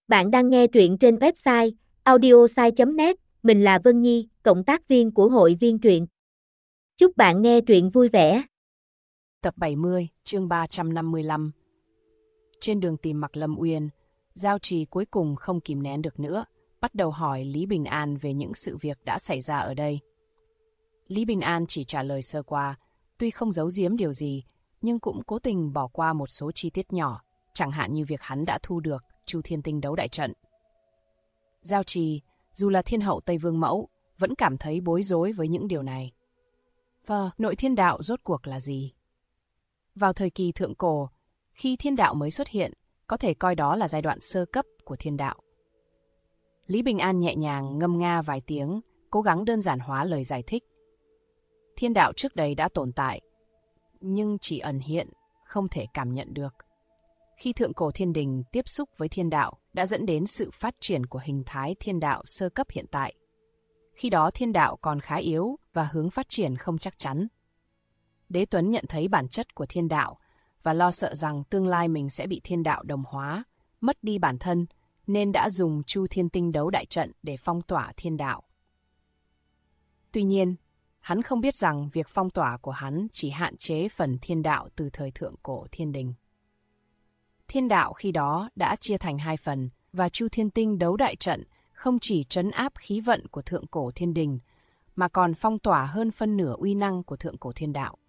Bạn đang nghe truyện trên website audiosai.net, mình là Vân Nhi, cộng tác viên của hội viên truyện. Chúc bạn nghe truyện vui vẻ. Tập 70, chương 355. Trên đường tìm Mạc Lâm Uyên, Giao Trì cuối cùng không kìm nén được nữa, bắt đầu hỏi Lý Bình An về những sự việc đã xảy ra ở đây. Lý Bình An chỉ trả lời sơ qua, tuy không giấu giếm điều gì, nhưng cũng cố tình bỏ qua một số chi tiết nhỏ, chẳng hạn như việc hắn đã thu được Chu Thiên Tinh đấu đại trận. Giao Trì, dù là thiên hậu Tây Vương Mẫu, vẫn cảm thấy bối rối với những điều này. Nội thiên đạo rốt cuộc là gì? Vào thời kỳ thượng cổ, khi thiên đạo mới xuất hiện, có thể coi đó là giai đoạn sơ cấp của thiên đạo. Lý Bình An nhẹ nhàng ngâm nga vài tiếng, cố gắng đơn giản hóa lời giải thích. Thiên đạo trước đây đã tồn tại, nhưng chỉ ẩn hiện, không thể cảm nhận được. Khi thượng cổ thiên đình tiếp xúc với thiên đạo đã dẫn đến sự phát triển của hình thái thiên đạo sơ cấp hiện tại. Khi đó thiên đạo còn khá yếu và hướng phát triển không chắc chắn. Đế Tuấn nhận thấy bản chất của thiên đạo và lo sợ rằng tương lai mình sẽ bị thiên đạo đồng hóa, mất đi bản thân, nên đã dùng Chu Thiên Tinh đấu đại trận để phong tỏa thiên đạo. Tuy nhiên, hắn không biết rằng việc phong tỏa của hắn chỉ hạn chế phần thiên đạo từ thời thượng cổ thiên đình. Thiên đạo khi đó đã chia thành hai phần, và Chu Thiên Tinh đấu đại trận không chỉ trấn áp khí vận của thượng cổ thiên đình, mà còn phong tỏa hơn phân nửa uy năng của thượng cổ thiên đạo.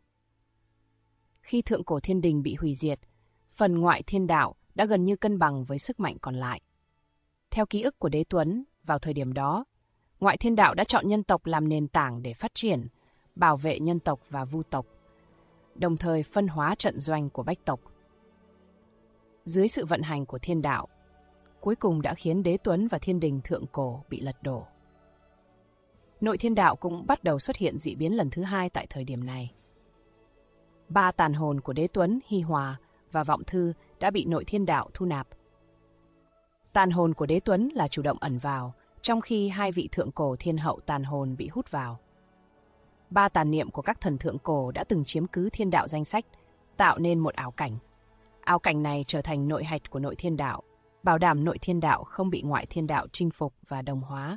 Khi thượng cổ thiên đình bị hủy diệt, phần ngoại thiên đạo đã gần như cân bằng với sức mạnh còn lại. Theo ký ức của Đế Tuấn, vào thời điểm đó, ngoại thiên đạo đã chọn nhân tộc làm nền tảng để phát triển, bảo vệ nhân tộc và vu tộc, đồng thời phân hóa trận doanh của bách tộc. Dưới sự vận hành của thiên đạo, cuối cùng đã khiến Đế Tuấn và thiên đình thượng cổ bị lật đổ. Nội thiên đạo cũng bắt đầu xuất hiện dị biến lần thứ hai tại thời điểm này. 3 tàn hồn của Đế Tuấn, Hi Hòa và Vọng Thư đã bị nội thiên đạo thu nạp. Tàn hồn của Đế Tuấn là chủ động ẩn vào, trong khi 2 vị thượng cổ thiên hậu tàn hồn bị hút vào. 3 tàn niệm của các thần thượng cổ đã từng chiếm cứ thiên đạo danh sách, tạo nên một ảo cảnh. Ảo cảnh này trở thành nội hạch của nội thiên đạo, bảo đảm nội thiên đạo không bị ngoại thiên đạo chinh phục và đồng hóa.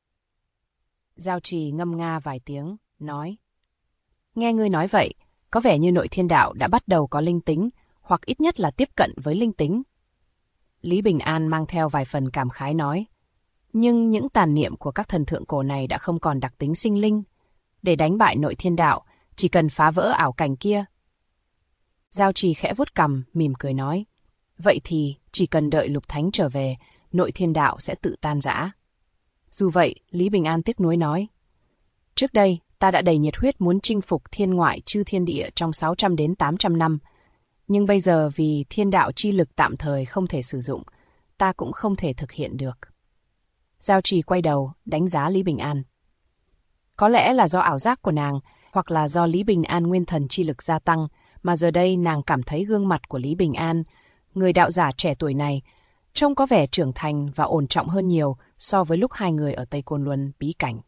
Giao Trì ngâm nga vài tiếng, nói: Nghe ngươi nói vậy, có vẻ như nội thiên đạo đã bắt đầu có linh tính, hoặc ít nhất là tiếp cận với linh tính. Lý Bình An mang theo vài phần cảm khái nói: Nhưng những tàn niệm của các thần thượng cổ này đã không còn đặc tính sinh linh. Để đánh bại nội thiên đạo, chỉ cần phá vỡ ảo cảnh kia. Giao Trì khẽ vuốt cằm, mỉm cười nói: Vậy thì chỉ cần đợi Lục Thánh trở về, nội thiên đạo sẽ tự tan rã. Dù vậy, Lý Bình An tiếc nuối nói: Trước đây, ta đã đầy nhiệt huyết muốn chinh phục thiên ngoại chư thiên địa trong 600 đến 800 năm. Nhưng bây giờ vì thiên đạo chi lực tạm thời không thể sử dụng, ta cũng không thể thực hiện được. Giao Trì quay đầu, đánh giá Lý Bình An. Có lẽ là do ảo giác của nàng, hoặc là do Lý Bình An nguyên thần chi lực gia tăng, mà giờ đây nàng cảm thấy gương mặt của Lý Bình An, người đạo giả trẻ tuổi này, trông có vẻ trưởng thành và ổn trọng hơn nhiều so với lúc hai người ở Tây Côn Luân bí cảnh.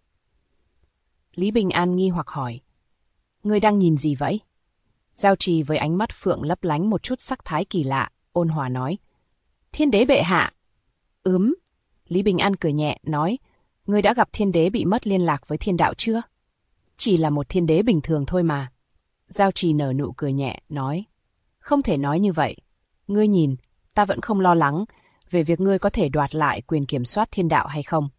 Lý Bình An nghi hoặc hỏi: Ngươi đang nhìn gì vậy? Giao Trì với ánh mắt phượng lấp lánh một chút sắc thái kỳ lạ, ôn hòa nói: Thiên đế bệ hạ. Lý Bình An cười nhẹ, nói: Ngươi đã gặp thiên đế bị mất liên lạc với thiên đạo chưa? Chỉ là một thiên đế bình thường thôi mà. Giao Trì nở nụ cười nhẹ, nói: Không thể nói như vậy. Ngươi nhìn, ta vẫn không lo lắng về việc ngươi có thể đoạt lại quyền kiểm soát thiên đạo hay không.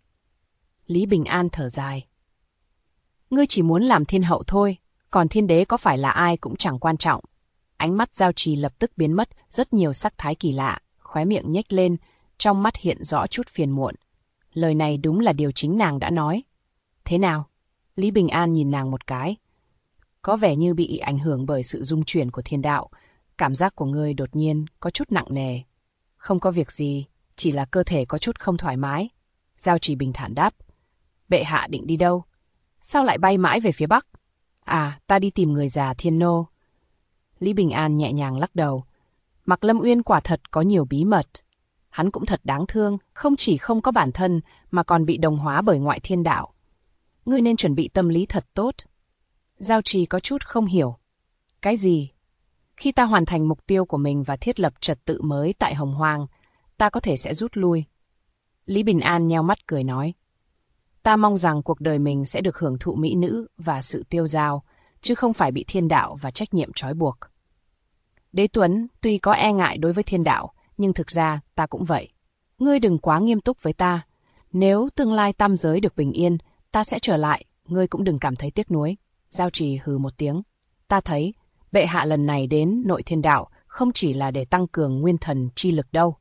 Lý Bình An thở dài: Ngươi chỉ muốn làm thiên hậu thôi, còn thiên đế có phải là ai cũng chẳng quan trọng. Ánh mắt Giao Trì lập tức biến mất rất nhiều sắc thái kỳ lạ, khóe miệng nhếch lên, trong mắt hiện rõ chút phiền muộn. Lời này đúng là điều chính nàng đã nói. Thế nào? Lý Bình An nhìn nàng một cái. Có vẻ như bị ảnh hưởng bởi sự rung chuyển của thiên đạo. Cảm giác của ngươi đột nhiên có chút nặng nề. Không có việc gì, chỉ là cơ thể có chút không thoải mái. Giao Trì bình thản đáp. Bệ hạ định đi đâu? Sao lại bay mãi về phía bắc? À, ta đi tìm người già Thiên Nô. Lý Bình An nhẹ nhàng lắc đầu. Mạc Lâm Uyên quả thật có nhiều bí mật. Hắn cũng thật đáng thương, không chỉ không có bản thân mà còn bị đồng hóa bởi ngoại thiên đạo. Ngươi nên chuẩn bị tâm lý thật tốt. Giao Trì có chút không hiểu. Cái gì? Khi ta hoàn thành mục tiêu của mình và thiết lập trật tự mới tại Hồng Hoang, ta có thể sẽ rút lui. Lý Bình An nheo mắt cười nói. Ta mong rằng cuộc đời mình sẽ được hưởng thụ mỹ nữ và sự tiêu dao, chứ không phải bị thiên đạo và trách nhiệm trói buộc. Đế Tuấn tuy có e ngại đối với thiên đạo, nhưng thực ra ta cũng vậy. Ngươi đừng quá nghiêm túc với ta. Nếu tương lai tam giới được bình yên, ta sẽ trở lại, ngươi cũng đừng cảm thấy tiếc nuối. Giao Trì hừ một tiếng. Ta thấy, bệ hạ lần này đến nội thiên đạo không chỉ là để tăng cường nguyên thần chi lực đâu.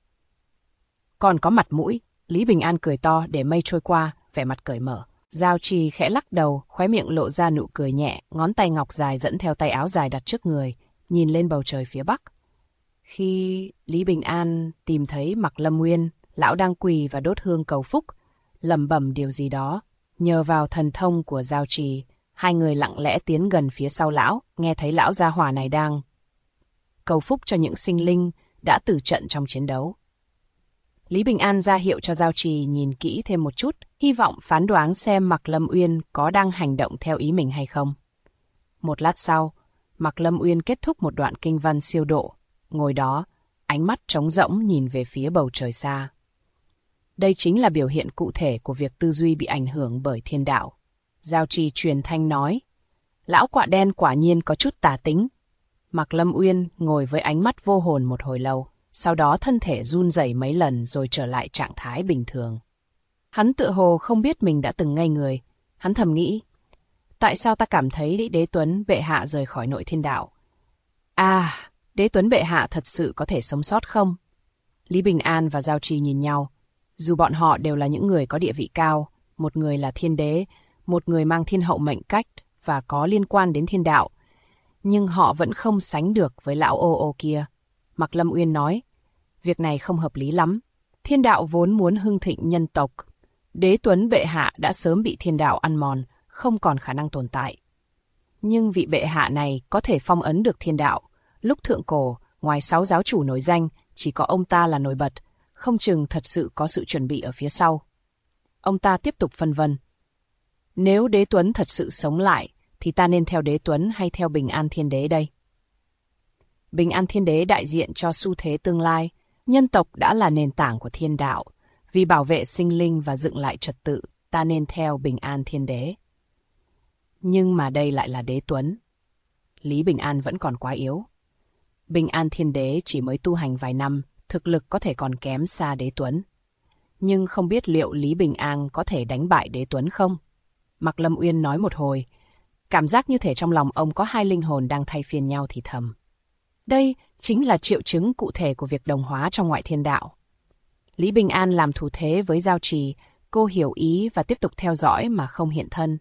Còn có mặt mũi, Lý Bình An cười to để mây trôi qua, vẻ mặt cởi mở. Giao Trì khẽ lắc đầu, khóe miệng lộ ra nụ cười nhẹ, ngón tay ngọc dài dẫn theo tay áo dài đặt trước người, nhìn lên bầu trời phía bắc. Khi Lý Bình An tìm thấy Mạc Lâm Nguyên, lão đang quỳ và đốt hương cầu phúc, lẩm bẩm điều gì đó. Nhờ vào thần thông của Giao Trì, hai người lặng lẽ tiến gần phía sau lão, nghe thấy lão gia hỏa này đang cầu phúc cho những sinh linh đã tử trận trong chiến đấu. Lý Bình An ra hiệu cho Giao Trì nhìn kỹ thêm một chút, hy vọng phán đoán xem Mạc Lâm Uyên có đang hành động theo ý mình hay không. Một lát sau, Mạc Lâm Uyên kết thúc một đoạn kinh văn siêu độ, ngồi đó, ánh mắt trống rỗng nhìn về phía bầu trời xa. Đây chính là biểu hiện cụ thể của việc tư duy bị ảnh hưởng bởi thiên đạo. Giao Trì truyền thanh nói, lão quạ đen quả nhiên có chút tà tính. Mạc Lâm Uyên ngồi với ánh mắt vô hồn một hồi lâu, sau đó thân thể run rẩy mấy lần rồi trở lại trạng thái bình thường. Hắn tựa hồ không biết mình đã từng ngây người, hắn thầm nghĩ, tại sao ta cảm thấy Đế Tuấn bệ hạ rời khỏi nội thiên đạo? À, Đế Tuấn bệ hạ thật sự có thể sống sót không? Lý Bình An và Giao Trì nhìn nhau. Dù bọn họ đều là những người có địa vị cao, một người là thiên đế, một người mang thiên hậu mệnh cách và có liên quan đến thiên đạo, nhưng họ vẫn không sánh được với lão ô ô kia. Mạc Lâm Uyên nói, việc này không hợp lý lắm. Thiên đạo vốn muốn hưng thịnh nhân tộc. Đế Tuấn bệ hạ đã sớm bị thiên đạo ăn mòn, không còn khả năng tồn tại. Nhưng vị bệ hạ này có thể phong ấn được thiên đạo. Lúc thượng cổ, ngoài 6 giáo chủ nổi danh, chỉ có ông ta là nổi bật, không chừng thật sự có sự chuẩn bị ở phía sau. Ông ta tiếp tục phân vân. Nếu Đế Tuấn thật sự sống lại, thì ta nên theo Đế Tuấn hay theo Bình An Thiên Đế đây? Bình An Thiên Đế đại diện cho xu thế tương lai, nhân tộc đã là nền tảng của thiên đạo. Vì bảo vệ sinh linh và dựng lại trật tự, ta nên theo Bình An Thiên Đế. Nhưng mà đây lại là Đế Tuấn. Lý Bình An vẫn còn quá yếu. Bình An Thiên Đế chỉ mới tu hành vài năm, thực lực có thể còn kém xa Đế Tuấn. Nhưng không biết liệu Lý Bình An có thể đánh bại Đế Tuấn không? Mạc Lâm Uyên nói một hồi, cảm giác như thể trong lòng ông có hai linh hồn đang thay phiên nhau thì thầm. Đây chính là triệu chứng cụ thể của việc đồng hóa trong ngoại thiên đạo. Lý Bình An làm thủ thế với Giao Trì, cô hiểu ý và tiếp tục theo dõi mà không hiện thân.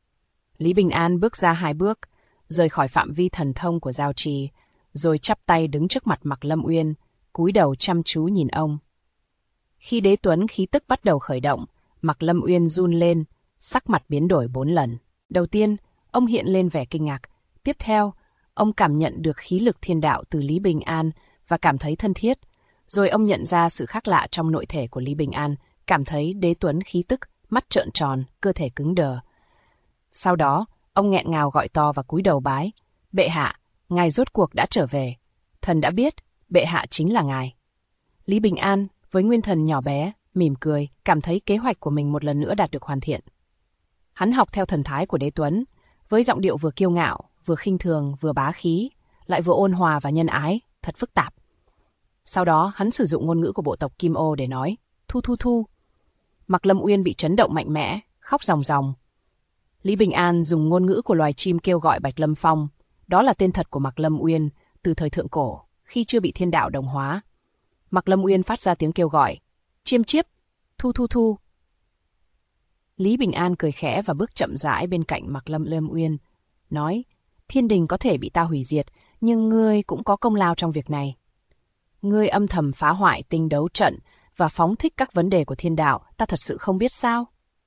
Lý Bình An bước ra 2 bước, rời khỏi phạm vi thần thông của Giao Trì, rồi chắp tay đứng trước mặt Mạc Lâm Uyên, cúi đầu chăm chú nhìn ông. Khi Đế Tuấn khí tức bắt đầu khởi động, Mạc Lâm Uyên run lên, sắc mặt biến đổi 4 lần. Đầu tiên, ông hiện lên vẻ kinh ngạc. Tiếp theo, ông cảm nhận được khí lực thiên đạo từ Lý Bình An và cảm thấy thân thiết. Rồi ông nhận ra sự khác lạ trong nội thể của Lý Bình An, cảm thấy Đế Tuấn khí tức, mắt trợn tròn, cơ thể cứng đờ. Sau đó, ông nghẹn ngào gọi to và cúi đầu bái. Bệ hạ, ngài rốt cuộc đã trở về. Thần đã biết, bệ hạ chính là ngài. Lý Bình An, với nguyên thần nhỏ bé, mỉm cười, cảm thấy kế hoạch của mình một lần nữa đạt được hoàn thiện. Hắn học theo thần thái của Đế Tuấn, với giọng điệu vừa kiêu ngạo, vừa khinh thường, vừa bá khí, lại vừa ôn hòa và nhân ái, thật phức tạp. Sau đó, hắn sử dụng ngôn ngữ của bộ tộc Kim Ô để nói, thu thu thu. Mạc Lâm Uyên bị chấn động mạnh mẽ, khóc ròng ròng. Lý Bình An dùng ngôn ngữ của loài chim kêu gọi Bạch Lâm Phong, đó là tên thật của Mạc Lâm Uyên từ thời thượng cổ, khi chưa bị thiên đạo đồng hóa. Mạc Lâm Uyên phát ra tiếng kêu gọi, chiêm chiếp, thu thu thu. Lý Bình An cười khẽ và bước chậm rãi bên cạnh Mạc Lâm Uyên, nói, thiên đình có thể bị ta hủy diệt, nhưng ngươi cũng có công lao trong việc này. Ngươi âm thầm phá hoại tinh đấu trận và phóng thích các vấn đề của thiên đạo, ta thật sự không biết sao.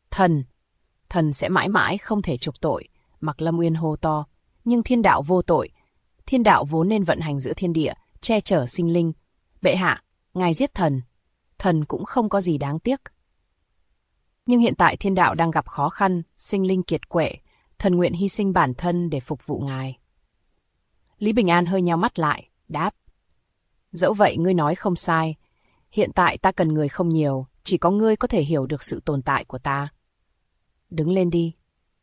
Thần sẽ mãi mãi không thể trục tội, Mạc Lâm Uyên hô to, nhưng thiên đạo vô tội. Thiên đạo vốn nên vận hành giữa thiên địa, che chở sinh linh. Bệ hạ, ngài giết thần cũng không có gì đáng tiếc. Nhưng hiện tại thiên đạo đang gặp khó khăn, sinh linh kiệt quệ, thần nguyện hy sinh bản thân để phục vụ ngài. Lý Bình An hơi nheo mắt lại, đáp. Dẫu vậy ngươi nói không sai, Hiện tại ta cần người không nhiều, chỉ có ngươi có thể hiểu được sự tồn tại của ta. Đứng lên đi.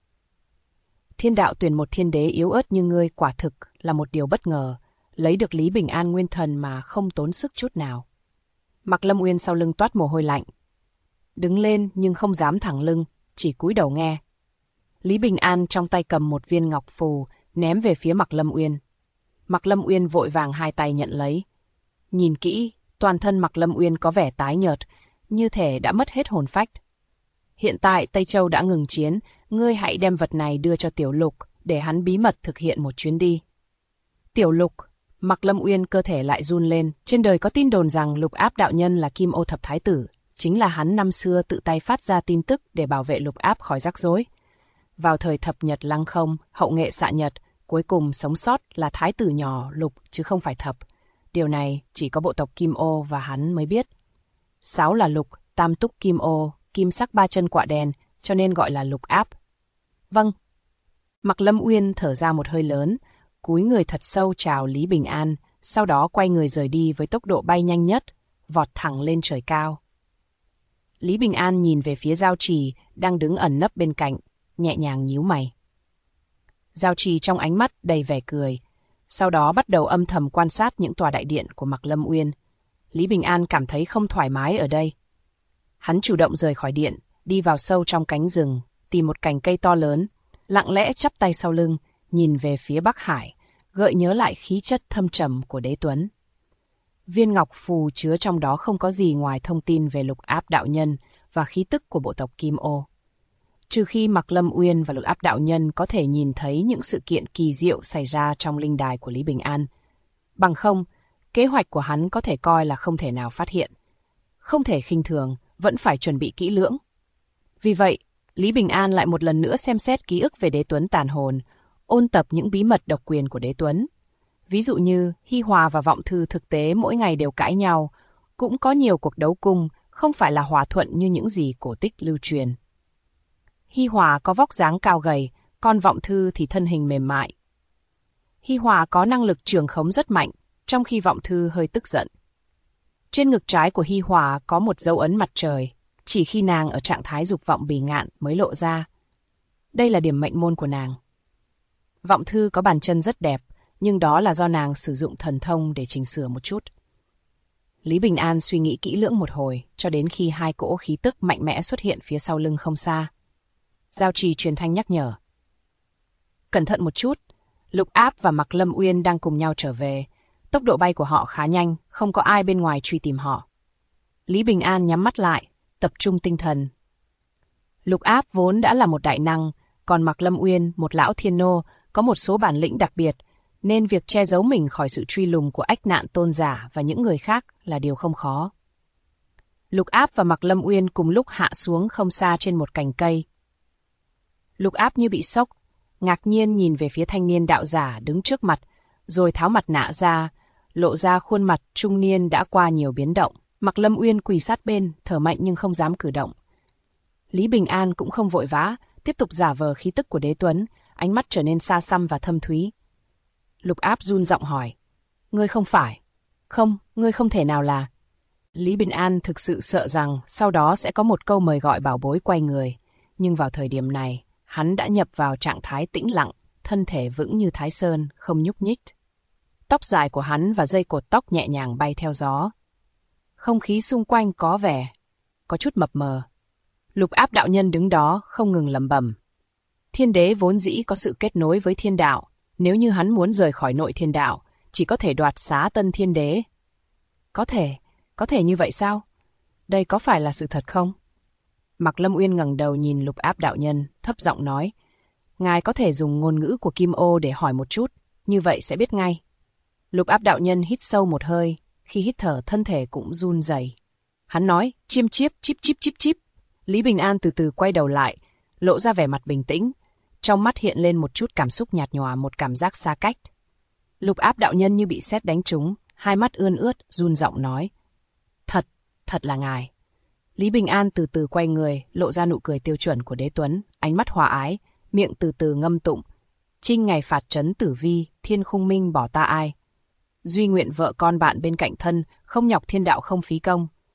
Thiên đạo tuyển một thiên đế yếu ớt như ngươi quả thực là một điều bất ngờ, lấy được Lý Bình An nguyên thần mà không tốn sức chút nào. Mạc Lâm Uyên sau lưng toát mồ hôi lạnh. Đứng lên nhưng không dám thẳng lưng, chỉ cúi đầu nghe. Lý Bình An trong tay cầm một viên ngọc phù, ném về phía Mạc Lâm Uyên. Mạc Lâm Uyên vội vàng hai tay nhận lấy. Nhìn kỹ, toàn thân Mạc Lâm Uyên có vẻ tái nhợt, như thể đã mất hết hồn phách. Hiện tại Tây Châu đã ngừng chiến, ngươi hãy đem vật này đưa cho Tiểu Lục, để hắn bí mật thực hiện một chuyến đi. Tiểu Lục, Mạc Lâm Uyên cơ thể lại run lên, trên đời có tin đồn rằng Lục Áp đạo nhân là Kim Ô Thập Thái Tử, chính là hắn năm xưa tự tay phát ra tin tức để bảo vệ Lục Áp khỏi rắc rối. Vào thời thập nhật lăng không, hậu nghệ xạ nhật, cuối cùng sống sót là Thái Tử nhỏ Lục chứ không phải Thập. Điều này chỉ có bộ tộc Kim Ô và hắn mới biết. Sáu là Lục, tam túc Kim Ô, kim sắc ba chân quạ đen, cho nên gọi là Lục Áp. Vâng. Mạc Lâm Uyên thở ra một hơi lớn, cúi người thật sâu chào Lý Bình An, sau đó quay người rời đi với tốc độ bay nhanh nhất, vọt thẳng lên trời cao. Lý Bình An nhìn về phía Giao Trì đang đứng ẩn nấp bên cạnh, nhẹ nhàng nhíu mày. Giao Trì trong ánh mắt đầy vẻ cười, sau đó bắt đầu âm thầm quan sát những tòa đại điện của Mạc Lâm Uyên. Lý Bình An cảm thấy không thoải mái ở đây. Hắn chủ động rời khỏi điện, đi vào sâu trong cánh rừng, tìm một cành cây to lớn, lặng lẽ chắp tay sau lưng, nhìn về phía Bắc Hải, gợi nhớ lại khí chất thâm trầm của Đế Tuấn. Viên ngọc phù chứa trong đó không có gì ngoài thông tin về Lục Áp đạo nhân và khí tức của bộ tộc Kim Ô. Trừ khi Mạc Lâm Uyên và Lục Áp đạo nhân có thể nhìn thấy những sự kiện kỳ diệu xảy ra trong linh đài của Lý Bình An. Bằng không, kế hoạch của hắn có thể coi là không thể nào phát hiện. Không thể khinh thường, vẫn phải chuẩn bị kỹ lưỡng. Vì vậy, Lý Bình An lại một lần nữa xem xét ký ức về Đế Tuấn tàn hồn, ôn tập những bí mật độc quyền của Đế Tuấn. Ví dụ như Hi Hòa và Vọng Thư thực tế mỗi ngày đều cãi nhau, cũng có nhiều cuộc đấu cung, không phải là hòa thuận như những gì cổ tích lưu truyền. Hi Hòa có vóc dáng cao gầy, còn Vọng Thư thì thân hình mềm mại. Hi Hòa có năng lực trường khống rất mạnh, trong khi Vọng Thư hơi tức giận. Trên ngực trái của Hi Hòa có một dấu ấn mặt trời, chỉ khi nàng ở trạng thái dục vọng bỉ ngạn mới lộ ra. Đây là điểm mệnh môn của nàng. Vọng Thư có bàn chân rất đẹp, nhưng đó là do nàng sử dụng thần thông để chỉnh sửa một chút. Lý Bình An suy nghĩ kỹ lưỡng một hồi, cho đến khi hai cỗ khí tức mạnh mẽ xuất hiện phía sau lưng không xa. Giao Trì truyền thanh nhắc nhở. Cẩn thận một chút, Lục Áp và Mạc Lâm Uyên đang cùng nhau trở về. Tốc độ bay của họ khá nhanh, không có ai bên ngoài truy tìm họ. Lý Bình An nhắm mắt lại, tập trung tinh thần. Lục Áp vốn đã là một đại năng, còn Mạc Lâm Uyên, một lão thiên nô, có một số bản lĩnh đặc biệt, nên việc che giấu mình khỏi sự truy lùng của Ách Nạn Tôn Giả và những người khác là điều không khó. Lục Áp và Mạc Lâm Uyên cùng lúc hạ xuống không xa trên một cành cây. Lục Áp như bị sốc, ngạc nhiên nhìn về phía thanh niên đạo giả đứng trước mặt, rồi tháo mặt nạ ra, lộ ra khuôn mặt trung niên đã qua nhiều biến động. Mạc Lâm Uyên quỳ sát bên, thở mạnh nhưng không dám cử động. Lý Bình An cũng không vội vã, tiếp tục giả vờ khí tức của Đế Tuấn, ánh mắt trở nên xa xăm và thâm thúy. Lục Áp run giọng hỏi, ngươi không phải? Không, ngươi không thể nào là... Lý Bình An thực sự sợ rằng sau đó sẽ có một câu mời gọi bảo bối quay người, nhưng vào thời điểm này, hắn đã nhập vào trạng thái tĩnh lặng, thân thể vững như Thái Sơn, không nhúc nhích. Tóc dài của hắn và dây cột tóc nhẹ nhàng bay theo gió. Không khí xung quanh có chút mập mờ. Lục Áp đạo nhân đứng đó không ngừng lẩm bẩm. Thiên đế vốn dĩ có sự kết nối với thiên đạo, nếu như hắn muốn rời khỏi nội thiên đạo, chỉ có thể đoạt xá tân thiên đế. Có thể như vậy sao? Đây có phải là sự thật không? Mạc Lâm Uyên ngẩng đầu nhìn Lục Áp đạo nhân, thấp giọng nói, ngài có thể dùng ngôn ngữ của Kim Ô để hỏi một chút, như vậy sẽ biết ngay. Lục Áp đạo nhân hít sâu một hơi, khi hít thở thân thể cũng run rẩy. Hắn nói, chiêm chiếp, chíp chíp chíp chíp. Lý Bình An từ từ quay đầu lại, lộ ra vẻ mặt bình tĩnh, trong mắt hiện lên một chút cảm xúc nhạt nhòa, một cảm giác xa cách. Lục Áp đạo nhân như bị sét đánh trúng, hai mắt ươn ướt, run giọng nói, thật là ngài. Lý Bình An từ từ quay người, lộ ra nụ cười tiêu chuẩn của Đế Tuấn, ánh mắt hòa ái, miệng từ từ ngâm tụng. Trinh ngày phạt trấn tử vi, thiên khung minh bỏ ta ai. Duy nguyện vợ con bạn bên cạnh thân, không nhọc thiên đạo không phí công.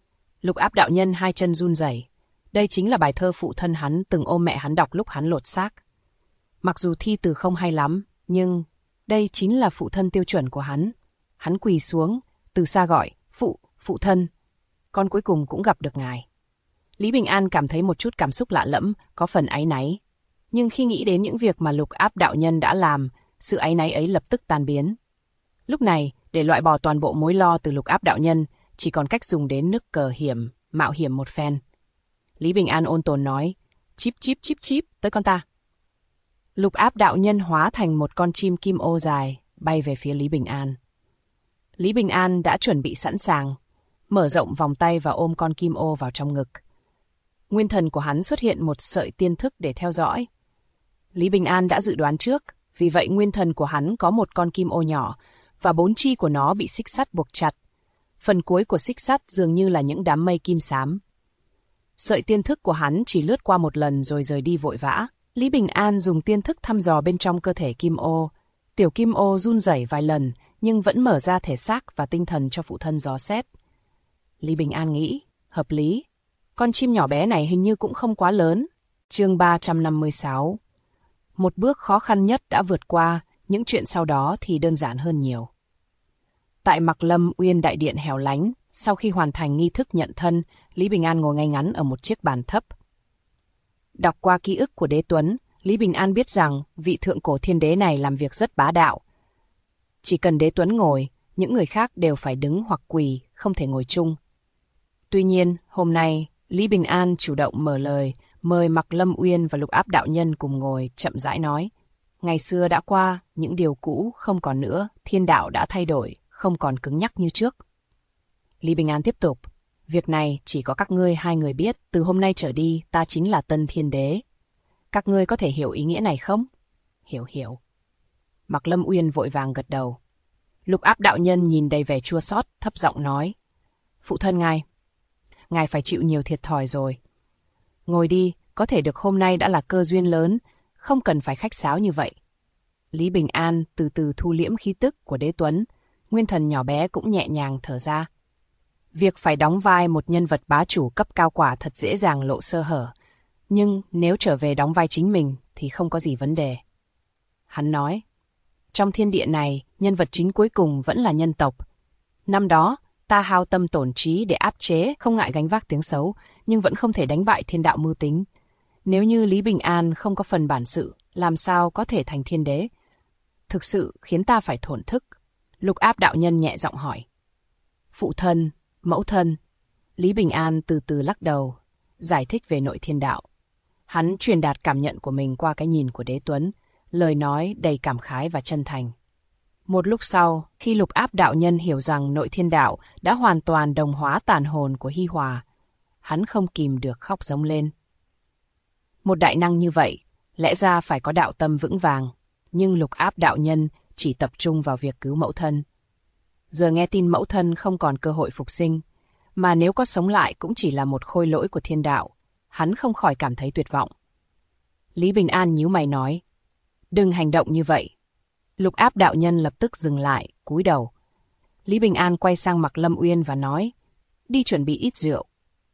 Lục Áp đạo nhân hai chân run rẩy. Đây chính là bài thơ phụ thân hắn từng ôm mẹ hắn đọc lúc hắn lột xác. Mặc dù thi từ không hay lắm, nhưng đây chính là phụ thân tiêu chuẩn của hắn. Hắn quỳ xuống, từ xa gọi, phụ thân. Con cuối cùng cũng gặp được ngài. Lý Bình An cảm thấy một chút cảm xúc lạ lẫm, có phần áy náy. Nhưng khi nghĩ đến những việc mà Lục Áp đạo nhân đã làm, sự áy náy ấy lập tức tan biến. Lúc này, để loại bỏ toàn bộ mối lo từ Lục Áp đạo nhân, chỉ còn cách dùng đến nước cờ mạo hiểm một phen. Lý Bình An ôn tồn nói, chíp chíp chíp chíp, tới con ta. Lục Áp đạo nhân hóa thành một con chim kim ô dài, bay về phía Lý Bình An. Lý Bình An đã chuẩn bị sẵn sàng, mở rộng vòng tay và ôm con kim ô vào trong ngực. Nguyên thần của hắn xuất hiện một sợi tiên thức để theo dõi. Lý Bình An đã dự đoán trước, vì vậy nguyên thần của hắn có một con kim ô nhỏ, và 4 chi của nó bị xích sắt buộc chặt. Phần cuối của xích sắt dường như là những đám mây kim xám. Sợi tiên thức của hắn chỉ lướt qua một lần rồi rời đi vội vã. Lý Bình An dùng tiên thức thăm dò bên trong cơ thể kim ô. Tiểu kim ô run rẩy vài lần, nhưng vẫn mở ra thể xác và tinh thần cho phụ thân dò xét. Lý Bình An nghĩ, hợp lý. Con chim nhỏ bé này hình như cũng không quá lớn. Chương 356. Một bước khó khăn nhất đã vượt qua, những chuyện sau đó thì đơn giản hơn nhiều. Tại Mạc Lâm Uyên đại điện hẻo lánh, sau khi hoàn thành nghi thức nhận thân, Lý Bình An ngồi ngay ngắn ở một chiếc bàn thấp. Đọc qua ký ức của Đế Tuấn, Lý Bình An biết rằng vị thượng cổ thiên đế này làm việc rất bá đạo. Chỉ cần Đế Tuấn ngồi, những người khác đều phải đứng hoặc quỳ, không thể ngồi chung. Tuy nhiên, hôm nay, Lý Bình An chủ động mở lời, mời Mạc Lâm Uyên và Lục Áp đạo nhân cùng ngồi, chậm rãi nói. Ngày xưa đã qua, những điều cũ không còn nữa, thiên đạo đã thay đổi, không còn cứng nhắc như trước. Lý Bình An tiếp tục. Việc này chỉ có các ngươi hai người biết, từ hôm nay trở đi ta chính là tân thiên đế. Các ngươi có thể hiểu ý nghĩa này không? Hiểu. Mạc Lâm Uyên vội vàng gật đầu. Lục Áp đạo nhân nhìn đầy vẻ chua xót, thấp giọng nói. Phụ thân ngài phải chịu nhiều thiệt thòi rồi. Ngồi đi, có thể được hôm nay đã là cơ duyên lớn, không cần phải khách sáo như vậy. Lý Bình An từ từ thu liễm khí tức của Đế Tuấn, nguyên thần nhỏ bé cũng nhẹ nhàng thở ra. Việc phải đóng vai một nhân vật bá chủ cấp cao quả thật dễ dàng lộ sơ hở, nhưng nếu trở về đóng vai chính mình thì không có gì vấn đề. Hắn nói, trong thiên địa này, nhân vật chính cuối cùng vẫn là nhân tộc. Năm đó, ta hao tâm tổn trí để áp chế, không ngại gánh vác tiếng xấu, nhưng vẫn không thể đánh bại thiên đạo mưu tính. Nếu như Lý Bình An không có phần bản sự, làm sao có thể thành thiên đế? Thực sự khiến ta phải thổn thức. Lục Áp đạo nhân nhẹ giọng hỏi. Phụ thân, mẫu thân. Lý Bình An từ từ lắc đầu, giải thích về nội thiên đạo. Hắn truyền đạt cảm nhận của mình qua cái nhìn của Đế Tuấn, lời nói đầy cảm khái và chân thành. Một lúc sau, khi Lục Áp đạo nhân hiểu rằng nội thiên đạo đã hoàn toàn đồng hóa tàn hồn của Hi Hòa, hắn không kìm được khóc rống lên. Một đại năng như vậy, lẽ ra phải có đạo tâm vững vàng, nhưng Lục Áp đạo nhân chỉ tập trung vào việc cứu mẫu thân. Giờ nghe tin mẫu thân không còn cơ hội phục sinh, mà nếu có sống lại cũng chỉ là một khôi lỗi của thiên đạo, hắn không khỏi cảm thấy tuyệt vọng. Lý Bình An nhíu mày nói, đừng hành động như vậy. Lục Áp đạo nhân lập tức dừng lại, cúi đầu. Lý Bình An quay sang Mạc Lâm Uyên và nói, đi chuẩn bị ít rượu.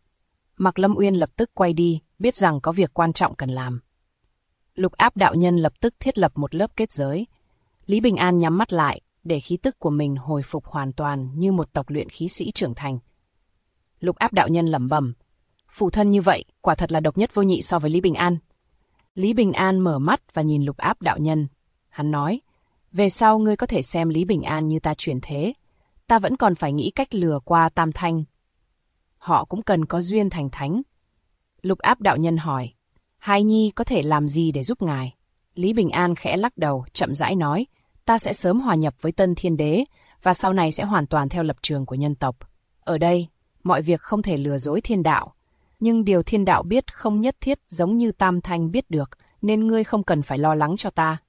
Mạc Lâm Uyên lập tức quay đi, biết rằng có việc quan trọng cần làm. Lục Áp đạo nhân lập tức thiết lập một lớp kết giới. Lý Bình An nhắm mắt lại, để khí tức của mình hồi phục hoàn toàn như một tộc luyện khí sĩ trưởng thành. Lục Áp đạo nhân lẩm bẩm, phụ thân như vậy, quả thật là độc nhất vô nhị so với Lý Bình An. Lý Bình An mở mắt và nhìn Lục Áp đạo nhân. Hắn nói, về sau ngươi có thể xem Lý Bình An như ta chuyển thế. Ta vẫn còn phải nghĩ cách lừa qua Tam Thanh. Họ cũng cần có duyên thành thánh. Lục Áp đạo nhân hỏi, Hài Nhi có thể làm gì để giúp ngài? Lý Bình An khẽ lắc đầu, chậm rãi nói, ta sẽ sớm hòa nhập với tân thiên đế, và sau này sẽ hoàn toàn theo lập trường của nhân tộc. Ở đây, mọi việc không thể lừa dối thiên đạo. Nhưng điều thiên đạo biết không nhất thiết giống như Tam Thanh biết được, nên ngươi không cần phải lo lắng cho ta.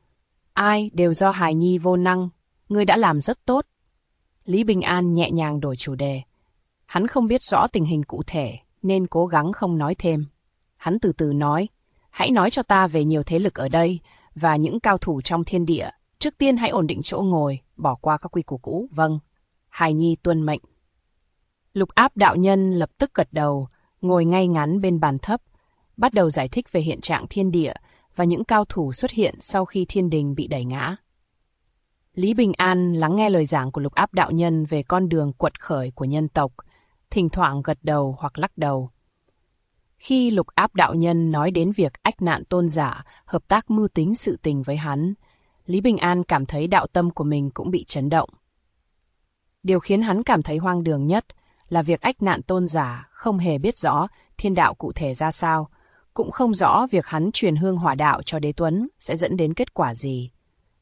Ai đều do Hài Nhi vô năng, ngươi đã làm rất tốt. Lý Bình An nhẹ nhàng đổi chủ đề. Hắn không biết rõ tình hình cụ thể, nên cố gắng không nói thêm. Hắn từ từ nói, hãy nói cho ta về nhiều thế lực ở đây, và những cao thủ trong thiên địa. Trước tiên hãy ổn định chỗ ngồi, bỏ qua các quy củ cũ. Vâng, Hài Nhi tuân mệnh. Lục Áp đạo nhân lập tức gật đầu, ngồi ngay ngắn bên bàn thấp, bắt đầu giải thích về hiện trạng thiên địa và những cao thủ xuất hiện sau khi thiên đình bị đẩy ngã. Lý Bình An lắng nghe lời giảng của Lục Áp đạo nhân về con đường quật khởi của nhân tộc, thỉnh thoảng gật đầu hoặc lắc đầu. Khi Lục Áp đạo nhân nói đến việc Ách Nạn tôn giả hợp tác mưu tính sự tình với hắn, Lý Bình An cảm thấy đạo tâm của mình cũng bị chấn động. Điều khiến hắn cảm thấy hoang đường nhất là việc Ách Nạn tôn giả không hề biết rõ thiên đạo cụ thể ra sao, cũng không rõ việc hắn truyền hương hỏa đạo cho Đế Tuấn sẽ dẫn đến kết quả gì.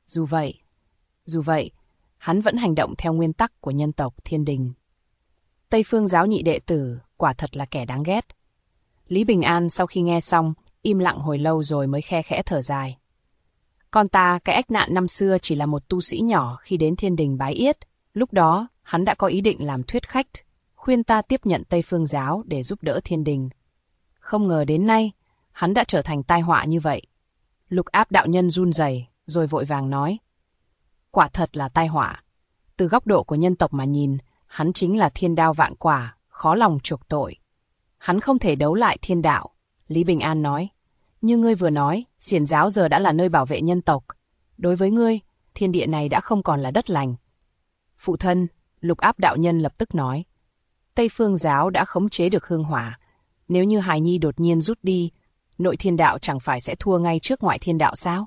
Dù vậy, hắn vẫn hành động theo nguyên tắc của nhân tộc thiên đình. Tây Phương giáo nhị đệ tử quả thật là kẻ đáng ghét. Lý Bình An sau khi nghe xong, im lặng hồi lâu rồi mới khe khẽ thở dài. Con ta, cái Ách Nạn năm xưa chỉ là một tu sĩ nhỏ khi đến thiên đình bái yết. Lúc đó, hắn đã có ý định làm thuyết khách, khuyên ta tiếp nhận Tây Phương giáo để giúp đỡ thiên đình. Không ngờ đến nay, hắn đã trở thành tai họa như vậy. Lục Áp đạo nhân run rẩy rồi vội vàng nói. Quả thật là tai họa. Từ góc độ của nhân tộc mà nhìn, hắn chính là thiên đao vạn quả, khó lòng chuộc tội. Hắn không thể đấu lại thiên đạo, Lý Bình An nói. Như ngươi vừa nói, xiển giáo giờ đã là nơi bảo vệ nhân tộc. Đối với ngươi, thiên địa này đã không còn là đất lành. Phụ thân, Lục Áp đạo nhân lập tức nói. Tây Phương giáo đã khống chế được hương hỏa. Nếu như hài nhi đột nhiên rút đi, nội thiên đạo chẳng phải sẽ thua ngay trước ngoại thiên đạo sao?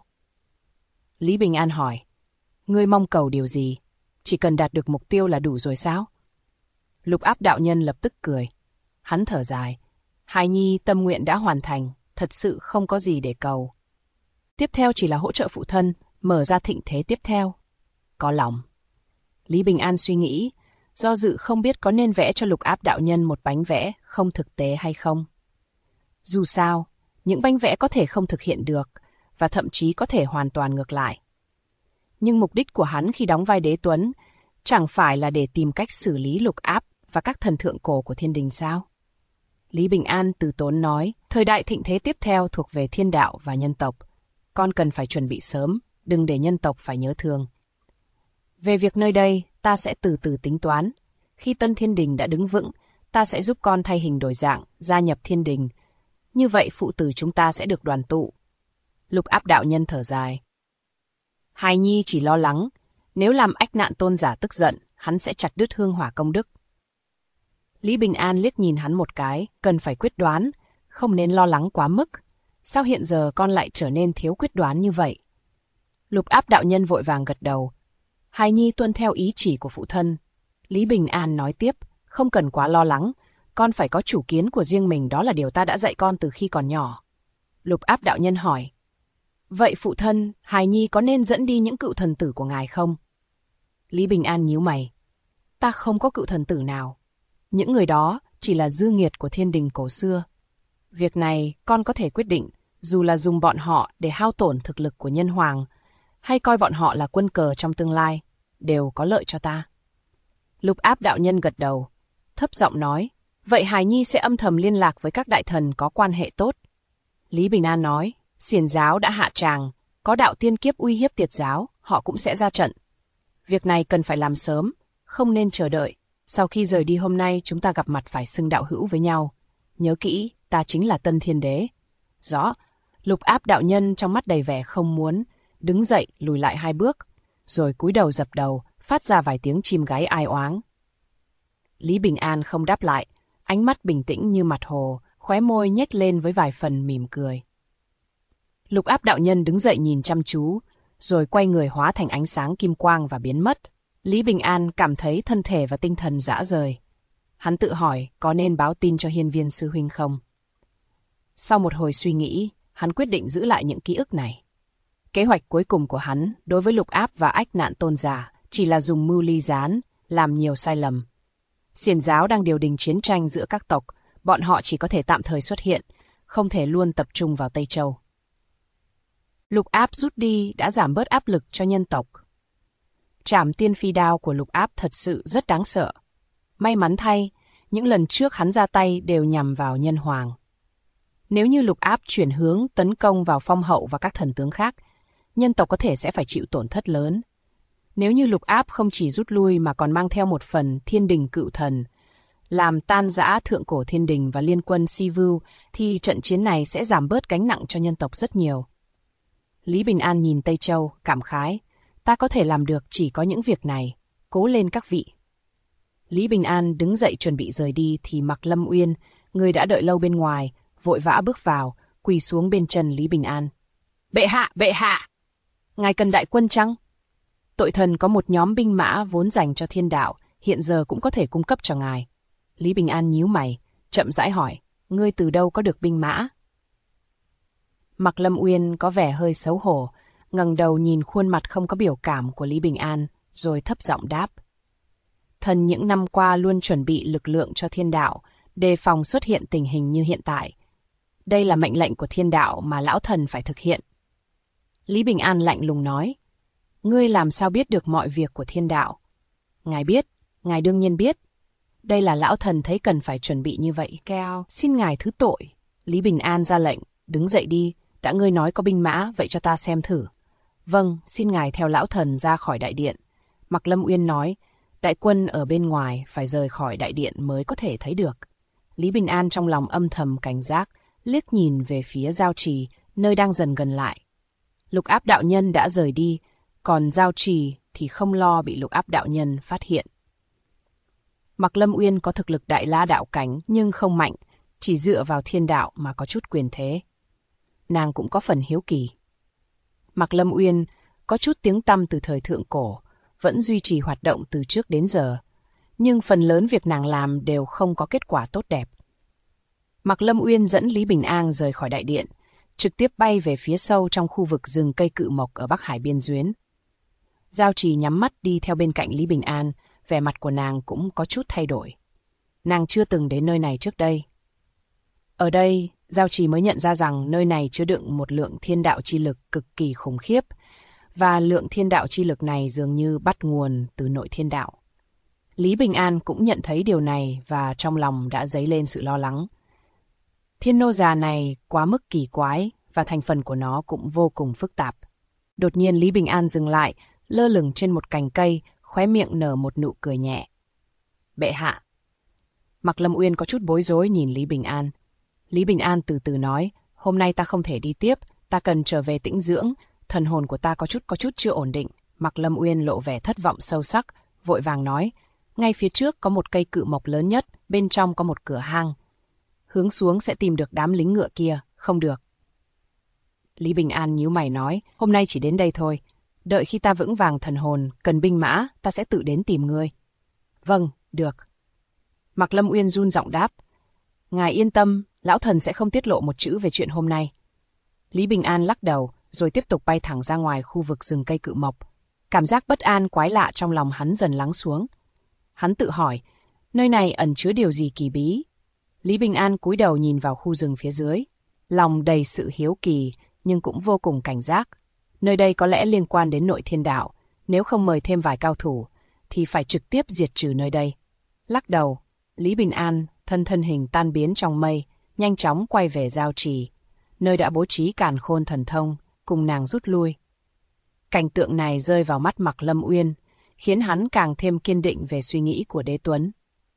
Lý Bình An hỏi. Ngươi mong cầu điều gì? Chỉ cần đạt được mục tiêu là đủ rồi sao? Lục Áp đạo nhân lập tức cười. Hắn thở dài. Hài nhi tâm nguyện đã hoàn thành, thật sự không có gì để cầu. Tiếp theo chỉ là hỗ trợ phụ thân, mở ra thịnh thế tiếp theo. Có lòng. Lý Bình An suy nghĩ, do dự không biết có nên vẽ cho Lục Áp đạo nhân một bánh vẽ không thực tế hay không. Dù sao, những bánh vẽ có thể không thực hiện được, và thậm chí có thể hoàn toàn ngược lại. Nhưng mục đích của hắn khi đóng vai Đế Tuấn chẳng phải là để tìm cách xử lý Lục Áp và các thần thượng cổ của thiên đình sao? Lý Bình An từ tốn nói, thời đại thịnh thế tiếp theo thuộc về thiên đạo và nhân tộc. Con cần phải chuẩn bị sớm, đừng để nhân tộc phải nhớ thương. Về việc nơi đây, ta sẽ từ từ tính toán. Khi tân thiên đình đã đứng vững, ta sẽ giúp con thay hình đổi dạng, gia nhập thiên đình. Như vậy phụ tử chúng ta sẽ được đoàn tụ. Lục Áp đạo nhân thở dài. Hài nhi chỉ lo lắng, nếu làm Ách Nạn tôn giả tức giận, hắn sẽ chặt đứt hương hỏa công đức. Lý Bình An liếc nhìn hắn một cái, cần phải quyết đoán, không nên lo lắng quá mức. Sao hiện giờ con lại trở nên thiếu quyết đoán như vậy? Lục Áp đạo nhân vội vàng gật đầu. Hài nhi tuân theo ý chỉ của phụ thân. Lý Bình An nói tiếp, không cần quá lo lắng, con phải có chủ kiến của riêng mình, đó là điều ta đã dạy con từ khi còn nhỏ. Lục Áp đạo nhân hỏi. Vậy phụ thân, hài nhi có nên dẫn đi những cựu thần tử của ngài không? Lý Bình An nhíu mày. Ta không có cựu thần tử nào. Những người đó chỉ là dư nghiệt của thiên đình cổ xưa. Việc này con có thể quyết định, dù là dùng bọn họ để hao tổn thực lực của nhân hoàng, hay coi bọn họ là quân cờ trong tương lai, đều có lợi cho ta. Lục Áp đạo nhân gật đầu, thấp giọng nói, vậy hài nhi sẽ âm thầm liên lạc với các đại thần có quan hệ tốt. Lý Bình An nói, xiển giáo đã hạ tràng, có đạo tiên kiếp uy hiếp tiệt giáo, họ cũng sẽ ra trận. Việc này cần phải làm sớm, không nên chờ đợi. Sau khi rời đi hôm nay chúng ta gặp mặt phải xưng đạo hữu với nhau. Nhớ kỹ, ta chính là Tân Thiên Đế. Rõ. Lục Áp đạo nhân trong mắt đầy vẻ không muốn, đứng dậy lùi lại 2 bước, rồi cúi đầu dập đầu, phát ra vài tiếng chim gáy ai oáng. Lý Bình An không đáp lại, ánh mắt bình tĩnh như mặt hồ, khóe môi nhếch lên với vài phần mỉm cười. Lục Áp đạo nhân đứng dậy nhìn chăm chú, rồi quay người hóa thành ánh sáng kim quang và biến mất. Lý Bình An cảm thấy thân thể và tinh thần rã rời. Hắn tự hỏi có nên báo tin cho Hiên Viên sư huynh không? Sau một hồi suy nghĩ, hắn quyết định giữ lại những ký ức này. Kế hoạch cuối cùng của hắn đối với Lục Áp và Ách Nạn tôn giả chỉ là dùng mưu ly gián, làm nhiều sai lầm. Xiển giáo đang điều đình chiến tranh giữa các tộc, bọn họ chỉ có thể tạm thời xuất hiện, không thể luôn tập trung vào Tây Châu. Lục Áp rút đi đã giảm bớt áp lực cho nhân tộc. Trảm tiên phi đao của Lục Áp thật sự rất đáng sợ. May mắn thay, những lần trước hắn ra tay đều nhằm vào nhân hoàng. Nếu như Lục Áp chuyển hướng tấn công vào Phong Hậu và các thần tướng khác, nhân tộc có thể sẽ phải chịu tổn thất lớn. Nếu như Lục Áp không chỉ rút lui mà còn mang theo một phần thiên đình cựu thần, làm tan rã thượng cổ thiên đình và liên quân Sivu, thì trận chiến này sẽ giảm bớt gánh nặng cho nhân tộc rất nhiều. Lý Bình An nhìn Tây Châu, cảm khái. Ta có thể làm được chỉ có những việc này. Cố lên các vị. Lý Bình An đứng dậy chuẩn bị rời đi thì Mạc Lâm Uyên, người đã đợi lâu bên ngoài, vội vã bước vào, quỳ xuống bên chân Lý Bình An. Bệ hạ, bệ hạ! Ngài cần đại quân chăng? Tội thần có một nhóm binh mã vốn dành cho thiên đạo, hiện giờ cũng có thể cung cấp cho ngài. Lý Bình An nhíu mày, chậm rãi hỏi, ngươi từ đâu có được binh mã? Mạc Lâm Uyên có vẻ hơi xấu hổ, ngẩng đầu nhìn khuôn mặt không có biểu cảm của Lý Bình An, rồi thấp giọng đáp. Thần những năm qua luôn chuẩn bị lực lượng cho thiên đạo, đề phòng xuất hiện tình hình như hiện tại. Đây là mệnh lệnh của thiên đạo mà lão thần phải thực hiện. Lý Bình An lạnh lùng nói, ngươi làm sao biết được mọi việc của thiên đạo? Ngài biết, ngài đương nhiên biết. Đây là lão thần thấy cần phải chuẩn bị như vậy. Keo, xin ngài thứ tội. Lý Bình An ra lệnh, đứng dậy đi, đã ngươi nói có binh mã, vậy cho ta xem thử. Vâng, xin ngài theo lão thần ra khỏi đại điện. Mạc Lâm Uyên nói, đại quân ở bên ngoài phải rời khỏi đại điện mới có thể thấy được. Lý Bình An trong lòng âm thầm cảnh giác, liếc nhìn về phía Giao Trì, nơi đang dần gần lại. Lục Áp đạo nhân đã rời đi, còn Giao Trì thì không lo bị Lục Áp đạo nhân phát hiện. Mạc Lâm Uyên có thực lực đại la đạo cảnh nhưng không mạnh, chỉ dựa vào thiên đạo mà có chút quyền thế. Nàng cũng có phần hiếu kỳ. Mạc Lâm Uyên có chút tiếng tăm từ thời thượng cổ, vẫn duy trì hoạt động từ trước đến giờ, nhưng phần lớn việc nàng làm đều không có kết quả tốt đẹp. Mạc Lâm Uyên dẫn Lý Bình An rời khỏi đại điện, trực tiếp bay về phía sâu trong khu vực rừng cây cự mộc ở Bắc Hải biên duyên. Giao Trì nhắm mắt đi theo bên cạnh Lý Bình An, vẻ mặt của nàng cũng có chút thay đổi. Nàng chưa từng đến nơi này trước đây. Ở đây, Giao Trì mới nhận ra rằng nơi này chứa đựng một lượng thiên đạo chi lực cực kỳ khủng khiếp, và lượng thiên đạo chi lực này dường như bắt nguồn từ nội thiên đạo. Lý Bình An cũng nhận thấy điều này và trong lòng đã dấy lên sự lo lắng. Thiên nô già này quá mức kỳ quái và thành phần của nó cũng vô cùng phức tạp. Đột nhiên Lý Bình An dừng lại, lơ lửng trên một cành cây, khóe miệng nở một nụ cười nhẹ. Bệ hạ. Mạc Lâm Uyên có chút bối rối nhìn Lý Bình An. Lý Bình An từ từ nói, hôm nay ta không thể đi tiếp, ta cần trở về tĩnh dưỡng, thần hồn của ta có chút chưa ổn định. Mạc Lâm Uyên lộ vẻ thất vọng sâu sắc, vội vàng nói, ngay phía trước có một cây cự mộc lớn nhất, bên trong có một cửa hang. Hướng xuống sẽ tìm được đám lính ngựa kia, không được. Lý Bình An nhíu mày nói, hôm nay chỉ đến đây thôi. Đợi khi ta vững vàng thần hồn, cần binh mã, ta sẽ tự đến tìm ngươi. Vâng, được. Mạc Lâm Uyên run giọng đáp. Ngài yên tâm, lão thần sẽ không tiết lộ một chữ về chuyện hôm nay. Lý Bình An lắc đầu, rồi tiếp tục bay thẳng ra ngoài khu vực rừng cây cự mộc. Cảm giác bất an quái lạ trong lòng hắn dần lắng xuống. Hắn tự hỏi, nơi này ẩn chứa điều gì kỳ bí? Lý Bình An cúi đầu nhìn vào khu rừng phía dưới, lòng đầy sự hiếu kỳ nhưng cũng vô cùng cảnh giác. Nơi đây có lẽ liên quan đến nội thiên đạo, nếu không mời thêm vài cao thủ thì phải trực tiếp diệt trừ nơi đây. Lắc đầu, Lý Bình An thân hình tan biến trong mây, nhanh chóng quay về Giao Trì, nơi đã bố trí Càn Khôn thần thông, cùng nàng rút lui. Cảnh tượng này rơi vào mắt Mạc Lâm Uyên, khiến hắn càng thêm kiên định về suy nghĩ của Đế Tuấn.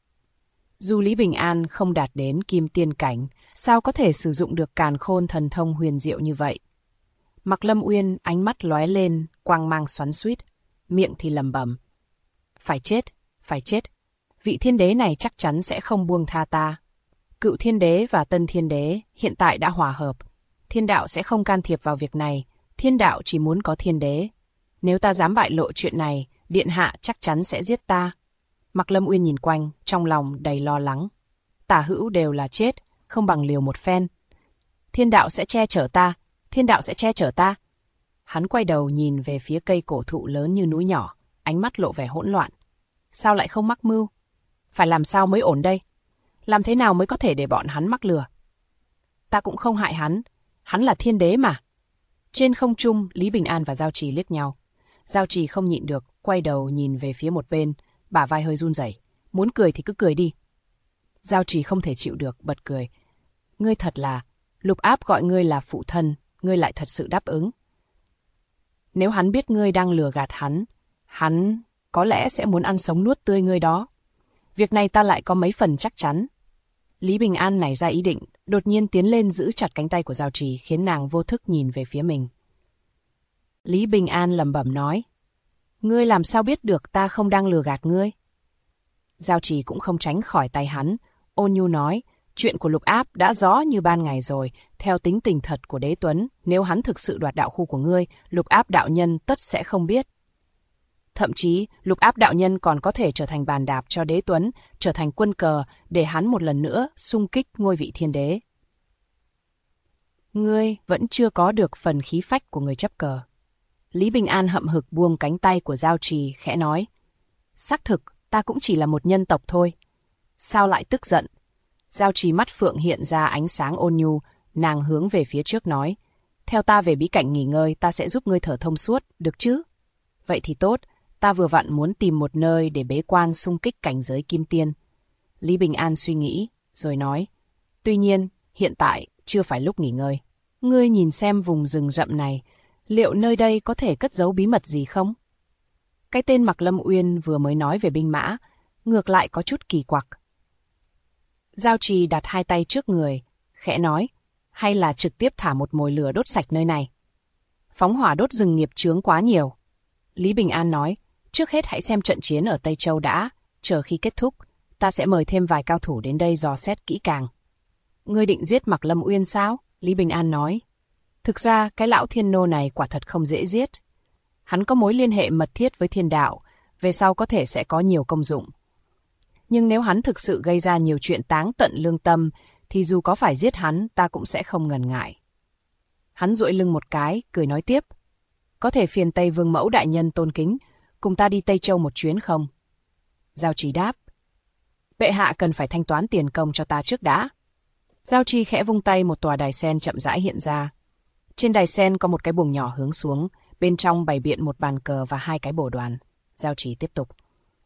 Dù Lý Bình An không đạt đến kim tiên cảnh, sao có thể sử dụng được Càn Khôn thần thông huyền diệu như vậy? Mạc Lâm Uyên ánh mắt lóe lên, quang mang xoắn xuýt, miệng thì lẩm bẩm. Phải chết, phải chết. Vị thiên đế này chắc chắn sẽ không buông tha ta. Cựu thiên đế và tân thiên đế hiện tại đã hòa hợp. Thiên đạo sẽ không can thiệp vào việc này. Thiên đạo chỉ muốn có thiên đế. Nếu ta dám bại lộ chuyện này, điện hạ chắc chắn sẽ giết ta. Mạc Lâm Uyên nhìn quanh, trong lòng đầy lo lắng. Tả hữu đều là chết, không bằng liều một phen. Thiên đạo sẽ che chở ta. Thiên đạo sẽ che chở ta. Hắn quay đầu nhìn về phía cây cổ thụ lớn như núi nhỏ, ánh mắt lộ vẻ hỗn loạn. Sao lại không mắc mưu? Phải làm sao mới ổn đây? Làm thế nào mới có thể để bọn hắn mắc lừa? Ta cũng không hại hắn là thiên đế mà. Trên không trung, Lý Bình An và Giao Trì liếc nhau. Giao Trì không nhịn được, quay đầu nhìn về phía một bên, bả vai hơi run rẩy. Muốn cười thì cứ cười đi. Giao Trì không thể chịu được, bật cười. Ngươi thật là, Lục Áp gọi ngươi là phụ thân, ngươi lại thật sự đáp ứng. Nếu hắn biết ngươi đang lừa gạt hắn có lẽ sẽ muốn ăn sống nuốt tươi ngươi đó. Việc này ta lại có mấy phần chắc chắn. Lý Bình An nảy ra ý định, đột nhiên tiến lên giữ chặt cánh tay của Giao Trì, khiến nàng vô thức nhìn về phía mình. Lý Bình An lẩm bẩm nói, ngươi làm sao biết được ta không đang lừa gạt ngươi? Giao Trì cũng không tránh khỏi tay hắn, ôn nhu nói, chuyện của Lục Áp đã rõ như ban ngày rồi, theo tính tình thật của Đế Tuấn, nếu hắn thực sự đoạt đạo khu của ngươi, Lục Áp đạo nhân tất sẽ không biết. Thậm chí, Lục Áp đạo nhân còn có thể trở thành bàn đạp cho Đế Tuấn, trở thành quân cờ để hắn một lần nữa xung kích ngôi vị thiên đế. Ngươi vẫn chưa có được phần khí phách của người chấp cờ. Lý Bình An hậm hực buông cánh tay của Giao Trì, khẽ nói, xác thực, ta cũng chỉ là một nhân tộc thôi. Sao lại tức giận? Giao Trì mắt phượng hiện ra ánh sáng ôn nhu, nàng hướng về phía trước nói, theo ta về bí cảnh nghỉ ngơi, ta sẽ giúp ngươi thở thông suốt, được chứ? Vậy thì tốt, ta vừa vặn muốn tìm một nơi để bế quan xung kích cảnh giới kim tiên. Lý Bình An suy nghĩ, rồi nói, tuy nhiên, hiện tại chưa phải lúc nghỉ ngơi. Ngươi nhìn xem vùng rừng rậm này, liệu nơi đây có thể cất giấu bí mật gì không? Cái tên Mạc Lâm Uyên vừa mới nói về binh mã, ngược lại có chút kỳ quặc. Giao Trì đặt hai tay trước người, khẽ nói, hay là trực tiếp thả một mồi lửa đốt sạch nơi này. Phóng hỏa đốt rừng nghiệp chướng quá nhiều. Lý Bình An nói, trước hết hãy xem trận chiến ở Tây Châu đã, chờ khi kết thúc, ta sẽ mời thêm vài cao thủ đến đây dò xét kỹ càng. Ngươi định giết Mạc Lâm Uyên sao? Lý Bình An nói. Thực ra, cái lão thiên nô này quả thật không dễ giết. Hắn có mối liên hệ mật thiết với thiên đạo, về sau có thể sẽ có nhiều công dụng. Nhưng nếu hắn thực sự gây ra nhiều chuyện táng tận lương tâm, thì dù có phải giết hắn, ta cũng sẽ không ngần ngại. Hắn duỗi lưng một cái, cười nói tiếp. Có thể phiền Tây Vương Mẫu đại nhân tôn kính, cùng ta đi Tây Châu một chuyến không? Giao Trì đáp. Bệ hạ cần phải thanh toán tiền công cho ta trước đã. Giao Trì khẽ vung tay, một tòa đài sen chậm rãi hiện ra. Trên đài sen có một cái buồng nhỏ hướng xuống, bên trong bày biện một bàn cờ và hai cái bồ đoàn. Giao Trì tiếp tục.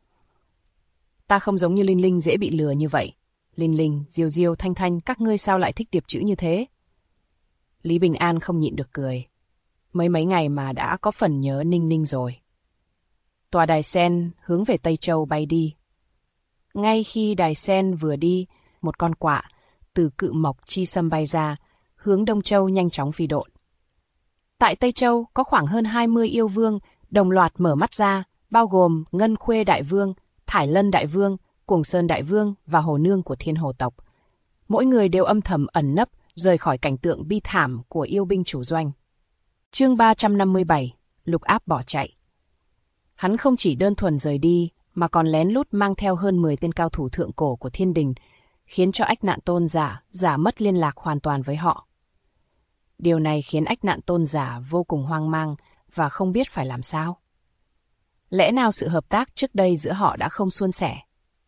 Ta không giống như Linh Linh dễ bị lừa như vậy. Linh Linh, Diêu Diêu, Thanh Thanh, các ngươi sao lại thích điệp chữ như thế? Lý Bình An không nhịn được cười. Mấy ngày mà đã có phần nhớ Ninh Ninh rồi. Tòa đài sen hướng về Tây Châu bay đi. Ngay khi đài sen vừa đi, một con quạ từ cự mộc chi sâm bay ra, hướng Đông Châu nhanh chóng phi độn. Tại Tây Châu có khoảng hơn 20 yêu vương đồng loạt mở mắt ra, bao gồm Ngân Khuê Đại Vương, Thải Lân Đại Vương, Cuồng Sơn Đại Vương và Hồ Nương của Thiên Hồ tộc. Mỗi người đều âm thầm ẩn nấp, rời khỏi cảnh tượng bi thảm của yêu binh chủ doanh. Chương 357, Lục Áp bỏ chạy. Hắn không chỉ đơn thuần rời đi, mà còn lén lút mang theo hơn 10 tên cao thủ thượng cổ của Thiên Đình, khiến cho Ách Nạn Tôn giả mất liên lạc hoàn toàn với họ. Điều này khiến Ách Nạn Tôn giả vô cùng hoang mang và không biết phải làm sao. Lẽ nào sự hợp tác trước đây giữa họ đã không suôn sẻ?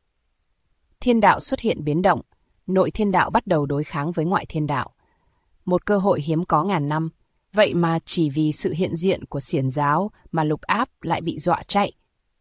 Thiên đạo xuất hiện biến động, nội thiên đạo bắt đầu đối kháng với ngoại thiên đạo. Một cơ hội hiếm có ngàn năm, vậy mà chỉ vì sự hiện diện của xiển giáo mà Lục Áp lại bị dọa chạy.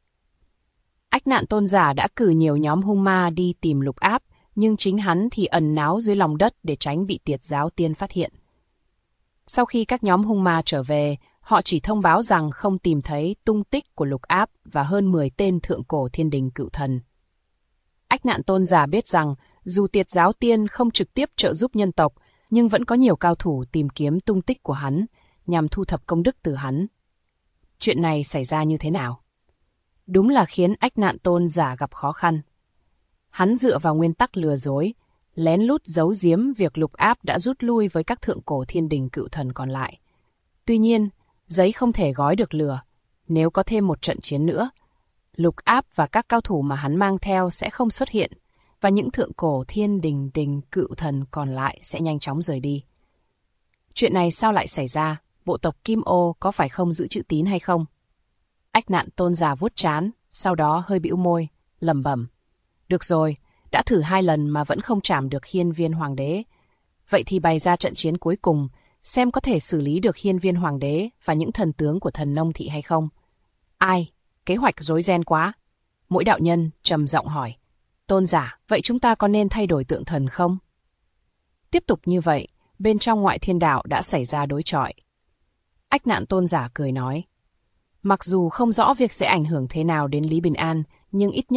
Ách Nạn Tôn giả đã cử nhiều nhóm hung ma đi tìm Lục Áp, nhưng chính hắn thì ẩn náu dưới lòng đất để tránh bị Tiệt giáo tiên phát hiện. Sau khi các nhóm hung ma trở về, họ chỉ thông báo rằng không tìm thấy tung tích của Lục Áp và hơn 10 tên thượng cổ Thiên Đình cựu thần. Ách Nạn Tôn giả biết rằng dù Tiệt giáo tiên không trực tiếp trợ giúp nhân tộc, nhưng vẫn có nhiều cao thủ tìm kiếm tung tích của hắn, nhằm thu thập công đức từ hắn. Chuyện này xảy ra như thế nào? Đúng là khiến Ách Nạn Tôn giả gặp khó khăn. Hắn dựa vào nguyên tắc lừa dối, lén lút giấu giếm việc Lục Áp đã rút lui với các thượng cổ Thiên Đình cựu thần còn lại. Tuy nhiên, giấy không thể gói được lửa. Nếu có thêm một trận chiến nữa, Lục Áp và các cao thủ mà hắn mang theo sẽ không xuất hiện, và những thượng cổ Thiên Đình cựu thần còn lại sẽ nhanh chóng rời đi. Chuyện này sao lại xảy ra? Bộ tộc Kim Ô có phải không giữ chữ tín hay không? Ách Nạn Tôn giả vuốt trán, sau đó hơi bĩu môi, lẩm bẩm. Được rồi, đã thử 2 lần mà vẫn không trảm được Hiên Viên Hoàng đế. Vậy thì bày ra trận chiến cuối cùng, xem có thể xử lý được Hiên Viên Hoàng đế và những thần tướng của thần nông thị hay không. Ai? Kế hoạch rối ren quá. Mỗi đạo nhân trầm giọng hỏi. Tôn giả, vậy chúng ta có nên thay đổi tượng thần không? Tiếp tục như vậy, bên trong ngoại thiên đạo đã xảy ra đối chọi. Ách Nạn Tôn giả cười nói. Mặc dù không rõ việc sẽ ảnh hưởng thế nào đến Lý Bình An, nhưng ít nhất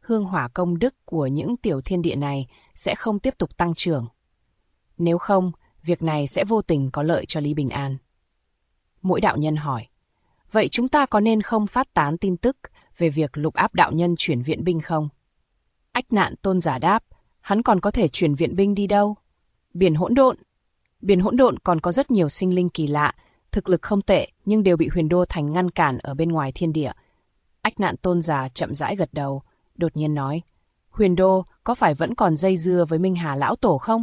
hương hỏa công đức của những tiểu thiên địa này sẽ không tiếp tục tăng trưởng. Nếu không, việc này sẽ vô tình có lợi cho Lý Bình An. Mỗi đạo nhân hỏi, vậy chúng ta có nên không phát tán tin tức về việc Lục Áp đạo nhân chuyển viện binh không? Ách Nạn Tôn giả đáp, hắn còn có thể chuyển viện binh đi đâu? Biển hỗn độn còn có rất nhiều sinh linh kỳ lạ, thực lực không tệ nhưng đều bị Huyền Đô Thành ngăn cản ở bên ngoài thiên địa. Ách Nạn Tôn giả chậm rãi gật đầu, đột nhiên nói, Huyền Đô có phải vẫn còn dây dưa với Minh Hà Lão Tổ không?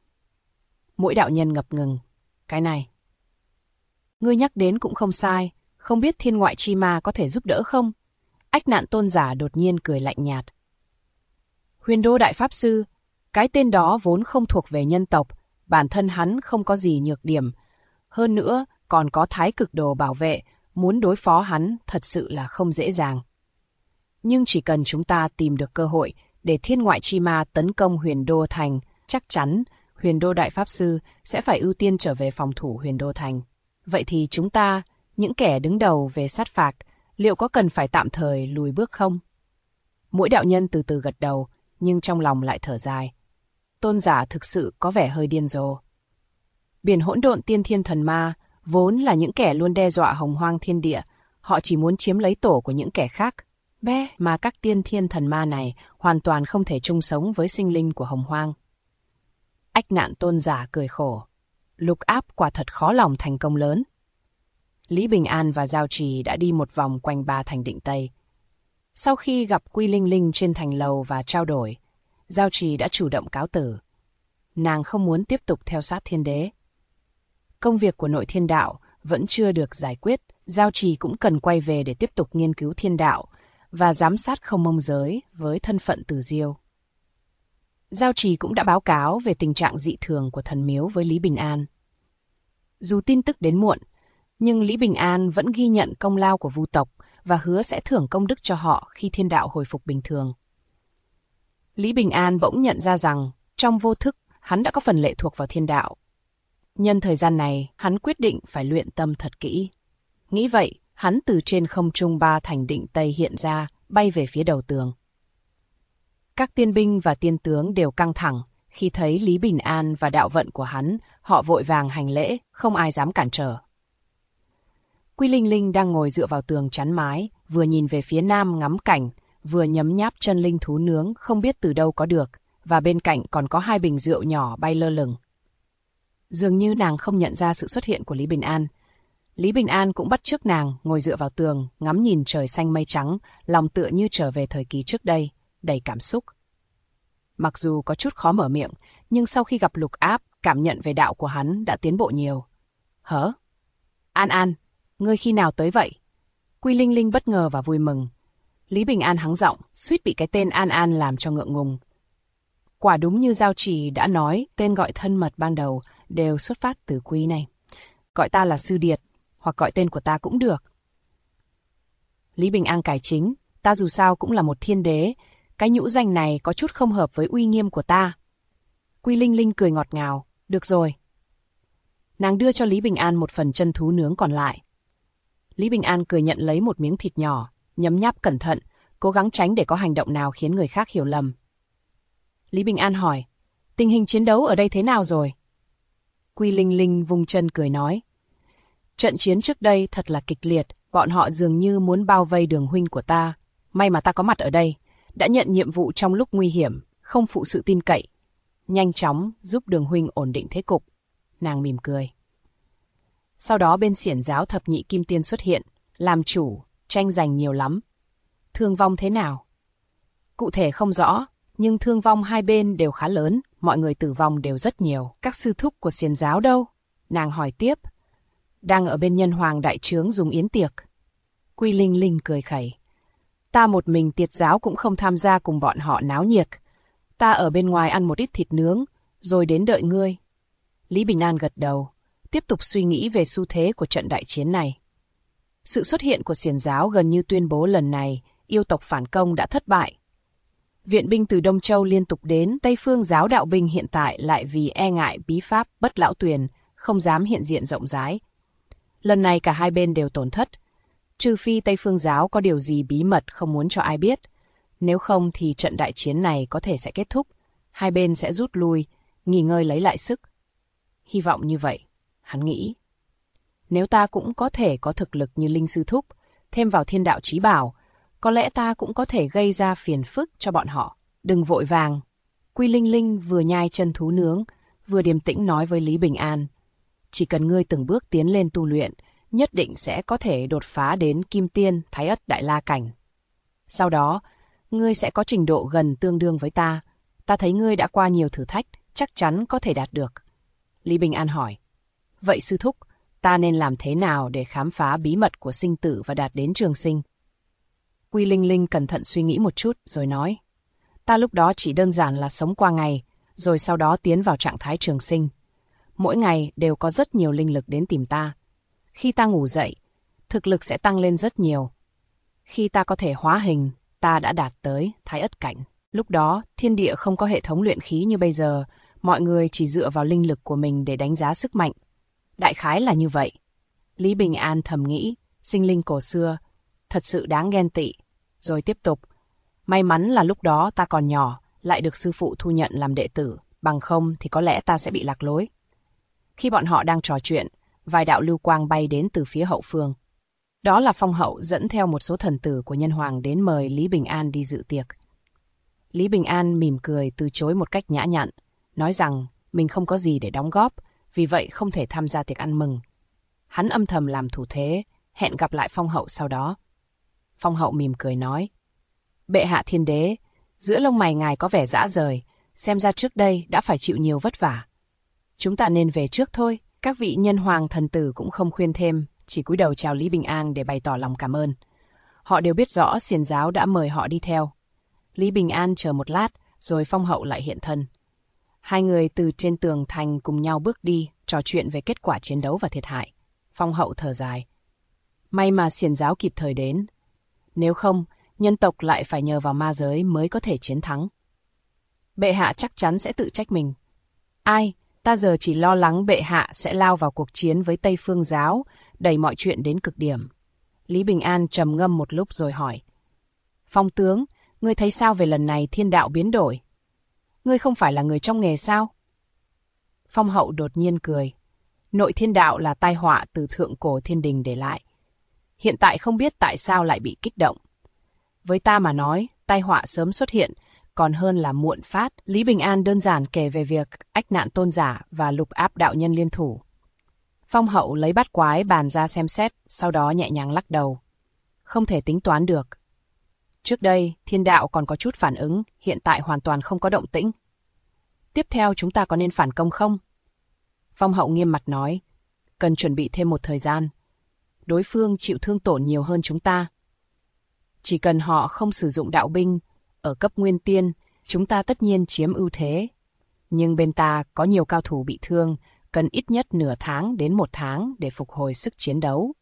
Mỗi đạo nhân ngập ngừng, cái này. Ngươi nhắc đến cũng không sai, không biết thiên ngoại chi ma có thể giúp đỡ không? Ách Nạn Tôn giả đột nhiên cười lạnh nhạt. Huyền Đô Đại Pháp Sư, cái tên đó vốn không thuộc về nhân tộc, bản thân hắn không có gì nhược điểm. Hơn nữa, còn có Thái Cực Đồ bảo vệ, muốn đối phó hắn thật sự là không dễ dàng. Nhưng chỉ cần chúng ta tìm được cơ hội để thiên ngoại chi ma tấn công Huyền Đô Thành, chắc chắn Huyền Đô Đại Pháp Sư sẽ phải ưu tiên trở về phòng thủ Huyền Đô Thành. Vậy thì chúng ta, những kẻ đứng đầu về sát phạt, liệu có cần phải tạm thời lùi bước không? Mỗi đạo nhân từ từ gật đầu, nhưng trong lòng lại thở dài. Tôn giả thực sự có vẻ hơi điên rồ. Biển hỗn độn tiên thiên thần ma, vốn là những kẻ luôn đe dọa hồng hoang thiên địa, họ chỉ muốn chiếm lấy tổ của những kẻ khác. Mà các tiên thiên thần ma này hoàn toàn không thể chung sống với sinh linh của hồng hoang. Ách Nạn Tôn giả cười khổ. Lục Áp quả thật khó lòng thành công lớn. Lý Bình An và Giao Trì đã đi một vòng quanh ba thành Định Tây. Sau khi gặp Quy Linh Linh trên thành lầu và trao đổi, Giao Trì đã chủ động cáo tử. Nàng không muốn tiếp tục theo sát thiên đế. Công việc của nội thiên đạo vẫn chưa được giải quyết, Giao Trì cũng cần quay về để tiếp tục nghiên cứu thiên đạo và giám sát Không Mông Giới với thân phận Từ Diêu. Giao Trì cũng đã báo cáo về tình trạng dị thường của thần miếu với Lý Bình An. Dù tin tức đến muộn, nhưng Lý Bình An vẫn ghi nhận công lao của Vu tộc và hứa sẽ thưởng công đức cho họ khi thiên đạo hồi phục bình thường. Lý Bình An bỗng nhận ra rằng, trong vô thức, hắn đã có phần lệ thuộc vào thiên đạo. Nhân thời gian này, hắn quyết định phải luyện tâm thật kỹ. Nghĩ vậy, hắn từ trên không trung ba thành Định Tây hiện ra, bay về phía đầu tường. Các tiên binh và tiên tướng đều căng thẳng, khi thấy Lý Bình An và đạo vận của hắn, họ vội vàng hành lễ, không ai dám cản trở. Quy Linh Linh đang ngồi dựa vào tường chắn mái, vừa nhìn về phía nam ngắm cảnh, vừa nhấm nháp chân linh thú nướng không biết từ đâu có được, và bên cạnh còn có 2 bình rượu nhỏ bay lơ lửng. Dường như nàng không nhận ra sự xuất hiện của Lý Bình An. Lý Bình An cũng bắt chước nàng, ngồi dựa vào tường, ngắm nhìn trời xanh mây trắng, lòng tựa như trở về thời kỳ trước đây, đầy cảm xúc. Mặc dù có chút khó mở miệng, nhưng sau khi gặp Lục Áp, cảm nhận về đạo của hắn đã tiến bộ nhiều. Hở? An, ngươi khi nào tới vậy? Quy Linh Linh bất ngờ và vui mừng. Lý Bình An hắng giọng, suýt bị cái tên An làm cho ngượng ngùng. Quả đúng như Giao Trì đã nói, tên gọi thân mật ban đầu đều xuất phát từ Quy này. Gọi ta là Sư Điệt, hoặc gọi tên của ta cũng được. Lý Bình An cải chính, ta dù sao cũng là một thiên đế, cái nhũ danh này có chút không hợp với uy nghiêm của ta. Quy Linh Linh cười ngọt ngào, được rồi. Nàng đưa cho Lý Bình An một phần chân thú nướng còn lại. Lý Bình An cười nhận lấy một miếng thịt nhỏ, nhấm nháp cẩn thận, cố gắng tránh để có hành động nào khiến người khác hiểu lầm. Lý Bình An hỏi, tình hình chiến đấu ở đây thế nào rồi? Quy Linh Linh vung chân cười nói, trận chiến trước đây thật là kịch liệt, bọn họ dường như muốn bao vây Đường huynh của ta. May mà ta có mặt ở đây, đã nhận nhiệm vụ trong lúc nguy hiểm, không phụ sự tin cậy. Nhanh chóng giúp Đường huynh ổn định thế cục. Nàng mỉm cười. Sau đó bên xiển giáo thập nhị kim tiên xuất hiện, làm chủ, tranh giành nhiều lắm. Thương vong thế nào? Cụ thể không rõ, nhưng thương vong hai bên đều khá lớn, mọi người tử vong đều rất nhiều. Các sư thúc của xiển giáo đâu? Nàng hỏi tiếp. Đang ở bên nhân hoàng đại trướng dùng yến tiệc. Quy Linh Linh cười khẩy. Ta một mình tiệt giáo cũng không tham gia cùng bọn họ náo nhiệt. Ta ở bên ngoài ăn một ít thịt nướng, rồi đến đợi ngươi. Lý Bình An gật đầu, tiếp tục suy nghĩ về xu thế của trận đại chiến này. Sự xuất hiện của xiển giáo gần như tuyên bố lần này, yêu tộc phản công đã thất bại. Viện binh từ Đông Châu liên tục đến, Tây Phương giáo đạo binh hiện tại lại vì e ngại bí pháp Bất Lão Tuyền, không dám hiện diện rộng rãi. Lần này cả hai bên đều tổn thất, trừ phi Tây Phương giáo có điều gì bí mật không muốn cho ai biết. Nếu không thì trận đại chiến này có thể sẽ kết thúc, hai bên sẽ rút lui, nghỉ ngơi lấy lại sức. Hy vọng như vậy, hắn nghĩ. Nếu ta cũng có thể có thực lực như Linh Sư Thúc, thêm vào thiên đạo chí bảo, có lẽ ta cũng có thể gây ra phiền phức cho bọn họ. Đừng vội vàng. Quy Linh Linh vừa nhai chân thú nướng, vừa điềm tĩnh nói với Lý Bình An. Chỉ cần ngươi từng bước tiến lên tu luyện, nhất định sẽ có thể đột phá đến Kim Tiên, Thái Ất, Đại La Cảnh. Sau đó, ngươi sẽ có trình độ gần tương đương với ta. Ta thấy ngươi đã qua nhiều thử thách, chắc chắn có thể đạt được. Lý Bình An hỏi. Vậy sư thúc, ta nên làm thế nào để khám phá bí mật của sinh tử và đạt đến trường sinh? Quy Linh Linh cẩn thận suy nghĩ một chút rồi nói. Ta lúc đó chỉ đơn giản là sống qua ngày, rồi sau đó tiến vào trạng thái trường sinh. Mỗi ngày đều có rất nhiều linh lực đến tìm ta. Khi ta ngủ dậy, thực lực sẽ tăng lên rất nhiều. Khi ta có thể hóa hình, ta đã đạt tới Thái Ất Cảnh. Lúc đó, thiên địa không có hệ thống luyện khí như bây giờ, mọi người chỉ dựa vào linh lực của mình để đánh giá sức mạnh. Đại khái là như vậy. Lý Bình An thầm nghĩ, sinh linh cổ xưa, thật sự đáng ghen tị. Rồi tiếp tục. May mắn là lúc đó ta còn nhỏ, lại được sư phụ thu nhận làm đệ tử, bằng không thì có lẽ ta sẽ bị lạc lối. Khi bọn họ đang trò chuyện, vài đạo lưu quang bay đến từ phía hậu phương. Đó là Phong Hậu dẫn theo một số thần tử của nhân hoàng đến mời Lý Bình An đi dự tiệc. Lý Bình An mỉm cười từ chối một cách nhã nhặn, nói rằng mình không có gì để đóng góp, vì vậy không thể tham gia tiệc ăn mừng. Hắn âm thầm làm thủ thế, hẹn gặp lại Phong Hậu sau đó. Phong Hậu mỉm cười nói, bệ hạ thiên đế, giữa lông mày ngài có vẻ rã rời, xem ra trước đây đã phải chịu nhiều vất vả. Chúng ta nên về trước thôi. Các vị nhân hoàng thần tử cũng không khuyên thêm, chỉ cúi đầu chào Lý Bình An để bày tỏ lòng cảm ơn. Họ đều biết rõ xiển giáo đã mời họ đi theo. Lý Bình An chờ một lát, rồi Phong Hậu lại hiện thân. Hai người từ trên tường thành cùng nhau bước đi, trò chuyện về kết quả chiến đấu và thiệt hại. Phong Hậu thở dài. May mà xiển giáo kịp thời đến. Nếu không, nhân tộc lại phải nhờ vào ma giới mới có thể chiến thắng. Bệ hạ chắc chắn sẽ tự trách mình. Ai, ta giờ chỉ lo lắng bệ hạ sẽ lao vào cuộc chiến với Tây Phương giáo, đẩy mọi chuyện đến cực điểm. Lý Bình An trầm ngâm một lúc rồi hỏi. Phong tướng, ngươi thấy sao về lần này thiên đạo biến đổi? Ngươi không phải là người trong nghề sao? Phong Hậu đột nhiên cười. Nội thiên đạo là tai họa từ thượng cổ thiên đình để lại. Hiện tại không biết tại sao lại bị kích động. Với ta mà nói, tai họa sớm xuất hiện, còn hơn là muộn phát. Lý Bình An đơn giản kể về việc Ách Nạn Tôn Giả và Lục Áp đạo nhân liên thủ. Phong Hậu lấy bát quái bàn ra xem xét, sau đó nhẹ nhàng lắc đầu. Không thể tính toán được. Trước đây, thiên đạo còn có chút phản ứng, hiện tại hoàn toàn không có động tĩnh. Tiếp theo chúng ta có nên phản công không? Phong Hậu nghiêm mặt nói, cần chuẩn bị thêm một thời gian. Đối phương chịu thương tổn nhiều hơn chúng ta. Chỉ cần họ không sử dụng đạo binh, ở cấp nguyên tiên, chúng ta tất nhiên chiếm ưu thế. Nhưng bên ta có nhiều cao thủ bị thương, cần ít nhất nửa tháng đến 1 tháng để phục hồi sức chiến đấu.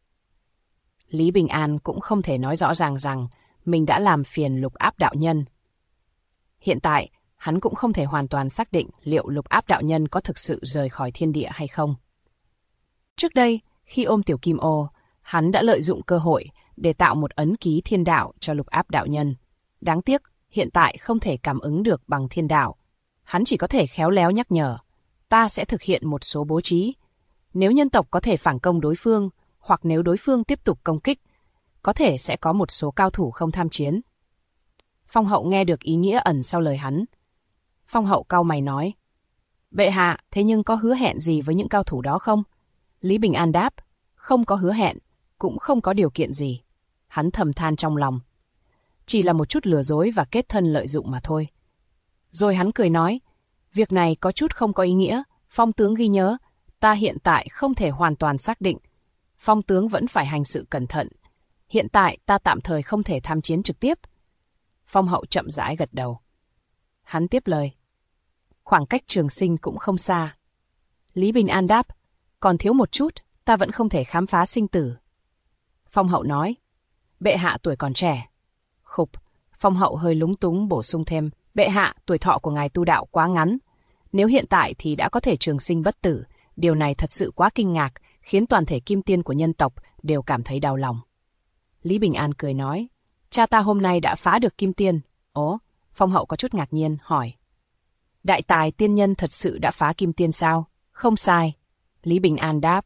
Lý Bình An cũng không thể nói rõ ràng rằng mình đã làm phiền Lục Áp đạo nhân. Hiện tại, hắn cũng không thể hoàn toàn xác định liệu Lục Áp đạo nhân có thực sự rời khỏi thiên địa hay không. Trước đây, khi ôm Tiểu Kim Ô, hắn đã lợi dụng cơ hội để tạo một ấn ký thiên đạo cho Lục Áp đạo nhân. Đáng tiếc, hiện tại không thể cảm ứng được bằng thiên đạo. Hắn chỉ có thể khéo léo nhắc nhở, ta sẽ thực hiện một số bố trí. Nếu nhân tộc có thể phản công đối phương, hoặc nếu đối phương tiếp tục công kích, có thể sẽ có một số cao thủ không tham chiến. Phong Hậu nghe được ý nghĩa ẩn sau lời hắn. Phong Hậu cau mày nói, bệ hạ, thế nhưng có hứa hẹn gì với những cao thủ đó không? Lý Bình An đáp, không có hứa hẹn, cũng không có điều kiện gì. Hắn thầm than trong lòng. Chỉ là một chút lừa dối và kết thân lợi dụng mà thôi. Rồi hắn cười nói, việc này có chút không có ý nghĩa, Phong tướng ghi nhớ, ta hiện tại không thể hoàn toàn xác định. Phong tướng vẫn phải hành sự cẩn thận. Hiện tại ta tạm thời không thể tham chiến trực tiếp. Phong Hậu chậm rãi gật đầu. Hắn tiếp lời, khoảng cách trường sinh cũng không xa. Lý Bình An đáp, còn thiếu một chút, ta vẫn không thể khám phá sinh tử. Phong Hậu nói, bệ hạ tuổi còn trẻ. Khục, Phong Hậu hơi lúng túng bổ sung thêm, bệ hạ, tuổi thọ của ngài tu đạo quá ngắn. Nếu hiện tại thì đã có thể trường sinh bất tử, điều này thật sự quá kinh ngạc, khiến toàn thể kim tiên của nhân tộc đều cảm thấy đau lòng. Lý Bình An cười nói, cha ta hôm nay đã phá được kim tiên, Ồ, Phong hậu có chút ngạc nhiên, hỏi. Đại tài tiên nhân thật sự đã phá kim tiên sao? Không sai. Lý Bình An đáp.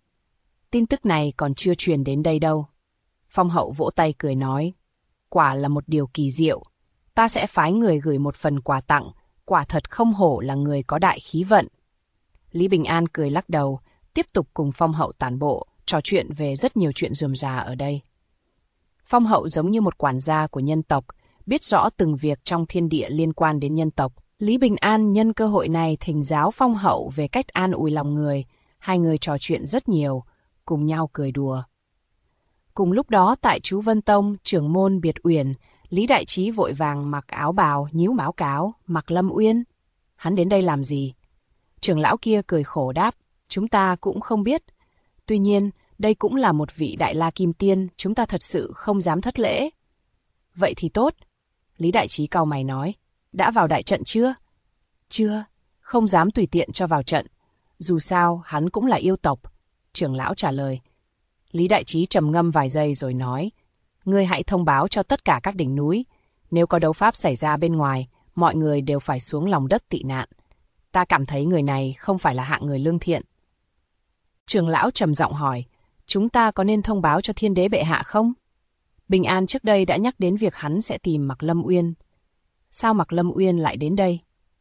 Tin tức này còn chưa truyền đến đây đâu. Phong hậu vỗ tay cười nói. Quả là một điều kỳ diệu. Ta sẽ phái người gửi một phần quà tặng. Quả thật không hổ là người có đại khí vận. Lý Bình An cười lắc đầu, tiếp tục cùng Phong hậu tản bộ, trò chuyện về rất nhiều chuyện rườm rà ở đây. Phong hậu giống như một quản gia của nhân tộc, biết rõ từng việc trong thiên địa liên quan đến nhân tộc. Lý Bình An nhân cơ hội này thỉnh giáo Phong hậu về cách an ủi lòng người. Hai người trò chuyện rất nhiều, cùng nhau cười đùa. Cùng lúc đó tại Chú Vân Tông, trưởng môn Biệt Uyển, Lý Đại Trí vội vàng mặc áo bào, nhíu máo cáo, mặc Lâm Uyên. Hắn đến đây làm gì? Trưởng lão kia cười khổ đáp, chúng ta cũng không biết. Tuy nhiên, đây cũng là một vị đại la kim tiên, chúng ta thật sự không dám thất lễ. Vậy thì tốt. Lý Đại Trí cau mày nói, đã vào đại trận chưa? Chưa, không dám tùy tiện cho vào trận. Dù sao, hắn cũng là yêu tộc. Trưởng lão trả lời. Lý Đại Trí trầm ngâm vài giây rồi nói, ngươi hãy thông báo cho tất cả các đỉnh núi. Nếu có đấu pháp xảy ra bên ngoài, mọi người đều phải xuống lòng đất tị nạn. Ta cảm thấy người này không phải là hạng người lương thiện. Trưởng lão trầm giọng hỏi, chúng ta có nên thông báo cho Thiên Đế bệ hạ không? Bình An trước đây đã nhắc đến việc hắn sẽ tìm Mạc Lâm Uyên. Sao Mạc Lâm Uyên lại đến đây?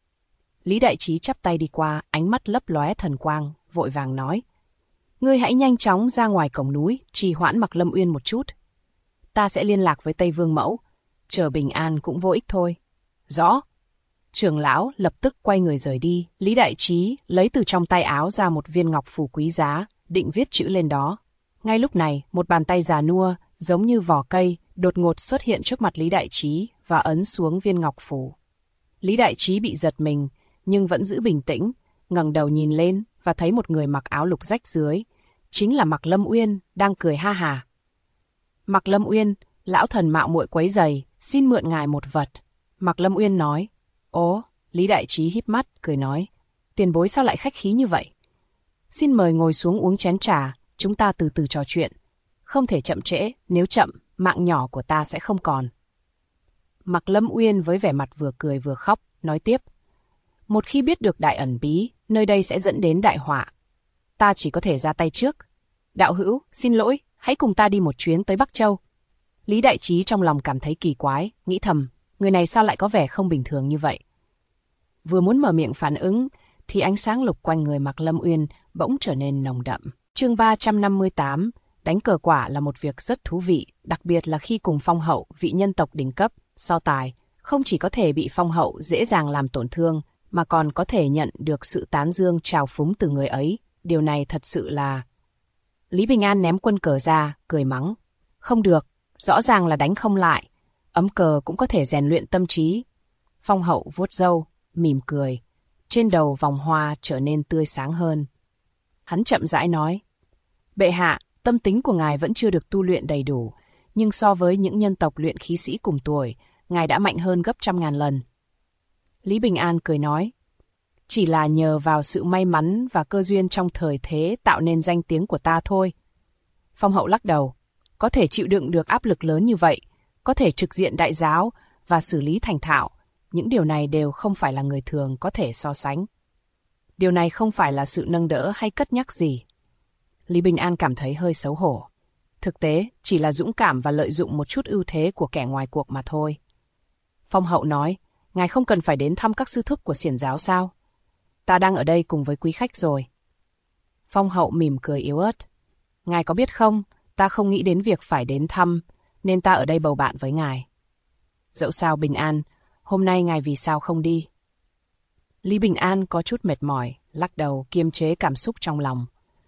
Lý Đại Trí chắp tay đi qua, ánh mắt lấp lóe thần quang, vội vàng nói, ngươi hãy nhanh chóng ra ngoài cổng núi, trì hoãn Mạc Lâm Uyên một chút. Ta sẽ liên lạc với Tây Vương Mẫu, chờ Bình An cũng vô ích thôi. Rõ. Trưởng lão lập tức quay người rời đi. Lý Đại Trí lấy từ trong tay áo ra một viên ngọc phù quý giá, định viết chữ lên đó. Ngay lúc này, một bàn tay già nua, giống như vỏ cây, đột ngột xuất hiện trước mặt Lý Đại Trí và ấn xuống viên ngọc phù. Lý Đại Trí bị giật mình, nhưng vẫn giữ bình tĩnh, ngẩng đầu nhìn lên và thấy một người mặc áo lục rách rưới, chính là Mạc Lâm Uyên, đang cười ha hả. Mạc Lâm Uyên, lão thần mạo muội quấy rầy, xin mượn ngài một vật. Mạc Lâm Uyên nói. Ố, Lý Đại Trí híp mắt, cười nói, tiền bối sao lại khách khí như vậy? Xin mời ngồi xuống uống chén trà, chúng ta từ từ trò chuyện. Không thể chậm trễ, nếu chậm, mạng nhỏ của ta sẽ không còn. Mạc Lâm Uyên với vẻ mặt vừa cười vừa khóc, nói tiếp. Một khi biết được đại ẩn bí, nơi đây sẽ dẫn đến đại họa. Ta chỉ có thể ra tay trước. Đạo hữu, xin lỗi, hãy cùng ta đi một chuyến tới Bắc Châu. Lý Đại Trí trong lòng cảm thấy kỳ quái, nghĩ thầm, người này sao lại có vẻ không bình thường như vậy. Vừa muốn mở miệng phản ứng, thì ánh sáng lục quanh người Mạc Lâm Uyên bỗng trở nên nồng đậm. Chương 358, đánh cờ quả là một việc rất thú vị, đặc biệt là khi cùng Phong hậu, vị nhân tộc đỉnh cấp, so tài, không chỉ có thể bị Phong hậu dễ dàng làm tổn thương, mà còn có thể nhận được sự tán dương trào phúng từ người ấy. Điều này thật sự là... Lý Bình An ném quân cờ ra, cười mắng. Không được, rõ ràng là đánh không lại. Ấm cờ cũng có thể rèn luyện tâm trí. Phong hậu vuốt râu, mỉm cười. Trên đầu vòng hoa trở nên tươi sáng hơn. Hắn chậm rãi nói. Bệ hạ, tâm tính của ngài vẫn chưa được tu luyện đầy đủ, nhưng so với những nhân tộc luyện khí sĩ cùng tuổi, ngài đã mạnh hơn gấp 100.000 lần. Lý Bình An cười nói. Chỉ là nhờ vào sự may mắn và cơ duyên trong thời thế tạo nên danh tiếng của ta thôi. Phong hậu lắc đầu. Có thể chịu đựng được áp lực lớn như vậy, có thể trực diện đại giáo và xử lý thành thạo, những điều này đều không phải là người thường có thể so sánh. Điều này không phải là sự nâng đỡ hay cất nhắc gì. Lý Bình An cảm thấy hơi xấu hổ. Thực tế, chỉ là dũng cảm và lợi dụng một chút ưu thế của kẻ ngoài cuộc mà thôi. Phong hậu nói, ngài không cần phải đến thăm các sư thúc của xiển giáo sao? Ta đang ở đây cùng với quý khách rồi. Phong hậu mỉm cười yếu ớt. Ngài có biết không, ta không nghĩ đến việc phải đến thăm, nên ta ở đây bầu bạn với ngài. Dẫu sao Bình An, hôm nay ngài vì sao không đi? Lý Bình An có chút mệt mỏi, lắc đầu kiềm chế cảm xúc trong lòng.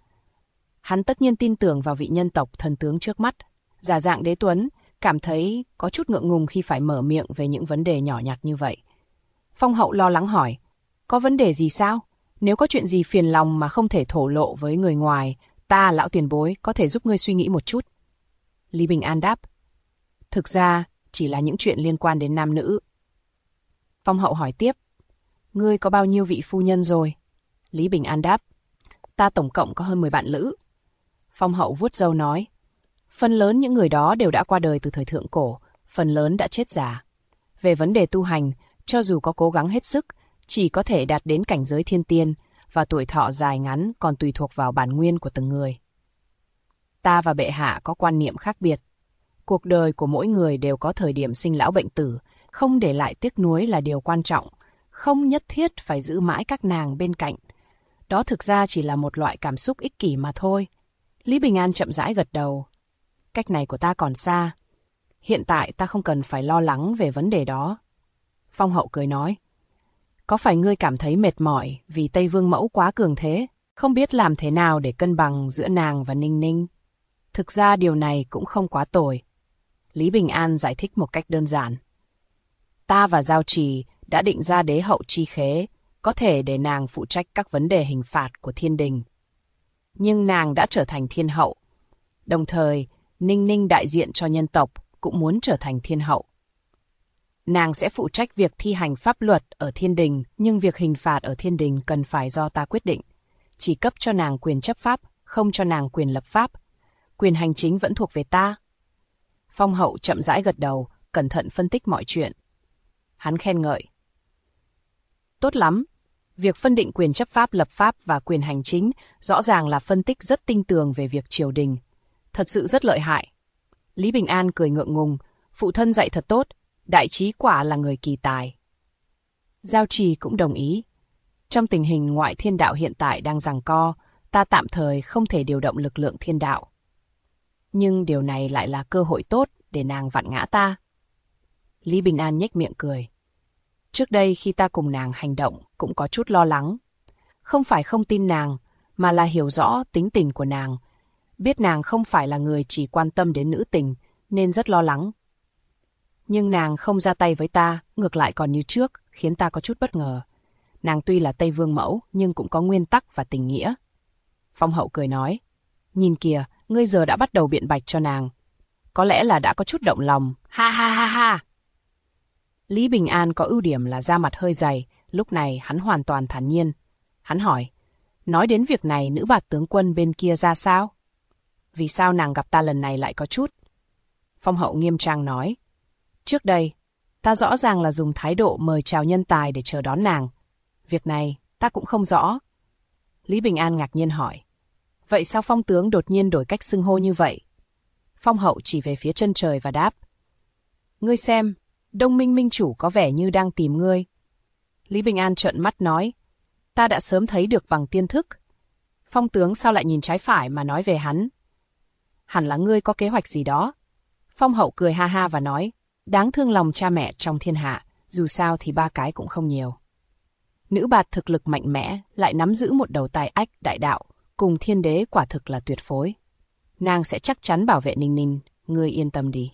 Hắn tất nhiên tin tưởng vào vị nhân tộc thần tướng trước mắt, giả dạng đế tuấn, cảm thấy có chút ngượng ngùng khi phải mở miệng về những vấn đề nhỏ nhặt như vậy. Phong hậu lo lắng hỏi, có vấn đề gì sao? Nếu có chuyện gì phiền lòng mà không thể thổ lộ với người ngoài, ta, lão tiền bối, có thể giúp ngươi suy nghĩ một chút. Lý Bình An đáp, thực ra, chỉ là những chuyện liên quan đến nam nữ. Phong hậu hỏi tiếp, ngươi có bao nhiêu vị phu nhân rồi? Lý Bình An đáp, ta tổng cộng có hơn 10 bạn lữ. Phong hậu vuốt râu nói, phần lớn những người đó đều đã qua đời từ thời thượng cổ, phần lớn đã chết già. Về vấn đề tu hành, cho dù có cố gắng hết sức, chỉ có thể đạt đến cảnh giới thiên tiên, và tuổi thọ dài ngắn còn tùy thuộc vào bản nguyên của từng người. Ta và bệ hạ có quan niệm khác biệt. Cuộc đời của mỗi người đều có thời điểm sinh lão bệnh tử, không để lại tiếc nuối là điều quan trọng, không nhất thiết phải giữ mãi các nàng bên cạnh. Đó thực ra chỉ là một loại cảm xúc ích kỷ mà thôi. Lý Bình An chậm rãi gật đầu. Cách này của ta còn xa. Hiện tại ta không cần phải lo lắng về vấn đề đó. Phong hậu cười nói. Có phải ngươi cảm thấy mệt mỏi vì Tây Vương mẫu quá cường thế, không biết làm thế nào để cân bằng giữa nàng và Ninh Ninh? Thực ra điều này cũng không quá tồi. Lý Bình An giải thích một cách đơn giản. Ta và Giao Trì đã định ra đế hậu Chi Khế, có thể để nàng phụ trách các vấn đề hình phạt của thiên đình. Nhưng nàng đã trở thành thiên hậu. Đồng thời, Ninh Ninh đại diện cho nhân tộc cũng muốn trở thành thiên hậu. Nàng sẽ phụ trách việc thi hành pháp luật ở thiên đình, nhưng việc hình phạt ở thiên đình cần phải do ta quyết định. Chỉ cấp cho nàng quyền chấp pháp, không cho nàng quyền lập pháp. Quyền hành chính vẫn thuộc về ta. Phong hậu chậm rãi gật đầu, cẩn thận phân tích mọi chuyện. Hắn khen ngợi. Tốt lắm. Việc phân định quyền chấp pháp, lập pháp và quyền hành chính rõ ràng là phân tích rất tinh tường về việc triều đình. Thật sự rất lợi hại. Lý Bình An cười ngượng ngùng. Phụ thân dạy thật tốt. Đại trí quả là người kỳ tài. Giao Trì cũng đồng ý. Trong tình hình ngoại thiên đạo hiện tại đang giằng co, ta tạm thời không thể điều động lực lượng thiên đạo. Nhưng điều này lại là cơ hội tốt để nàng vặn ngã ta. Lý Bình An nhếch miệng cười. Trước đây khi ta cùng nàng hành động cũng có chút lo lắng. Không phải không tin nàng, mà là hiểu rõ tính tình của nàng. Biết nàng không phải là người chỉ quan tâm đến nữ tình, nên rất lo lắng. Nhưng nàng không ra tay với ta, ngược lại còn như trước, khiến ta có chút bất ngờ. Nàng tuy là Tây Vương mẫu, nhưng cũng có nguyên tắc và tình nghĩa. Phong hậu cười nói, nhìn kìa, ngươi giờ đã bắt đầu biện bạch cho nàng. Có lẽ là đã có chút động lòng, ha ha ha ha. Lý Bình An có ưu điểm là da mặt hơi dày, lúc này hắn hoàn toàn thản nhiên. Hắn hỏi, nói đến việc này nữ bạt tướng quân bên kia ra sao? Vì sao nàng gặp ta lần này lại có chút? Phong hậu nghiêm trang nói, trước đây, ta rõ ràng là dùng thái độ mời chào nhân tài để chờ đón nàng. Việc này, ta cũng không rõ. Lý Bình An ngạc nhiên hỏi, vậy sao Phong tướng đột nhiên đổi cách xưng hô như vậy? Phong hậu chỉ về phía chân trời và đáp, ngươi xem, Đông Minh Minh chủ có vẻ như đang tìm ngươi. Lý Bình An trợn mắt nói, ta đã sớm thấy được bằng tiên thức. Phong tướng sao lại nhìn trái phải mà nói về hắn? Hẳn là ngươi có kế hoạch gì đó. Phong hậu cười ha ha và nói, đáng thương lòng cha mẹ trong thiên hạ, dù sao thì ba cái cũng không nhiều. Nữ bạt thực lực mạnh mẽ, lại nắm giữ một đầu tài ách đại đạo, cùng thiên đế quả thực là tuyệt phối. Nàng sẽ chắc chắn bảo vệ Ninh Ninh, ngươi yên tâm đi.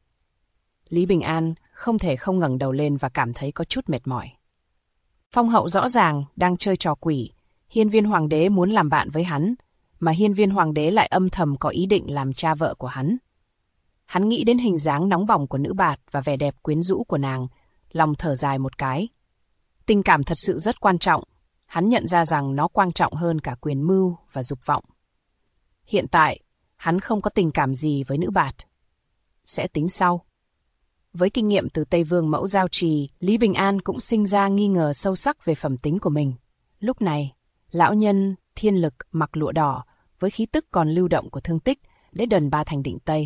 Lý Bình An không thể không ngẩng đầu lên và cảm thấy có chút mệt mỏi. Phong hậu rõ ràng đang chơi trò quỷ, hiên viên hoàng đế muốn làm bạn với hắn, mà hiên viên hoàng đế lại âm thầm có ý định làm cha vợ của hắn. Hắn nghĩ đến hình dáng nóng bỏng của nữ bạt và vẻ đẹp quyến rũ của nàng, lòng thở dài một cái. Tình cảm thật sự rất quan trọng, hắn nhận ra rằng nó quan trọng hơn cả quyền mưu và dục vọng. Hiện tại, hắn không có tình cảm gì với nữ bạt. Sẽ tính sau. Với kinh nghiệm từ Tây Vương mẫu Giao Trì, Lý Bình An cũng sinh ra nghi ngờ sâu sắc về phẩm tính của mình. Lúc này, lão nhân thiên lực mặc lụa đỏ, với khí tức còn lưu động của thương tích, đến đần ba thành định Tây.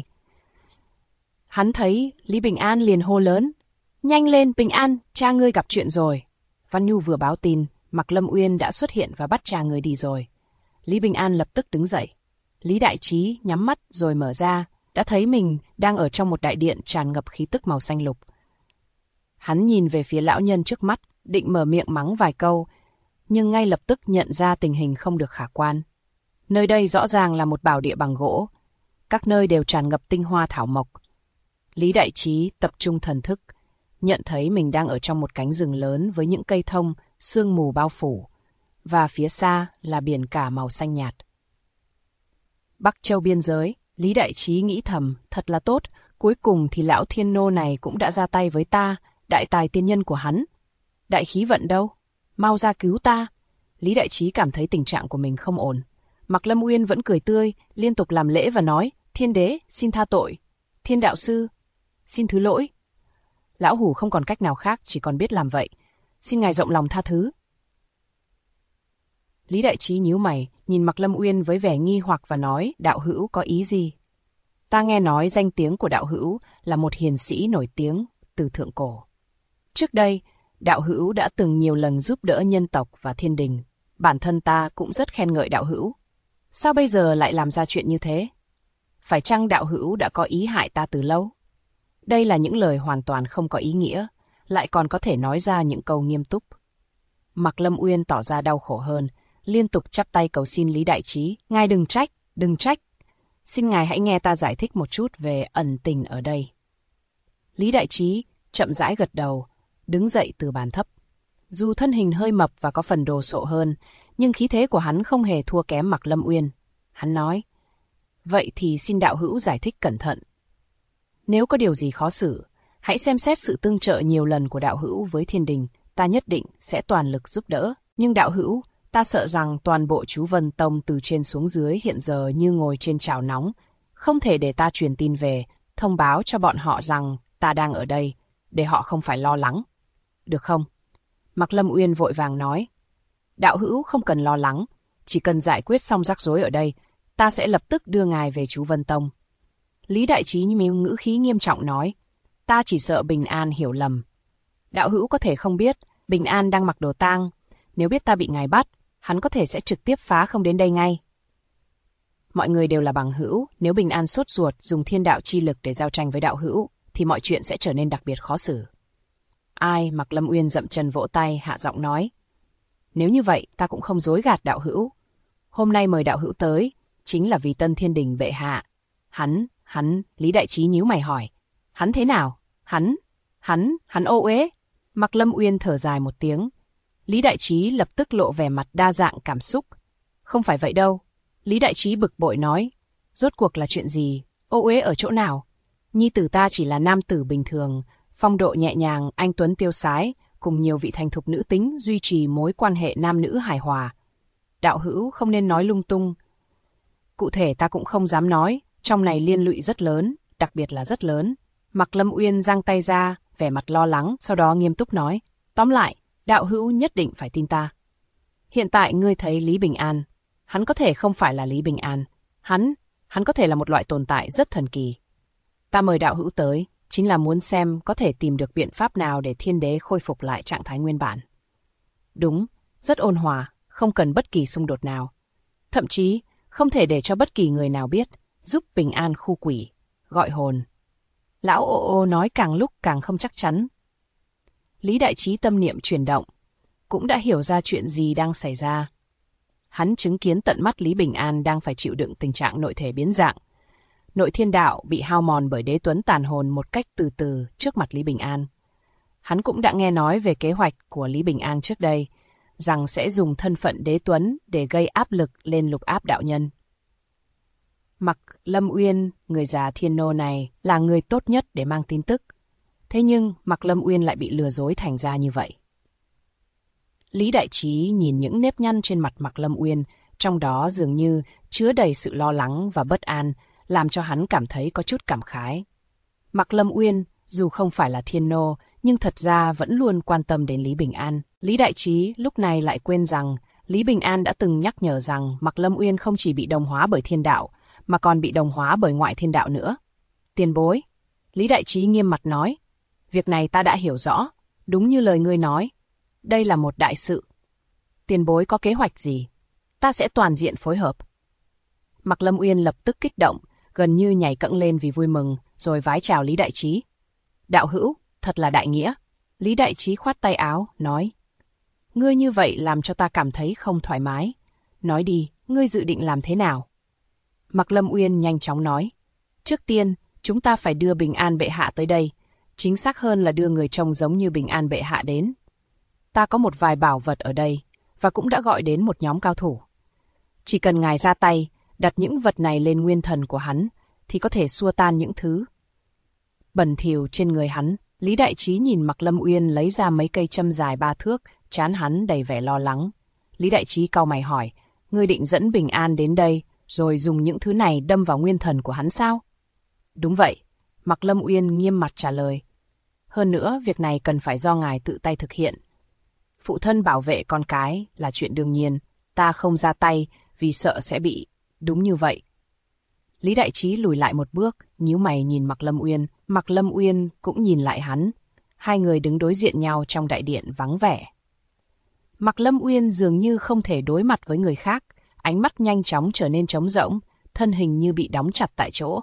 Hắn thấy Lý Bình An liền hô lớn, nhanh lên Bình An, cha ngươi gặp chuyện rồi. Văn Nhu vừa báo tin, Mạc Lâm Uyên đã xuất hiện và bắt cha người đi rồi. Lý Bình An lập tức đứng dậy. Lý Đại Trí nhắm mắt rồi mở ra, đã thấy mình đang ở trong một đại điện tràn ngập khí tức màu xanh lục. Hắn nhìn về phía lão nhân trước mắt, định mở miệng mắng vài câu, nhưng ngay lập tức nhận ra tình hình không được khả quan. Nơi đây rõ ràng là một bảo địa bằng gỗ, các nơi đều tràn ngập tinh hoa thảo mộc. Lý Đại Trí tập trung thần thức, nhận thấy mình đang ở trong một cánh rừng lớn với những cây thông, sương mù bao phủ, và phía xa là biển cả màu xanh nhạt. Bắc Châu biên giới, Lý Đại Trí nghĩ thầm, thật là tốt, cuối cùng thì lão thiên nô này cũng đã ra tay với ta, đại tài tiên nhân của hắn. Đại khí vận đâu? Mau ra cứu ta. Lý Đại Trí cảm thấy tình trạng của mình không ổn. Mạc Lâm Uyên vẫn cười tươi, liên tục làm lễ và nói, thiên đế, xin tha tội. Thiên đạo sư, xin thứ lỗi. Lão Hủ không còn cách nào khác, chỉ còn biết làm vậy. Xin ngài rộng lòng tha thứ. Lý Đại Trí nhíu mày, nhìn Mạc Lâm Uyên với vẻ nghi hoặc và nói, đạo hữu có ý gì? Ta nghe nói danh tiếng của đạo hữu là một hiền sĩ nổi tiếng từ thượng cổ. Trước đây, đạo hữu đã từng nhiều lần giúp đỡ nhân tộc và thiên đình. Bản thân ta cũng rất khen ngợi đạo hữu. Sao bây giờ lại làm ra chuyện như thế? Phải chăng đạo hữu đã có ý hại ta từ lâu? Đây là những lời hoàn toàn không có ý nghĩa, lại còn có thể nói ra những câu nghiêm túc. Mạc Lâm Uyên tỏ ra đau khổ hơn, liên tục chắp tay cầu xin Lý Đại Trí. Ngài đừng trách, đừng trách. Xin ngài hãy nghe ta giải thích một chút về ẩn tình ở đây. Lý Đại Trí chậm rãi gật đầu, đứng dậy từ bàn thấp. Dù thân hình hơi mập và có phần đồ sộ hơn, nhưng khí thế của hắn không hề thua kém Mạc Lâm Uyên. Hắn nói, vậy thì xin đạo hữu giải thích cẩn thận. Nếu có điều gì khó xử, hãy xem xét sự tương trợ nhiều lần của đạo hữu với thiên đình, ta nhất định sẽ toàn lực giúp đỡ. Nhưng đạo hữu, ta sợ rằng toàn bộ chú Vân Tông từ trên xuống dưới hiện giờ như ngồi trên chảo nóng, không thể để ta truyền tin về, thông báo cho bọn họ rằng ta đang ở đây, để họ không phải lo lắng. Được không? Mạc Lâm Uyên vội vàng nói, đạo hữu không cần lo lắng, chỉ cần giải quyết xong rắc rối ở đây, ta sẽ lập tức đưa ngài về chú Vân Tông. Lý Đại Trí ngữ khí nghiêm trọng nói, ta chỉ sợ Bình An hiểu lầm. Đạo hữu có thể không biết, Bình An đang mặc đồ tang, nếu biết ta bị ngài bắt, hắn có thể sẽ trực tiếp phá không đến đây ngay. Mọi người đều là bằng hữu, nếu Bình An sốt ruột dùng thiên đạo chi lực để giao tranh với đạo hữu, thì mọi chuyện sẽ trở nên đặc biệt khó xử. Ai? Mạc Lâm Uyên dậm chân vỗ tay, hạ giọng nói. Nếu như vậy, ta cũng không dối gạt đạo hữu. Hôm nay mời đạo hữu tới, chính là vì Tân Thiên Đình bệ hạ. Hắn, Lý Đại Trí nhíu mày hỏi. Hắn thế nào? Hắn ô uế. Mạc Lâm Uyên thở dài một tiếng. Lý Đại Trí lập tức lộ vẻ mặt đa dạng cảm xúc. Không phải vậy đâu. Lý Đại Trí bực bội nói. Rốt cuộc là chuyện gì? Ô uế ở chỗ nào? Nhi tử ta chỉ là nam tử bình thường, phong độ nhẹ nhàng, anh tuấn tiêu sái, cùng nhiều vị thành thục nữ tính duy trì mối quan hệ nam nữ hài hòa. Đạo hữu không nên nói lung tung. Cụ thể ta cũng không dám nói, trong này liên lụy rất lớn, đặc biệt là rất lớn. Mạc Lâm Uyên giang tay ra, vẻ mặt lo lắng, sau đó nghiêm túc nói. Tóm lại, đạo hữu nhất định phải tin ta. Hiện tại ngươi thấy Lý Bình An, hắn có thể không phải là Lý Bình An. Hắn có thể là một loại tồn tại rất thần kỳ. Ta mời đạo hữu tới, chính là muốn xem có thể tìm được biện pháp nào để thiên đế khôi phục lại trạng thái nguyên bản. Đúng, rất ôn hòa, không cần bất kỳ xung đột nào. Thậm chí, không thể để cho bất kỳ người nào biết, giúp Bình An khu quỷ, gọi hồn. Lão ô nói càng lúc càng không chắc chắn. Lý Đại Trí tâm niệm chuyển động, cũng đã hiểu ra chuyện gì đang xảy ra. Hắn chứng kiến tận mắt Lý Bình An đang phải chịu đựng tình trạng nội thể biến dạng. Nội thiên đạo bị hao mòn bởi đế tuấn tàn hồn một cách từ từ trước mặt Lý Bình An. Hắn cũng đã nghe nói về kế hoạch của Lý Bình An trước đây, rằng sẽ dùng thân phận đế tuấn để gây áp lực lên Lục Áp đạo nhân. Mạc Lâm Uyên, người già thiên nô này, là người tốt nhất để mang tin tức. Thế nhưng Mạc Lâm Uyên lại bị lừa dối thành ra như vậy. Lý Đại Trí nhìn những nếp nhăn trên mặt Mạc Lâm Uyên, trong đó dường như chứa đầy sự lo lắng và bất an, làm cho hắn cảm thấy có chút cảm khái. Mạc Lâm Uyên, dù không phải là thiên nô, nhưng thật ra vẫn luôn quan tâm đến Lý Bình An. Lý Đại Trí lúc này lại quên rằng Lý Bình An đã từng nhắc nhở rằng Mạc Lâm Uyên không chỉ bị đồng hóa bởi thiên đạo, mà còn bị đồng hóa bởi ngoại thiên đạo nữa. Tiền bối, Lý Đại Trí nghiêm mặt nói, việc này ta đã hiểu rõ, đúng như lời ngươi nói. Đây là một đại sự. Tiền bối có kế hoạch gì? Ta sẽ toàn diện phối hợp. Mạc Lâm Uyên lập tức kích động, gần như nhảy cẫng lên vì vui mừng, rồi vái chào Lý Đại Trí. Đạo hữu, thật là đại nghĩa. Lý Đại Trí khoát tay áo, nói. Ngươi như vậy làm cho ta cảm thấy không thoải mái. Nói đi, ngươi dự định làm thế nào? Mạc Lâm Uyên nhanh chóng nói. Trước tiên, chúng ta phải đưa Bình An bệ hạ tới đây. Chính xác hơn là đưa người trông giống như Bình An bệ hạ đến. Ta có một vài bảo vật ở đây, và cũng đã gọi đến một nhóm cao thủ. Chỉ cần ngài ra tay, đặt những vật này lên nguyên thần của hắn, thì có thể xua tan những thứ bẩn thỉu trên người hắn. Lý Đại Trí nhìn Mạc Lâm Uyên lấy ra mấy cây châm dài 3 thước, trán hắn đầy vẻ lo lắng. Lý Đại Trí cau mày hỏi, ngươi định dẫn Bình An đến đây, rồi dùng những thứ này đâm vào nguyên thần của hắn sao? Đúng vậy, Mạc Lâm Uyên nghiêm mặt trả lời. Hơn nữa, việc này cần phải do ngài tự tay thực hiện. Phụ thân bảo vệ con cái là chuyện đương nhiên, ta không ra tay vì sợ sẽ bị... Đúng như vậy. Lý Đại Trí lùi lại một bước, nhíu mày nhìn Mạc Lâm Uyên. Mạc Lâm Uyên cũng nhìn lại hắn. Hai người đứng đối diện nhau trong đại điện vắng vẻ. Mạc Lâm Uyên dường như không thể đối mặt với người khác, ánh mắt nhanh chóng trở nên trống rỗng, thân hình như bị đóng chặt tại chỗ.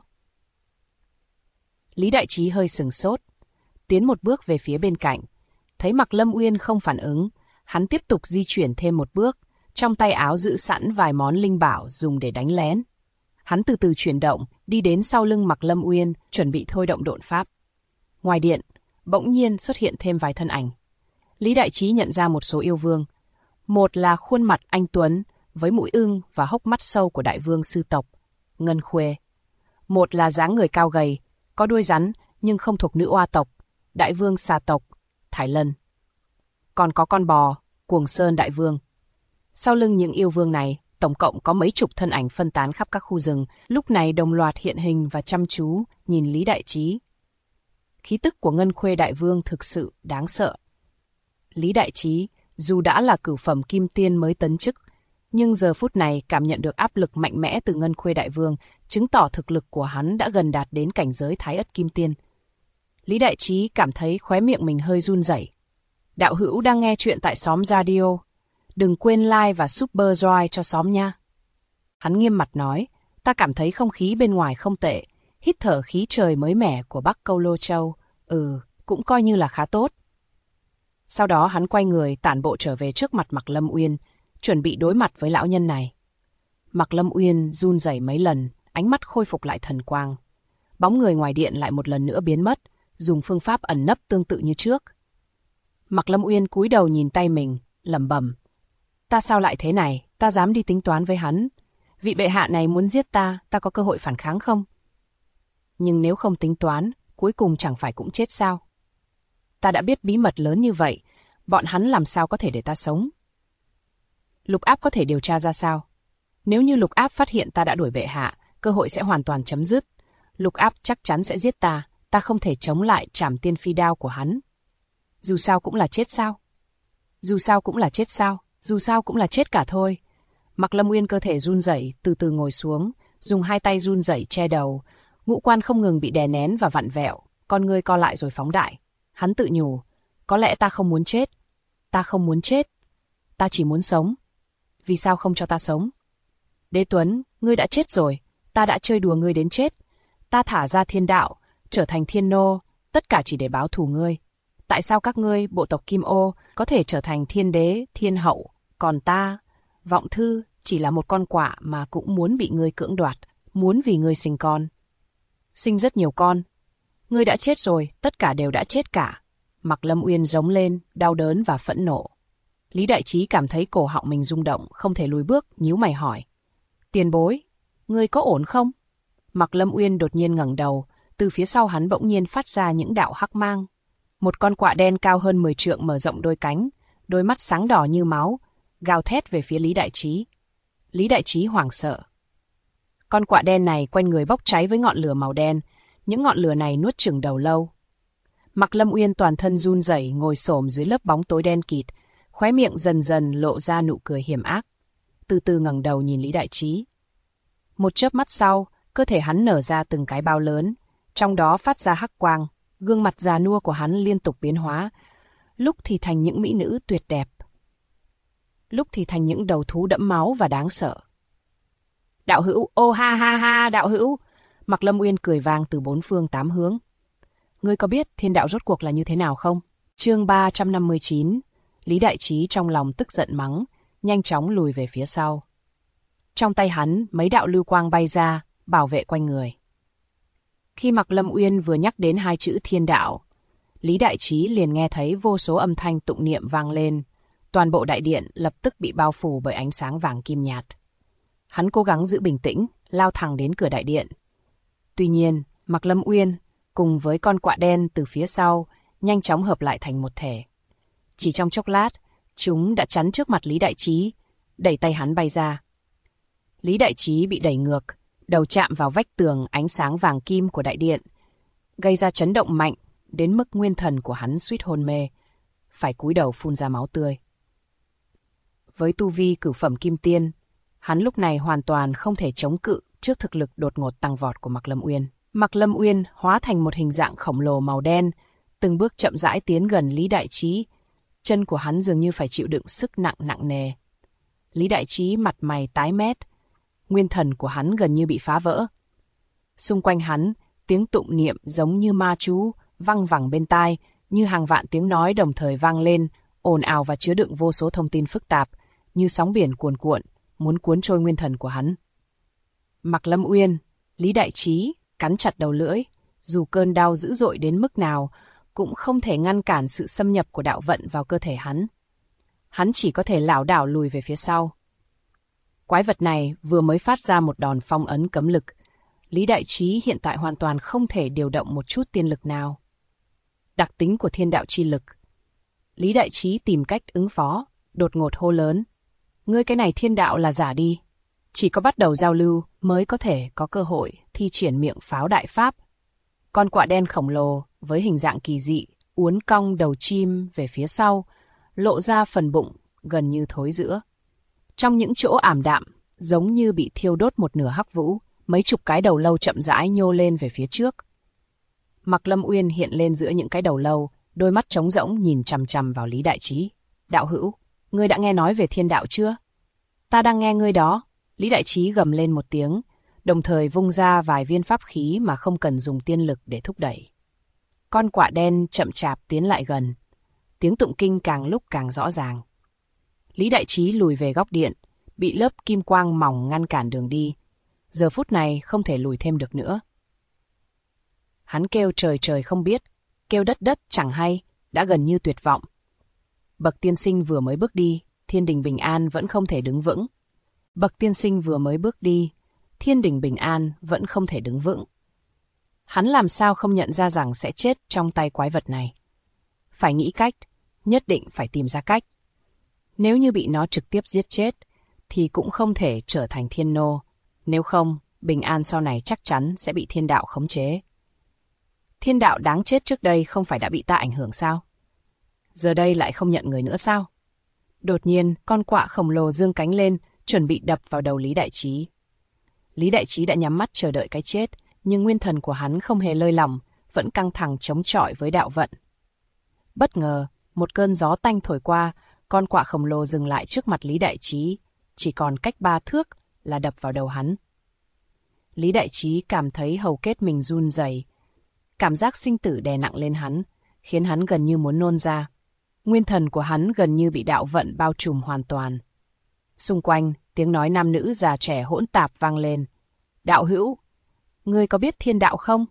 Lý Đại Trí hơi sừng sốt, tiến một bước về phía bên cạnh. Thấy Mạc Lâm Uyên không phản ứng, hắn tiếp tục di chuyển thêm một bước, trong tay áo giữ sẵn vài món linh bảo dùng để đánh lén. Hắn từ từ chuyển động, đi đến sau lưng Mạc Lâm Uyên, chuẩn bị thôi động độn pháp. Ngoài điện, bỗng nhiên xuất hiện thêm vài thân ảnh. Lý Đại Trí nhận ra một số yêu vương. Một là khuôn mặt anh tuấn, với mũi ưng và hốc mắt sâu của đại vương sư tộc, Ngân Khuê. Một là dáng người cao gầy, có đuôi rắn nhưng không thuộc nữ oa tộc, đại vương xà tộc, Thái Lân. Còn có con bò, Cuồng Sơn đại vương. Sau lưng những yêu vương này, tổng cộng có mấy chục thân ảnh phân tán khắp các khu rừng, lúc này đồng loạt hiện hình và chăm chú nhìn Lý Đại Trí. Khí tức của Ngân Khuê đại vương thực sự đáng sợ. Lý Đại Trí, dù đã là cửu phẩm kim tiên mới tấn chức, nhưng giờ phút này cảm nhận được áp lực mạnh mẽ từ Ngân Khuê đại vương, chứng tỏ thực lực của hắn đã gần đạt đến cảnh giới Thái Ất kim tiên. Lý Đại Trí cảm thấy khóe miệng mình hơi run rẩy. Đạo hữu đang nghe chuyện tại xóm radio. Đừng quên like và super joy cho xóm nha. Hắn nghiêm mặt nói, ta cảm thấy không khí bên ngoài không tệ, hít thở khí trời mới mẻ của Bắc Câu Lô Châu, cũng coi như là khá tốt. Sau đó hắn quay người tản bộ trở về trước mặt Mạc Lâm Uyên, chuẩn bị đối mặt với lão nhân này. Mạc Lâm Uyên run rẩy mấy lần, ánh mắt khôi phục lại thần quang. Bóng người ngoài điện lại một lần nữa biến mất, dùng phương pháp ẩn nấp tương tự như trước. Mạc Lâm Uyên cúi đầu nhìn tay mình, lẩm bẩm. Ta sao lại thế này, ta dám đi tính toán với hắn. Vị bệ hạ này muốn giết ta, ta có cơ hội phản kháng không? Nhưng nếu không tính toán, cuối cùng chẳng phải cũng chết sao? Ta đã biết bí mật lớn như vậy, bọn hắn làm sao có thể để ta sống? Lục Áp có thể điều tra ra sao? Nếu như Lục Áp phát hiện ta đã đuổi bệ hạ, cơ hội sẽ hoàn toàn chấm dứt. Lục Áp chắc chắn sẽ giết ta, ta không thể chống lại trảm tiên phi đao của hắn. Dù sao cũng là chết sao? Dù sao cũng là chết sao? Dù sao cũng là chết cả thôi. Mạc Lâm Uyên cơ thể run rẩy, từ từ ngồi xuống, dùng hai tay run rẩy che đầu, ngũ quan không ngừng bị đè nén và vặn vẹo, con ngươi co lại rồi phóng đại. Hắn tự nhủ, có lẽ ta không muốn chết. Ta không muốn chết. Ta chỉ muốn sống. Vì sao không cho ta sống? Đế Tuấn, ngươi đã chết rồi. Ta đã chơi đùa ngươi đến chết. Ta thả ra thiên đạo, trở thành thiên nô, tất cả chỉ để báo thù ngươi. Tại sao các ngươi, bộ tộc Kim Ô, có thể trở thành thiên đế, thiên hậu, còn ta, Vọng Thư, chỉ là một con quạ mà cũng muốn bị ngươi cưỡng đoạt, muốn vì ngươi sinh con. Sinh rất nhiều con. Ngươi đã chết rồi, tất cả đều đã chết cả. Mạc Lâm Uyên rống lên, đau đớn và phẫn nộ. Lý Đại Trí cảm thấy cổ họng mình rung động, không thể lùi bước, nhíu mày hỏi. Tiền bối, ngươi có ổn không? Mạc Lâm Uyên đột nhiên ngẩng đầu, từ phía sau hắn bỗng nhiên phát ra những đạo hắc mang. Một con quạ đen cao hơn 10 trượng mở rộng đôi cánh, đôi mắt sáng đỏ như máu, gào thét về phía Lý Đại Trí. Lý Đại Trí hoảng sợ. Con quạ đen này quanh người bốc cháy với ngọn lửa màu đen, những ngọn lửa này nuốt chửng đầu lâu. Mạc Lâm Uyên toàn thân run rẩy ngồi xổm dưới lớp bóng tối đen kịt, khóe miệng dần dần lộ ra nụ cười hiểm ác. Từ từ ngẩng đầu nhìn Lý Đại Trí. Một chớp mắt sau, cơ thể hắn nở ra từng cái bao lớn, trong đó phát ra hắc quang, gương mặt già nua của hắn liên tục biến hóa, lúc thì thành những mỹ nữ tuyệt đẹp, lúc thì thành những đầu thú đẫm máu và đáng sợ. Đạo hữu, ô ha ha ha, đạo hữu! Mạc Lâm Uyên cười vang từ bốn phương tám hướng. Ngươi có biết thiên đạo rốt cuộc là như thế nào không? Chương 359, Lý Đại Trí trong lòng tức giận mắng, nhanh chóng lùi về phía sau. Trong tay hắn, mấy đạo lưu quang bay ra, bảo vệ quanh người. Khi Mạc Lâm Uyên vừa nhắc đến hai chữ thiên đạo, Lý Đại Trí liền nghe thấy vô số âm thanh tụng niệm vang lên. Toàn bộ đại điện lập tức bị bao phủ bởi ánh sáng vàng kim nhạt. Hắn cố gắng giữ bình tĩnh, lao thẳng đến cửa đại điện. Tuy nhiên, Mạc Lâm Uyên cùng với con quạ đen từ phía sau nhanh chóng hợp lại thành một thể. Chỉ trong chốc lát, chúng đã chắn trước mặt Lý Đại Trí, đẩy tay hắn bay ra. Lý Đại Trí bị đẩy ngược, đầu chạm vào vách tường ánh sáng vàng kim của đại điện, gây ra chấn động mạnh, đến mức nguyên thần của hắn suýt hôn mê, phải cúi đầu phun ra máu tươi. Với tu vi cửu phẩm kim tiên, hắn lúc này hoàn toàn không thể chống cự trước thực lực đột ngột tăng vọt của Mạc Lâm Uyên. Mạc Lâm Uyên hóa thành một hình dạng khổng lồ màu đen, từng bước chậm rãi tiến gần Lý Đại Trí. Chân của hắn dường như phải chịu đựng sức nặng nặng nề. Lý Đại Trí mặt mày tái mét, nguyên thần của hắn gần như bị phá vỡ. Xung quanh hắn, tiếng tụng niệm giống như ma chú, văng vẳng bên tai, như hàng vạn tiếng nói đồng thời vang lên, ồn ào và chứa đựng vô số thông tin phức tạp, như sóng biển cuồn cuộn, muốn cuốn trôi nguyên thần của hắn. Mạc Lâm Uyên, Lý Đại Trí cắn chặt đầu lưỡi, dù cơn đau dữ dội đến mức nào, cũng không thể ngăn cản sự xâm nhập của đạo vận vào cơ thể hắn. Hắn chỉ có thể lảo đảo lùi về phía sau. Quái vật này vừa mới phát ra một đòn phong ấn cấm lực. Lý Đại Trí hiện tại hoàn toàn không thể điều động một chút tiên lực nào. Đặc tính của thiên đạo chi lực. Lý Đại Trí tìm cách ứng phó, đột ngột hô lớn. Ngươi cái này thiên đạo là giả đi. Chỉ có bắt đầu giao lưu mới có thể có cơ hội thi triển miệng pháo đại pháp. Con quạ đen khổng lồ với hình dạng kỳ dị, uốn cong đầu chim về phía sau, lộ ra phần bụng gần như thối rữa. Trong những chỗ ảm đạm, giống như bị thiêu đốt một nửa hắc vũ, mấy chục cái đầu lâu chậm rãi nhô lên về phía trước. Mạc Lâm Uyên hiện lên giữa những cái đầu lâu, đôi mắt trống rỗng nhìn chằm chằm vào Lý Đại Trí. Đạo hữu, ngươi đã nghe nói về thiên đạo chưa? Ta đang nghe ngươi đó. Lý Đại Trí gầm lên một tiếng, đồng thời vung ra vài viên pháp khí mà không cần dùng tiên lực để thúc đẩy. Con quạ đen chậm chạp tiến lại gần. Tiếng tụng kinh càng lúc càng rõ ràng. Lý Đại Trí lùi về góc điện, bị lớp kim quang mỏng ngăn cản đường đi. Giờ phút này không thể lùi thêm được nữa. Hắn kêu trời trời không biết, kêu đất đất chẳng hay, đã gần như tuyệt vọng. Bậc tiên sinh vừa mới bước đi, thiên đình bình an vẫn không thể đứng vững. Bậc tiên sinh vừa mới bước đi, thiên đình bình an vẫn không thể đứng vững. Hắn làm sao không nhận ra rằng sẽ chết trong tay quái vật này. Phải nghĩ cách, nhất định phải tìm ra cách. Nếu như bị nó trực tiếp giết chết, thì cũng không thể trở thành thiên nô. Nếu không, bình an sau này chắc chắn sẽ bị thiên đạo khống chế. Thiên đạo đáng chết trước đây không phải đã bị ta ảnh hưởng sao? Giờ đây lại không nhận người nữa sao? Đột nhiên, con quạ khổng lồ giương cánh lên, chuẩn bị đập vào đầu Lý Đại Trí. Lý Đại Trí đã nhắm mắt chờ đợi cái chết, nhưng nguyên thần của hắn không hề lơi lỏng, vẫn căng thẳng chống chọi với đạo vận. Bất ngờ, một cơn gió tanh thổi qua, con quạ khổng lồ dừng lại trước mặt Lý Đại Trí, chỉ còn cách 3 thước là đập vào đầu hắn. Lý Đại Trí cảm thấy hầu kết mình run rẩy, cảm giác sinh tử đè nặng lên hắn, khiến hắn gần như muốn nôn ra. Nguyên thần của hắn gần như bị đạo vận bao trùm hoàn toàn. Xung quanh, tiếng nói nam nữ già trẻ hỗn tạp vang lên. Đạo hữu, ngươi có biết thiên đạo không?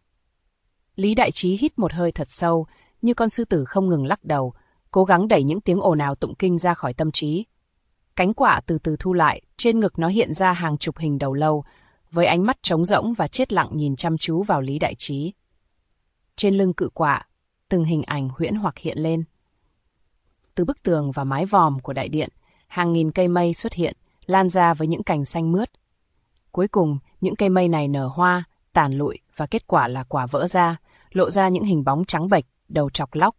Lý Đại Trí hít một hơi thật sâu, như con sư tử không ngừng lắc đầu, cố gắng đẩy những tiếng ồn ào tụng kinh ra khỏi tâm trí. Cánh quạ từ từ thu lại, trên ngực nó hiện ra hàng chục hình đầu lâu, với ánh mắt trống rỗng và chết lặng nhìn chăm chú vào Lý Đại Trí. Trên lưng cự quạ, từng hình ảnh huyễn hoặc hiện lên. Từ bức tường và mái vòm của đại điện, hàng nghìn cây mây xuất hiện, lan ra với những cành xanh mướt. Cuối cùng, những cây mây này nở hoa, tàn lụi và kết quả là quả vỡ ra, lộ ra những hình bóng trắng bệch, đầu trọc lóc.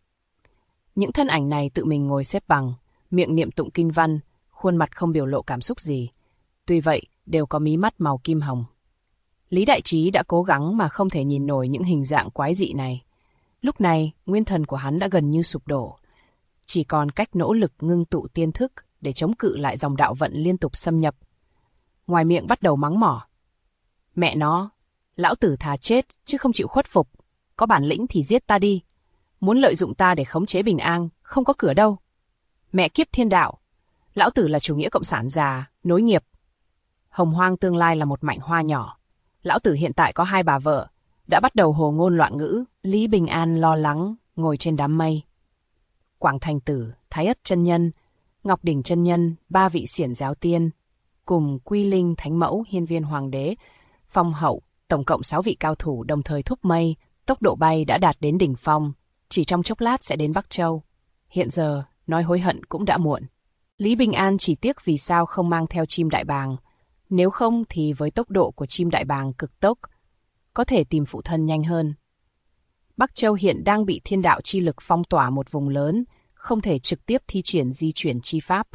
Những thân ảnh này tự mình ngồi xếp bằng, miệng niệm tụng kinh văn, khuôn mặt không biểu lộ cảm xúc gì. Tuy vậy, đều có mí mắt màu kim hồng. Lý Đại Trí đã cố gắng mà không thể nhìn nổi những hình dạng quái dị này. Lúc này, nguyên thần của hắn đã gần như sụp đổ. Chỉ còn cách nỗ lực ngưng tụ tiên thức để chống cự lại dòng đạo vận liên tục xâm nhập. Ngoài miệng bắt đầu mắng mỏ. Mẹ nó, lão tử thà chết chứ không chịu khuất phục. Có bản lĩnh thì giết ta đi. Muốn lợi dụng ta để khống chế bình an, không có cửa đâu. Mẹ kiếp thiên đạo, lão tử là chủ nghĩa cộng sản già, nối nghiệp. Hồng hoang tương lai là một mảnh hoa nhỏ. Lão tử hiện tại có 2 bà vợ, đã bắt đầu hồ ngôn loạn ngữ. Lý Bình An lo lắng, ngồi trên đám mây. Quảng Thành Tử, Thái Ất chân nhân, Ngọc Đỉnh chân nhân, 3 vị xiển giáo tiên, cùng Quy Linh Thánh Mẫu, Hiên Viên Hoàng đế, Phong Hậu, tổng cộng 6 vị cao thủ đồng thời thúc mây, tốc độ bay đã đạt đến đỉnh phong, chỉ trong chốc lát sẽ đến Bắc Châu. Hiện giờ, nói hối hận cũng đã muộn. Lý Bình An chỉ tiếc vì sao không mang theo chim đại bàng, nếu không thì với tốc độ của chim đại bàng cực tốc, có thể tìm phụ thân nhanh hơn. Bắc Châu hiện đang bị thiên đạo chi lực phong tỏa một vùng lớn, không thể trực tiếp thi triển di chuyển chi pháp.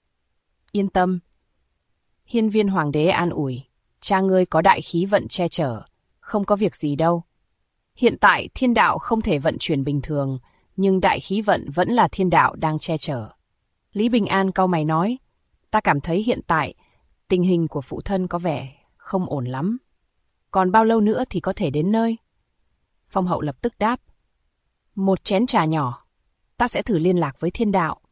Yên tâm. Hiên Viên Hoàng đế an ủi, cha ngươi có đại khí vận che chở, không có việc gì đâu. Hiện tại thiên đạo không thể vận chuyển bình thường, nhưng đại khí vận vẫn là thiên đạo đang che chở. Lý Bình An cau mày nói, ta cảm thấy hiện tại tình hình của phụ thân có vẻ không ổn lắm. Còn bao lâu nữa thì có thể đến nơi? Phong hậu lập tức đáp, một chén trà nhỏ, ta sẽ thử liên lạc với thiên đạo.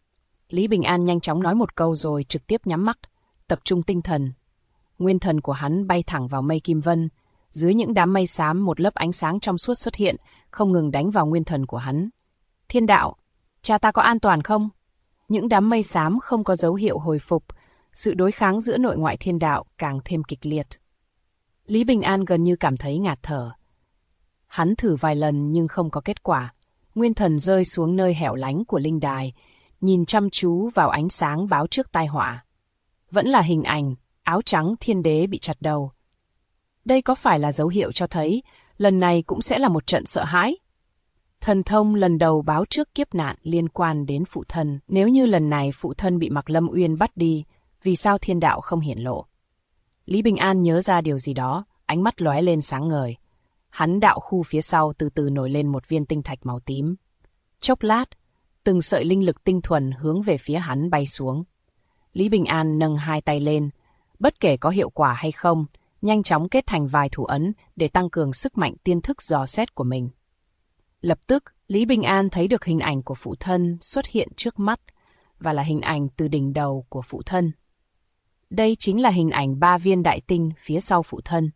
Lý Bình An nhanh chóng nói một câu rồi trực tiếp nhắm mắt, tập trung tinh thần. Nguyên thần của hắn bay thẳng vào mây kim vân. Dưới những đám mây xám một lớp ánh sáng trong suốt xuất hiện, không ngừng đánh vào nguyên thần của hắn. Thiên đạo, cha ta có an toàn không? Những đám mây xám không có dấu hiệu hồi phục, sự đối kháng giữa nội ngoại thiên đạo càng thêm kịch liệt. Lý Bình An gần như cảm thấy ngạt thở. Hắn thử vài lần nhưng không có kết quả. Nguyên thần rơi xuống nơi hẻo lánh của linh đài, nhìn chăm chú vào ánh sáng báo trước tai họa. Vẫn là hình ảnh, áo trắng thiên đế bị chặt đầu. Đây có phải là dấu hiệu cho thấy lần này cũng sẽ là một trận sợ hãi? Thần thông lần đầu báo trước kiếp nạn liên quan đến phụ thân. Nếu như lần này phụ thân bị Mạc Lâm Uyên bắt đi, vì sao thiên đạo không hiển lộ? Lý Bình An nhớ ra điều gì đó, ánh mắt lóe lên sáng ngời. Hắn đạo khu phía sau từ từ nổi lên một viên tinh thạch màu tím. Chốc lát, từng sợi linh lực tinh thuần hướng về phía hắn bay xuống. Lý Bình An nâng hai tay lên, bất kể có hiệu quả hay không, nhanh chóng kết thành vài thủ ấn để tăng cường sức mạnh tiên thức dò xét của mình. Lập tức, Lý Bình An thấy được hình ảnh của phụ thân xuất hiện trước mắt, và là hình ảnh từ đỉnh đầu của phụ thân. Đây chính là hình ảnh 3 viên đại tinh phía sau phụ thân.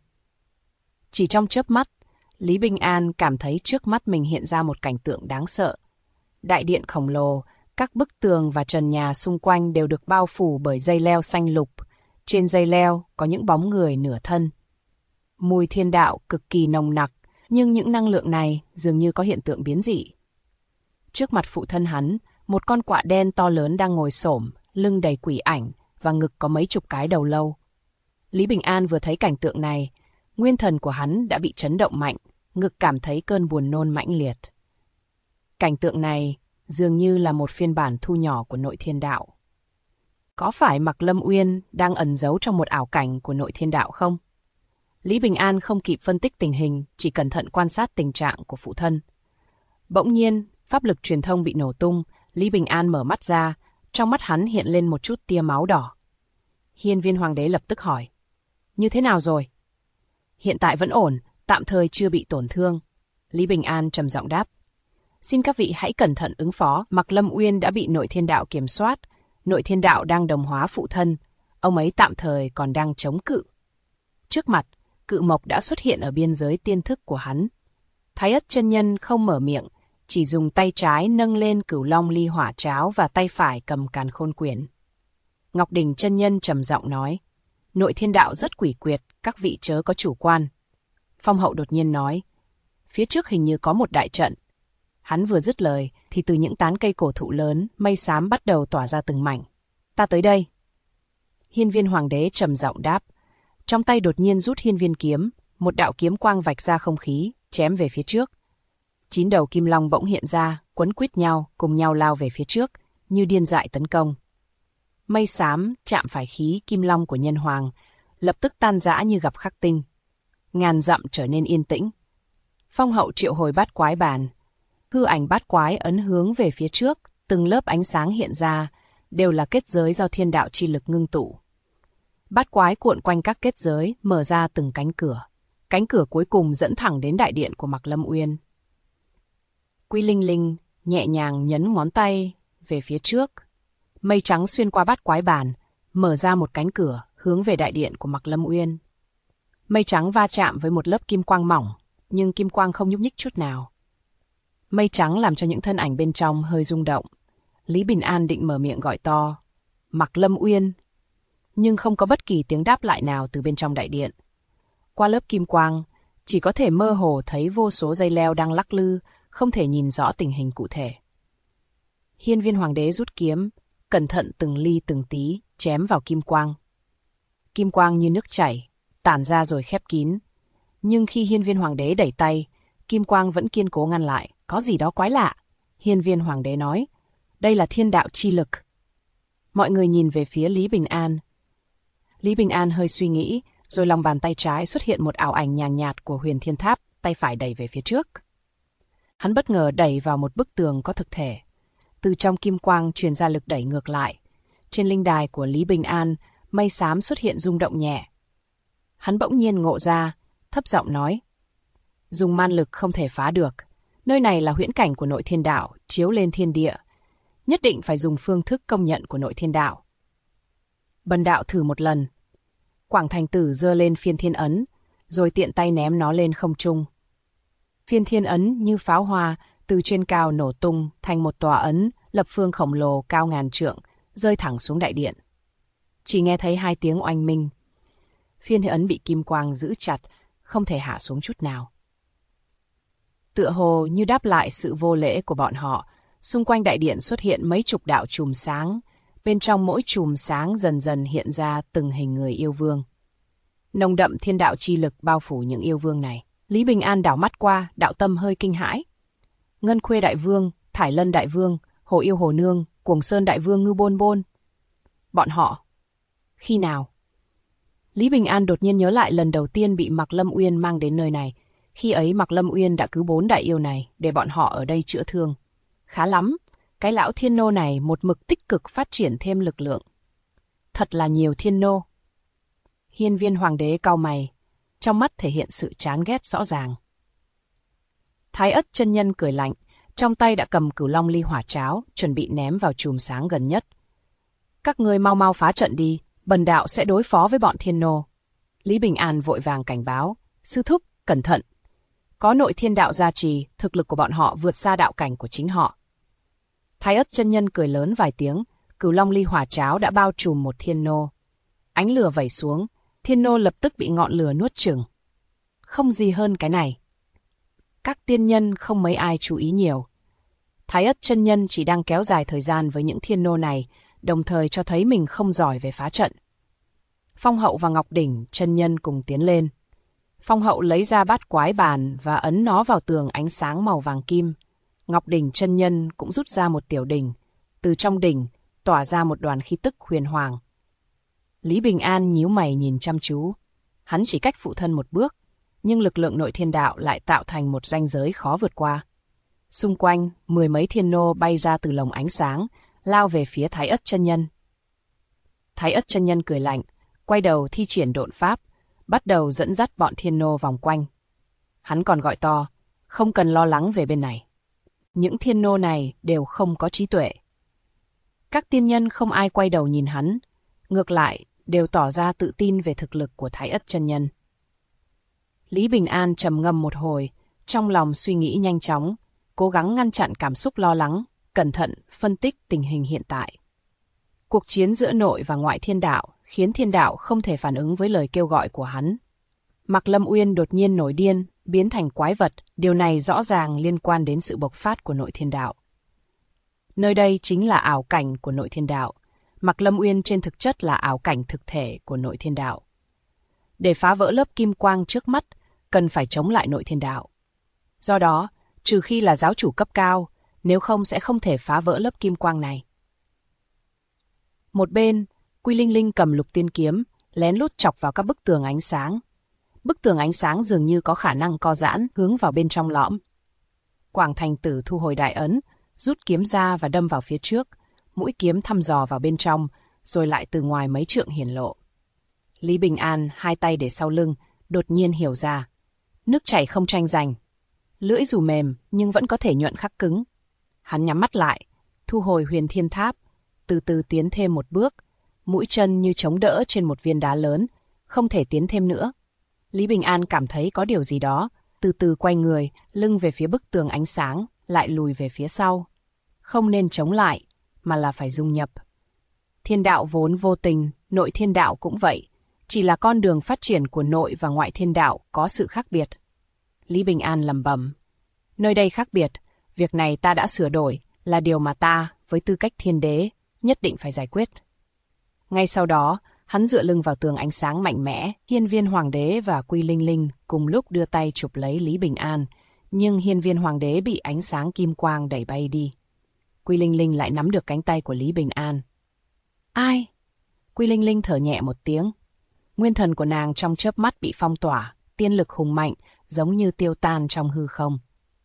Chỉ trong chớp mắt, Lý Bình An cảm thấy trước mắt mình hiện ra một cảnh tượng đáng sợ. Đại điện khổng lồ, các bức tường và trần nhà xung quanh đều được bao phủ bởi dây leo xanh lục. Trên dây leo có những bóng người nửa thân. Mùi thiên đạo cực kỳ nồng nặc, nhưng những năng lượng này dường như có hiện tượng biến dị. Trước mặt phụ thân hắn, một con quạ đen to lớn đang ngồi xổm, lưng đầy quỷ ảnh và ngực có mấy chục cái đầu lâu. Lý Bình An vừa thấy cảnh tượng này, nguyên thần của hắn đã bị chấn động mạnh, ngực cảm thấy cơn buồn nôn mãnh liệt. Cảnh tượng này dường như là một phiên bản thu nhỏ của nội thiên đạo. Có phải Mạc Lâm Uyên đang ẩn giấu trong một ảo cảnh của nội thiên đạo không? Lý Bình An không kịp phân tích tình hình, chỉ cẩn thận quan sát tình trạng của phụ thân. Bỗng nhiên, pháp lực truyền thông bị nổ tung, Lý Bình An mở mắt ra, trong mắt hắn hiện lên một chút tia máu đỏ. Hiên Viên Hoàng đế lập tức hỏi, như thế nào rồi? Hiện tại vẫn ổn, tạm thời chưa bị tổn thương. Lý Bình An trầm giọng đáp. Xin các vị hãy cẩn thận ứng phó, Mạc Lâm Uyên đã bị nội thiên đạo kiểm soát, nội thiên đạo đang đồng hóa phụ thân, ông ấy tạm thời còn đang chống cự. Trước mặt, cự mộc đã xuất hiện ở biên giới tiên thức của hắn. Thái Ất chân nhân không mở miệng, chỉ dùng tay trái nâng lên Cửu Long ly hỏa cháo và tay phải cầm càn khôn quyển. Ngọc Đỉnh chân nhân trầm giọng nói, nội thiên đạo rất quỷ quyệt, các vị chớ có chủ quan. Phong hậu đột nhiên nói, phía trước hình như có một đại trận. Hắn vừa dứt lời, thì từ những tán cây cổ thụ lớn, mây xám bắt đầu tỏa ra từng mảnh. Ta tới đây. Hiên Viên Hoàng đế trầm giọng đáp. Trong tay đột nhiên rút hiên viên kiếm, một đạo kiếm quang vạch ra không khí, chém về phía trước. 9 đầu kim long bỗng hiện ra, quấn quýt nhau, cùng nhau lao về phía trước, như điên dại tấn công. Mây xám chạm phải khí kim long của nhân hoàng, lập tức tan rã như gặp khắc tinh. Ngàn dặm trở nên yên tĩnh. Phong hậu triệu hồi bát quái bàn. Hư ảnh bát quái ấn hướng về phía trước, từng lớp ánh sáng hiện ra, đều là kết giới do thiên đạo chi lực ngưng tụ. Bát quái cuộn quanh các kết giới, mở ra từng cánh cửa. Cánh cửa cuối cùng dẫn thẳng đến đại điện của Mạc Lâm Uyên. Quy Linh Linh nhẹ nhàng nhấn ngón tay về phía trước. Mây trắng xuyên qua bát quái bàn, mở ra một cánh cửa hướng về đại điện của Mạc Lâm Uyên. Mây trắng va chạm với một lớp kim quang mỏng, nhưng kim quang không nhúc nhích chút nào. Mây trắng làm cho những thân ảnh bên trong hơi rung động. Lý Bình An định mở miệng gọi to, Mạc Lâm Uyên, nhưng không có bất kỳ tiếng đáp lại nào từ bên trong đại điện. Qua lớp kim quang, chỉ có thể mơ hồ thấy vô số dây leo đang lắc lư, không thể nhìn rõ tình hình cụ thể. Hiên Viên Hoàng đế rút kiếm, cẩn thận từng ly từng tí, chém vào kim quang. Kim quang như nước chảy, tản ra rồi khép kín. Nhưng khi Hiên Viên Hoàng đế đẩy tay, kim quang vẫn kiên cố ngăn lại. Có gì đó quái lạ. Hiên Viên Hoàng đế nói. Đây là thiên đạo chi lực. Mọi người nhìn về phía Lý Bình An. Lý Bình An hơi suy nghĩ, rồi lòng bàn tay trái xuất hiện một ảo ảnh nhàn nhạt của Huyền Thiên Tháp, tay phải đẩy về phía trước. Hắn bất ngờ đẩy vào một bức tường có thực thể. Từ trong kim quang truyền ra lực đẩy ngược lại. Trên linh đài của Lý Bình An, mây xám xuất hiện rung động nhẹ. Hắn bỗng nhiên ngộ ra, thấp giọng nói. Dùng man lực không thể phá được. Nơi này là huyễn cảnh của nội thiên đạo, chiếu lên thiên địa. Nhất định phải dùng phương thức công nhận của nội thiên đạo. Bần đạo thử một lần. Quảng Thành Tử giơ lên phiên thiên ấn, rồi tiện tay ném nó lên không trung. Phiên thiên ấn như pháo hoa, từ trên cao nổ tung thành một tòa ấn, lập phương khổng lồ cao ngàn trượng, rơi thẳng xuống đại điện. Chỉ nghe thấy 2 tiếng oanh minh. Phiên thiên ấn bị kim quang giữ chặt, không thể hạ xuống chút nào. Tựa hồ như đáp lại sự vô lễ của bọn họ, xung quanh đại điện xuất hiện mấy chục đạo chùm sáng, bên trong mỗi chùm sáng dần dần hiện ra từng hình người yêu vương. Nồng đậm thiên đạo chi lực bao phủ những yêu vương này. Lý Bình An đảo mắt qua, đạo tâm hơi kinh hãi. Ngân Khuê đại vương, Thải Lân đại vương, Hồ Yêu Hồ Nương, Cuồng Sơn đại vương Ngư Bôn Bôn. Bọn họ. Khi nào? Lý Bình An đột nhiên nhớ lại lần đầu tiên bị Mạc Lâm Uyên mang đến nơi này. Khi ấy Mạc Lâm Uyên đã cứu 4 đại yêu này để bọn họ ở đây chữa thương. Khá lắm, cái lão thiên nô này một mực tích cực phát triển thêm lực lượng. Thật là nhiều thiên nô. Hiên Viên Hoàng đế cau mày, trong mắt thể hiện sự chán ghét rõ ràng. Thái Ất chân nhân cười lạnh, trong tay đã cầm Cửu Long ly hỏa cháo, chuẩn bị ném vào chùm sáng gần nhất. Các ngươi mau mau phá trận đi, bần đạo sẽ đối phó với bọn thiên nô. Lý Bình An vội vàng cảnh báo, sư thúc, cẩn thận. Có nội thiên đạo gia trì, thực lực của bọn họ vượt xa đạo cảnh của chính họ. Thái Ất chân nhân cười lớn vài tiếng, Cửu Long ly hỏa cháo đã bao trùm một thiên nô. Ánh lửa vẩy xuống, thiên nô lập tức bị ngọn lửa nuốt chửng. Không gì hơn cái này. Các tiên nhân không mấy ai chú ý nhiều. Thái Ất chân nhân chỉ đang kéo dài thời gian với những thiên nô này, đồng thời cho thấy mình không giỏi về phá trận. Phong Hậu và Ngọc Đỉnh chân nhân cùng tiến lên. Phong Hậu lấy ra bát quái bàn và ấn nó vào tường ánh sáng màu vàng kim. Ngọc Đỉnh chân nhân cũng rút ra một tiểu đỉnh. Từ trong đỉnh tỏa ra một đoàn khí tức huyền hoàng. Lý Bình An nhíu mày nhìn chăm chú. Hắn chỉ cách phụ thân một bước, nhưng lực lượng nội thiên đạo lại tạo thành một ranh giới khó vượt qua. Xung quanh, 10 mấy thiên nô bay ra từ lồng ánh sáng, lao về phía Thái Ất chân nhân. Thái Ất chân nhân cười lạnh, quay đầu thi triển độn pháp, bắt đầu dẫn dắt bọn thiên nô vòng quanh. Hắn còn gọi to, không cần lo lắng về bên này. Những thiên nô này đều không có trí tuệ. Các tiên nhân không ai quay đầu nhìn hắn, ngược lại đều tỏ ra tự tin về thực lực của Thái Ất chân nhân. Lý Bình An trầm ngâm một hồi, trong lòng suy nghĩ nhanh chóng, cố gắng ngăn chặn cảm xúc lo lắng, cẩn thận phân tích tình hình hiện tại. Cuộc chiến giữa nội và ngoại thiên đạo khiến thiên đạo không thể phản ứng với lời kêu gọi của hắn. Mạc Lâm Uyên đột nhiên nổi điên, biến thành quái vật, điều này rõ ràng liên quan đến sự bộc phát của nội thiên đạo. Nơi đây chính là ảo cảnh của nội thiên đạo. Mạc Lâm Uyên trên thực chất là ảo cảnh thực thể của nội thiên đạo. Để phá vỡ lớp kim quang trước mắt, cần phải chống lại nội thiên đạo. Do đó, trừ khi là giáo chủ cấp cao, nếu không sẽ không thể phá vỡ lớp kim quang này. Một bên, Quy Linh Linh cầm lục tiên kiếm, lén lút chọc vào các bức tường ánh sáng. Bức tường ánh sáng dường như có khả năng co giãn hướng vào bên trong lõm. Quảng Thành Tử thu hồi đại ấn, rút kiếm ra và đâm vào phía trước, mũi kiếm thăm dò vào bên trong, rồi lại từ ngoài mấy trượng hiển lộ. Lý Bình An hai tay để sau lưng, đột nhiên hiểu ra. Nước chảy không tranh giành. Lưỡi dù mềm nhưng vẫn có thể nhuận khắc cứng. Hắn nhắm mắt lại, thu hồi Huyền Thiên Tháp, từ từ tiến thêm một bước, mũi chân như chống đỡ trên một viên đá lớn, không thể tiến thêm nữa. Lý Bình An cảm thấy có điều gì đó, từ từ quay người, lưng về phía bức tường ánh sáng, lại lùi về phía sau. Không nên chống lại, mà là phải dung nhập. Thiên đạo vốn vô tình, nội thiên đạo cũng vậy, chỉ là con đường phát triển của nội và ngoại thiên đạo có sự khác biệt. Lý Bình An lẩm bẩm, nơi đây khác biệt, việc này ta đã sửa đổi, là điều mà ta, với tư cách thiên đế, nhất định phải giải quyết. Ngay sau đó, hắn dựa lưng vào tường ánh sáng mạnh mẽ, Hiên Viên Hoàng đế và Quy Linh Linh cùng lúc đưa tay chụp lấy Lý Bình An, Nhưng hiên viên hoàng đế bị ánh sáng kim quang đẩy bay đi. Quy Linh Linh lại nắm được cánh tay của Lý Bình An. Ai? Quy Linh Linh thở nhẹ một tiếng. Nguyên thần của nàng trong chớp mắt bị phong tỏa, tiên lực hùng mạnh, giống như tiêu tan trong hư không.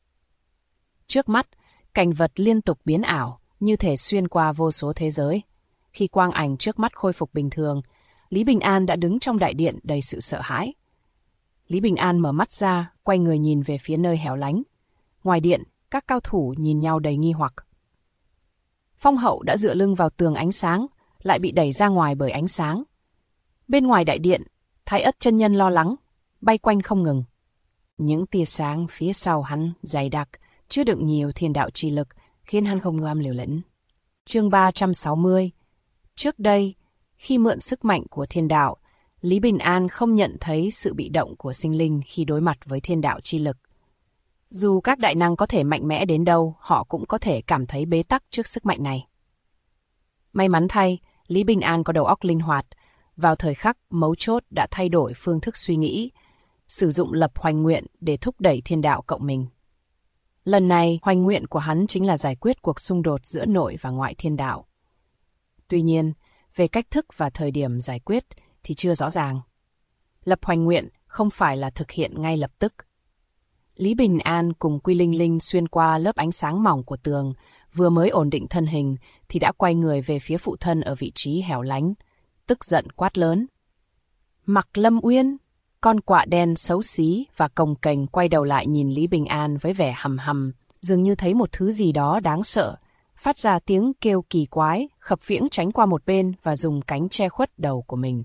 Trước mắt, cảnh vật liên tục biến ảo, như thể xuyên qua vô số thế giới. Khi quang ảnh trước mắt khôi phục bình thường, Lý Bình An đã đứng trong đại điện đầy sự sợ hãi. Lý Bình An mở mắt ra, quay người nhìn về phía nơi hẻo lánh. Ngoài điện, các cao thủ nhìn nhau đầy nghi hoặc. Phong Hậu đã dựa lưng vào tường ánh sáng, lại bị đẩy ra ngoài bởi ánh sáng. Bên ngoài đại điện, Thái Ất chân nhân lo lắng, bay quanh không ngừng. Những tia sáng phía sau hắn dày đặc, chứa đựng nhiều thiên đạo chi lực, khiến hắn không dám liều lĩnh. Chương 360. Trước đây, khi mượn sức mạnh của thiên đạo, Lý Bình An không nhận thấy sự bị động của sinh linh khi đối mặt với thiên đạo chi lực. Dù các đại năng có thể mạnh mẽ đến đâu, họ cũng có thể cảm thấy bế tắc trước sức mạnh này. May mắn thay, Lý Bình An có đầu óc linh hoạt, vào thời khắc mấu chốt đã thay đổi phương thức suy nghĩ, sử dụng lập hoành nguyện để thúc đẩy thiên đạo cộng mình. Lần này, hoành nguyện của hắn chính là giải quyết cuộc xung đột giữa nội và ngoại thiên đạo. Tuy nhiên, về cách thức và thời điểm giải quyết thì chưa rõ ràng. Lập hoành nguyện không phải là thực hiện ngay lập tức. Lý Bình An cùng Quy Linh Linh xuyên qua lớp ánh sáng mỏng của tường, vừa mới ổn định thân hình thì đã quay người về phía phụ thân ở vị trí hẻo lánh, tức giận quát lớn. Mặc Lâm Uyên, con quạ đen xấu xí và cồng kềnh quay đầu lại nhìn Lý Bình An với vẻ hầm hầm, dường như thấy một thứ gì đó đáng sợ, phát ra tiếng kêu kỳ quái, khập khiễng tránh qua một bên và dùng cánh che khuất đầu của mình.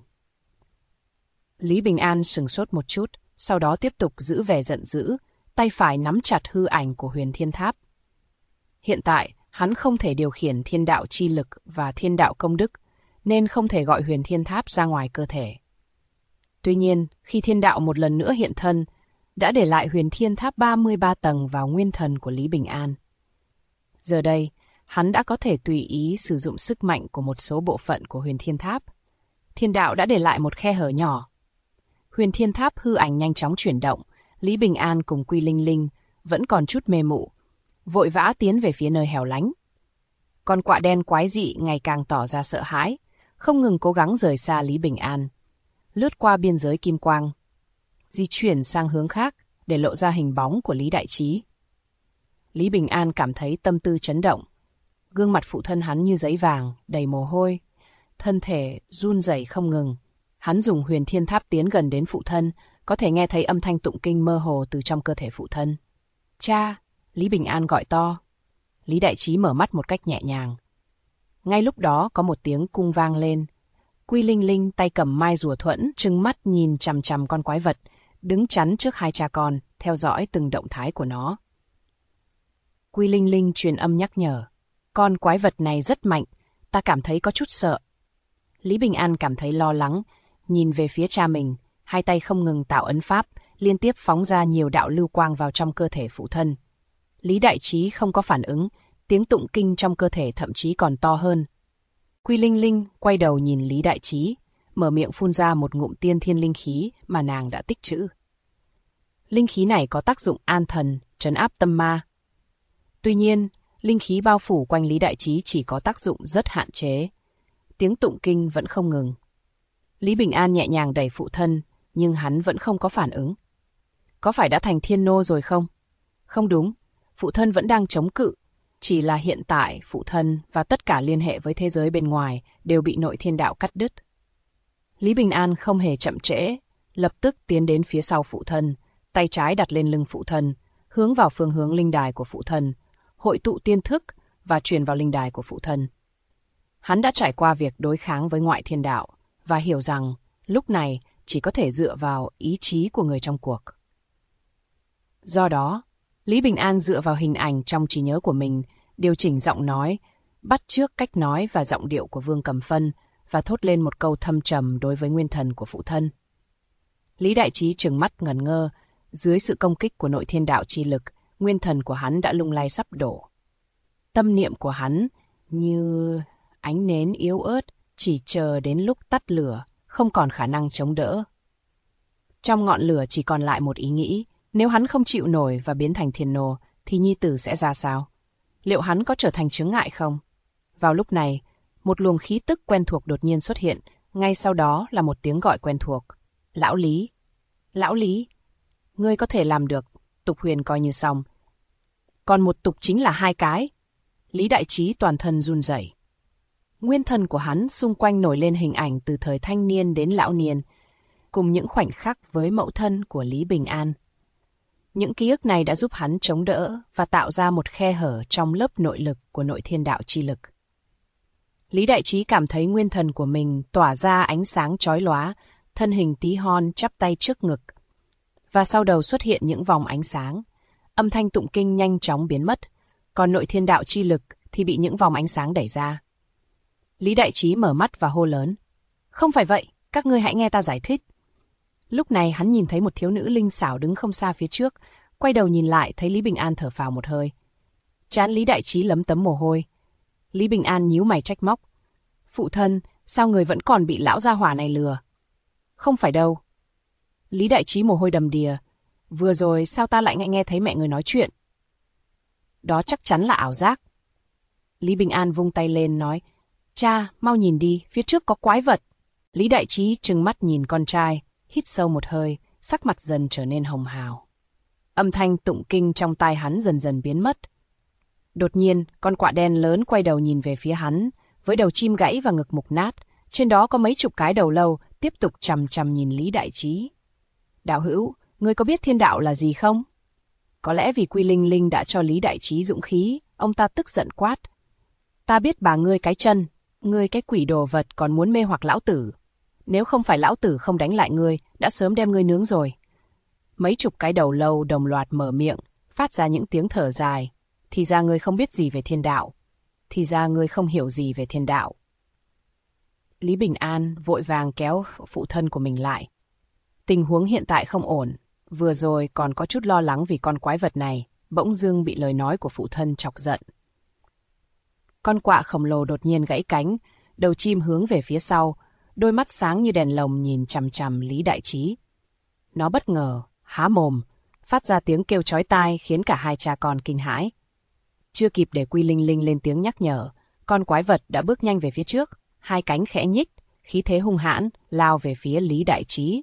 Lý Bình An sửng sốt một chút, sau đó tiếp tục giữ vẻ giận dữ, tay phải nắm chặt hư ảnh của Huyền Thiên Tháp. Hiện tại, hắn không thể điều khiển thiên đạo chi lực và thiên đạo công đức, nên không thể gọi Huyền Thiên Tháp ra ngoài cơ thể. Tuy nhiên, khi thiên đạo một lần nữa hiện thân, đã để lại Huyền Thiên Tháp 33 tầng vào nguyên thần của Lý Bình An. Giờ đây, hắn đã có thể tùy ý sử dụng sức mạnh của một số bộ phận của Huyền Thiên Tháp. Thiên đạo đã để lại một khe hở nhỏ. Huyền Thiên Tháp hư ảnh nhanh chóng chuyển động, Lý Bình An cùng Quy Linh Linh vẫn còn chút mê mụ, vội vã tiến về phía nơi hẻo lánh. Con quạ đen quái dị ngày càng tỏ ra sợ hãi, không ngừng cố gắng rời xa Lý Bình An, lướt qua biên giới kim quang, di chuyển sang hướng khác để lộ ra hình bóng của Lý Đại Trí. Lý Bình An cảm thấy tâm tư chấn động, gương mặt phụ thân hắn như giấy vàng, đầy mồ hôi, thân thể run rẩy không ngừng. Hắn dùng Huyền Thiên Tháp tiến gần đến phụ thân, có thể nghe thấy âm thanh tụng kinh mơ hồ từ trong cơ thể phụ thân. Cha! Lý Bình An gọi to. Lý Đại Trí mở mắt một cách nhẹ nhàng. Ngay lúc đó có một tiếng cung vang lên. Quy Linh Linh tay cầm mai rùa thuẫn, trừng mắt nhìn chằm chằm con quái vật, đứng chắn trước hai cha con, theo dõi từng động thái của nó. Quy Linh Linh truyền âm nhắc nhở. Con quái vật này rất mạnh, ta cảm thấy có chút sợ. Lý Bình An cảm thấy lo lắng, nhìn về phía cha mình, hai tay không ngừng tạo ấn pháp, liên tiếp phóng ra nhiều đạo lưu quang vào trong cơ thể phụ thân. Lý Đại Trí không có phản ứng, tiếng tụng kinh trong cơ thể thậm chí còn to hơn. Quy Linh Linh quay đầu nhìn Lý Đại Trí, mở miệng phun ra một ngụm tiên thiên linh khí mà nàng đã tích trữ. Linh khí này có tác dụng an thần, trấn áp tâm ma. Tuy nhiên, linh khí bao phủ quanh Lý Đại Trí chỉ có tác dụng rất hạn chế. Tiếng tụng kinh vẫn không ngừng. Lý Bình An nhẹ nhàng đẩy phụ thân, nhưng hắn vẫn không có phản ứng. Có phải đã thành thiên nô rồi không? Không đúng, phụ thân vẫn đang chống cự. Chỉ là hiện tại, phụ thân và tất cả liên hệ với thế giới bên ngoài đều bị nội thiên đạo cắt đứt. Lý Bình An không hề chậm trễ, lập tức tiến đến phía sau phụ thân, tay trái đặt lên lưng phụ thân, hướng vào phương hướng linh đài của phụ thân, hội tụ tiên thức và truyền vào linh đài của phụ thân. Hắn đã trải qua việc đối kháng với ngoại thiên đạo và hiểu rằng lúc này chỉ có thể dựa vào ý chí của người trong cuộc. Do đó, Lý Bình An dựa vào hình ảnh trong trí nhớ của mình, điều chỉnh giọng nói, bắt chước cách nói và giọng điệu của Vương Cầm Phân và thốt lên một câu thâm trầm đối với nguyên thần của phụ thân. Lý Đại Trí trừng mắt ngẩn ngơ, dưới sự công kích của nội thiên đạo chi lực, nguyên thần của hắn đã lung lay sắp đổ. Tâm niệm của hắn như ánh nến yếu ớt, chỉ chờ đến lúc tắt lửa, không còn khả năng chống đỡ. Trong ngọn lửa chỉ còn lại một ý nghĩ, Nếu hắn không chịu nổi và biến thành thiên nô, thì nhi tử sẽ ra sao? Liệu hắn có trở thành chướng ngại không? Vào lúc này, một luồng khí tức quen thuộc đột nhiên xuất hiện, ngay sau đó là một tiếng gọi quen thuộc. Lão Lý! Lão Lý! Ngươi có thể làm được, tục huyền coi như xong. Còn một tục chính là 2 cái. Lý Đại Trí toàn thân run rẩy. Nguyên thần của hắn xung quanh nổi lên hình ảnh từ thời thanh niên đến lão niên, cùng những khoảnh khắc với mẫu thân của Lý Bình An. Những ký ức này đã giúp hắn chống đỡ và tạo ra một khe hở trong lớp nội lực của nội thiên đạo chi lực. Lý Đại Trí cảm thấy nguyên thần của mình tỏa ra ánh sáng chói lóa, thân hình tí hon chắp tay trước ngực. Và sau đầu xuất hiện những vòng ánh sáng. Âm thanh tụng kinh nhanh chóng biến mất, còn nội thiên đạo chi lực thì bị những vòng ánh sáng đẩy ra. Lý Đại Trí mở mắt và hô lớn. Không phải vậy, các ngươi hãy nghe ta giải thích. Lúc này hắn nhìn thấy một thiếu nữ linh xảo đứng không xa phía trước, quay đầu nhìn lại thấy Lý Bình An thở phào một hơi. Trán Lý Đại Trí lấm tấm mồ hôi. Lý Bình An nhíu mày trách móc. Phụ thân, sao người vẫn còn bị lão gia hỏa này lừa? Không phải đâu. Lý Đại Trí mồ hôi đầm đìa. Vừa rồi sao ta lại nghe thấy mẹ người nói chuyện? Đó chắc chắn là ảo giác. Lý Bình An vung tay lên nói. Cha, mau nhìn đi, phía trước có quái vật. Lý Đại Trí trừng mắt nhìn con trai, hít sâu một hơi, sắc mặt dần trở nên hồng hào. Âm thanh tụng kinh trong tai hắn dần dần biến mất. Đột nhiên, con quạ đen lớn quay đầu nhìn về phía hắn, với đầu chim gãy và ngực mục nát, trên đó có mấy chục cái đầu lâu, tiếp tục chằm chằm nhìn Lý Đại Trí. Đạo hữu, ngươi có biết thiên đạo là gì không? Có lẽ vì Quy Linh Linh đã cho Lý Đại Trí dũng khí, ông ta tức giận quát. Ta biết bà ngươi cái chân, ngươi cái quỷ đồ vật còn muốn mê hoặc lão tử. Nếu không phải lão tử không đánh lại ngươi, đã sớm đem ngươi nướng rồi. Mấy chục cái đầu lâu đồng loạt mở miệng, phát ra những tiếng thở dài. Thì ra ngươi không biết gì về thiên đạo. Thì ra ngươi không hiểu gì về thiên đạo. Lý Bình An vội vàng kéo phụ thân của mình lại. Tình huống hiện tại không ổn. Vừa rồi còn có chút lo lắng vì con quái vật này, bỗng dưng bị lời nói của phụ thân chọc giận. Con quạ khổng lồ đột nhiên gãy cánh, đầu chim hướng về phía sau, đôi mắt sáng như đèn lồng nhìn chằm chằm Lý Đại Trí. Nó bất ngờ, há mồm, phát ra tiếng kêu chói tai khiến cả hai cha con kinh hãi. Chưa kịp để Quy Linh Linh lên tiếng nhắc nhở, con quái vật đã bước nhanh về phía trước, 2 cánh khẽ nhích, khí thế hung hãn, lao về phía Lý Đại Trí.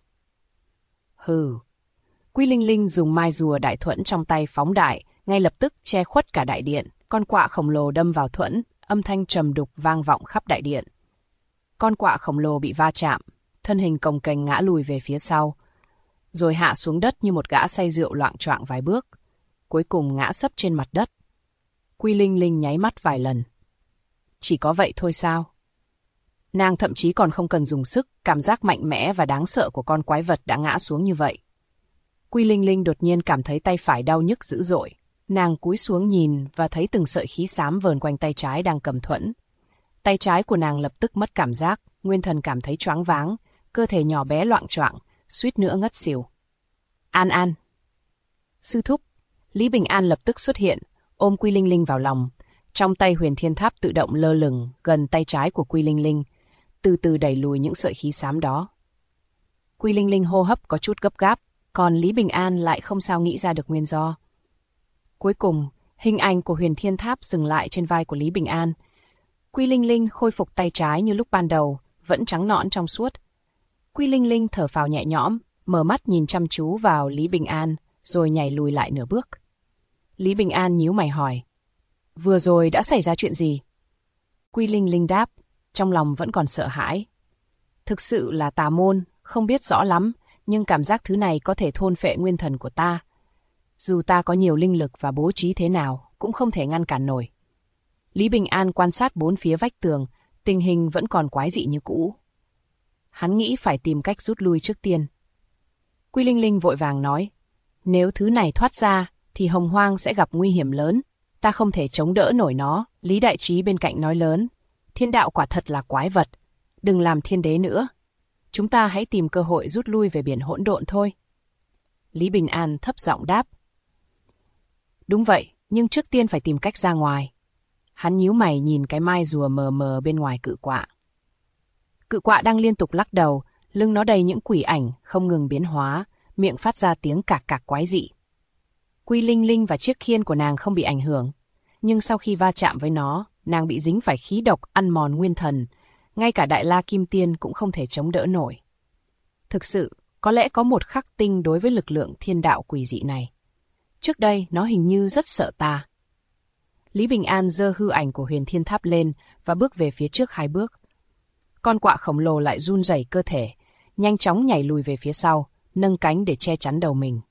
Hừ. Quy Linh Linh dùng mai rùa đại thuẫn trong tay phóng đại, ngay lập tức che khuất cả đại điện. Con quạ khổng lồ đâm vào thuẫn, âm thanh trầm đục vang vọng khắp đại điện. Con quạ khổng lồ bị va chạm, thân hình cồng kềnh ngã lùi về phía sau, rồi hạ xuống đất như một gã say rượu loạng choạng vài bước, cuối cùng ngã sấp trên mặt đất. Quy Linh Linh nháy mắt vài lần. Chỉ có vậy thôi sao? Nàng thậm chí còn không cần dùng sức, cảm giác mạnh mẽ và đáng sợ của con quái vật đã ngã xuống như vậy. Quy Linh Linh đột nhiên cảm thấy tay phải đau nhức dữ dội. Nàng cúi xuống nhìn và thấy từng sợi khí xám vờn quanh tay trái đang cầm thuẫn. Tay trái của nàng lập tức mất cảm giác, nguyên thần cảm thấy choáng váng, cơ thể nhỏ bé loạng choạng, suýt nữa ngất xỉu. An An! Sư thúc! Lý Bình An lập tức xuất hiện, ôm Quy Linh Linh vào lòng. Trong tay Huyền Thiên Tháp tự động lơ lửng gần tay trái của Quy Linh Linh, từ từ đẩy lùi những sợi khí xám đó. Quy Linh Linh hô hấp có chút gấp gáp, còn Lý Bình An lại không sao nghĩ ra được nguyên do. Cuối cùng, hình ảnh của Huyền Thiên Tháp dừng lại trên vai của Lý Bình An. Quy Linh Linh khôi phục tay trái như lúc ban đầu, vẫn trắng nõn trong suốt. Quy Linh Linh thở phào nhẹ nhõm, mở mắt nhìn chăm chú vào Lý Bình An, rồi nhảy lùi lại nửa bước. Lý Bình An nhíu mày hỏi. Vừa rồi đã xảy ra chuyện gì? Quy Linh Linh đáp, trong lòng vẫn còn sợ hãi. Thực sự là tà môn, không biết rõ lắm, nhưng cảm giác thứ này có thể thôn phệ nguyên thần của ta. Dù ta có nhiều linh lực và bố trí thế nào, cũng không thể ngăn cản nổi. Lý Bình An quan sát 4 phía vách tường, tình hình vẫn còn quái dị như cũ. Hắn nghĩ phải tìm cách rút lui trước tiên. Quy Linh Linh vội vàng nói, nếu thứ này thoát ra, thì Hồng Hoang sẽ gặp nguy hiểm lớn. Ta không thể chống đỡ nổi nó. Lý Đại Trí bên cạnh nói lớn, thiên đạo quả thật là quái vật. Đừng làm thiên đế nữa. Chúng ta hãy tìm cơ hội rút lui về biển hỗn độn thôi. Lý Bình An thấp giọng đáp. Đúng vậy, nhưng trước tiên phải tìm cách ra ngoài. Hắn nhíu mày nhìn cái mai rùa mờ mờ bên ngoài cự quạ. Cự quạ đang liên tục lắc đầu, lưng nó đầy những quỷ ảnh không ngừng biến hóa, miệng phát ra tiếng cạc cạc quái dị. Quy Linh Linh và chiếc khiên của nàng không bị ảnh hưởng, nhưng sau khi va chạm với nó, nàng bị dính phải khí độc ăn mòn nguyên thần, ngay cả Đại La Kim Tiên cũng không thể chống đỡ nổi. Thực sự, có lẽ có một khắc tinh đối với lực lượng thiên đạo quỷ dị này. Trước đây, nó hình như rất sợ ta. Lý Bình An giơ hư ảnh của Huyền Thiên Tháp lên và bước về phía trước 2 bước. Con quạ khổng lồ lại run rẩy cơ thể, nhanh chóng nhảy lùi về phía sau, nâng cánh để che chắn đầu mình.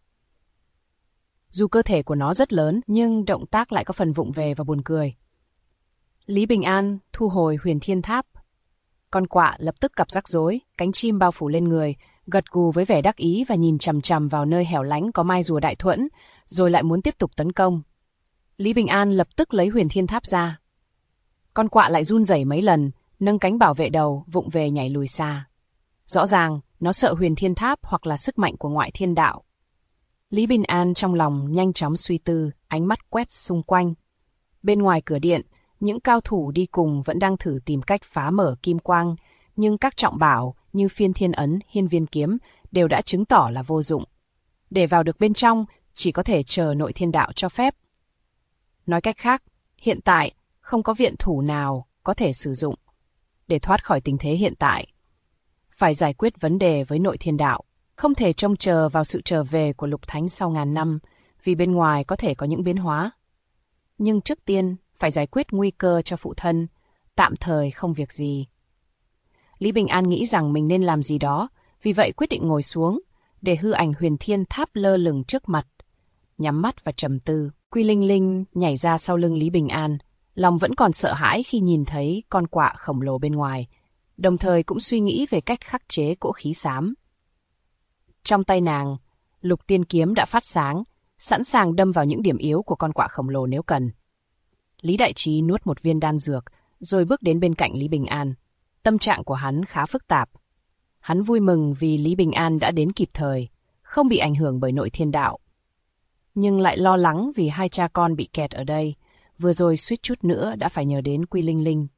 Dù cơ thể của nó rất lớn, nhưng động tác lại có phần vụng về và buồn cười. Lý Bình An thu hồi Huyền Thiên Tháp. Con quạ lập tức gặp rắc rối, cánh chim bao phủ lên người, gật gù với vẻ đắc ý và nhìn chằm chằm vào nơi hẻo lánh có mai rùa đại thuẫn, rồi lại muốn tiếp tục tấn công. Lý Bình An lập tức lấy Huyền Thiên Tháp ra. Con quạ lại run rẩy mấy lần, nâng cánh bảo vệ đầu, vụng về nhảy lùi xa. Rõ ràng, nó sợ Huyền Thiên Tháp hoặc là sức mạnh của ngoại thiên đạo. Lý Bình An trong lòng nhanh chóng suy tư, ánh mắt quét xung quanh. Bên ngoài cửa điện, những cao thủ đi cùng vẫn đang thử tìm cách phá mở kim quang, nhưng các trọng bảo như Phiên Thiên Ấn, Hiên Viên Kiếm đều đã chứng tỏ là vô dụng. Để vào được bên trong, chỉ có thể chờ nội thiên đạo cho phép. Nói cách khác, hiện tại không có viện thủ nào có thể sử dụng. Để thoát khỏi tình thế hiện tại, phải giải quyết vấn đề với nội thiên đạo, không thể trông chờ vào sự trở về của Lục Thánh sau ngàn năm, vì bên ngoài có thể có những biến hóa. Nhưng trước tiên, phải giải quyết nguy cơ cho phụ thân, tạm thời không việc gì. Lý Bình An nghĩ rằng mình nên làm gì đó, vì vậy quyết định ngồi xuống, để hư ảnh Huyền Thiên Tháp lơ lửng trước mặt. Nhắm mắt và trầm tư, Quy Linh Linh nhảy ra sau lưng Lý Bình An, lòng vẫn còn sợ hãi khi nhìn thấy con quạ khổng lồ bên ngoài, đồng thời cũng suy nghĩ về cách khắc chế cỗ khí xám. Trong tay nàng, Lục Tiên Kiếm đã phát sáng, sẵn sàng đâm vào những điểm yếu của con quạ khổng lồ nếu cần. Lý Đại Trí nuốt một viên đan dược, rồi bước đến bên cạnh Lý Bình An. Tâm trạng của hắn khá phức tạp. Hắn vui mừng vì Lý Bình An đã đến kịp thời, không bị ảnh hưởng bởi nội thiên đạo. Nhưng lại lo lắng vì hai cha con bị kẹt ở đây, vừa rồi suýt chút nữa đã phải nhờ đến Quy Linh Linh.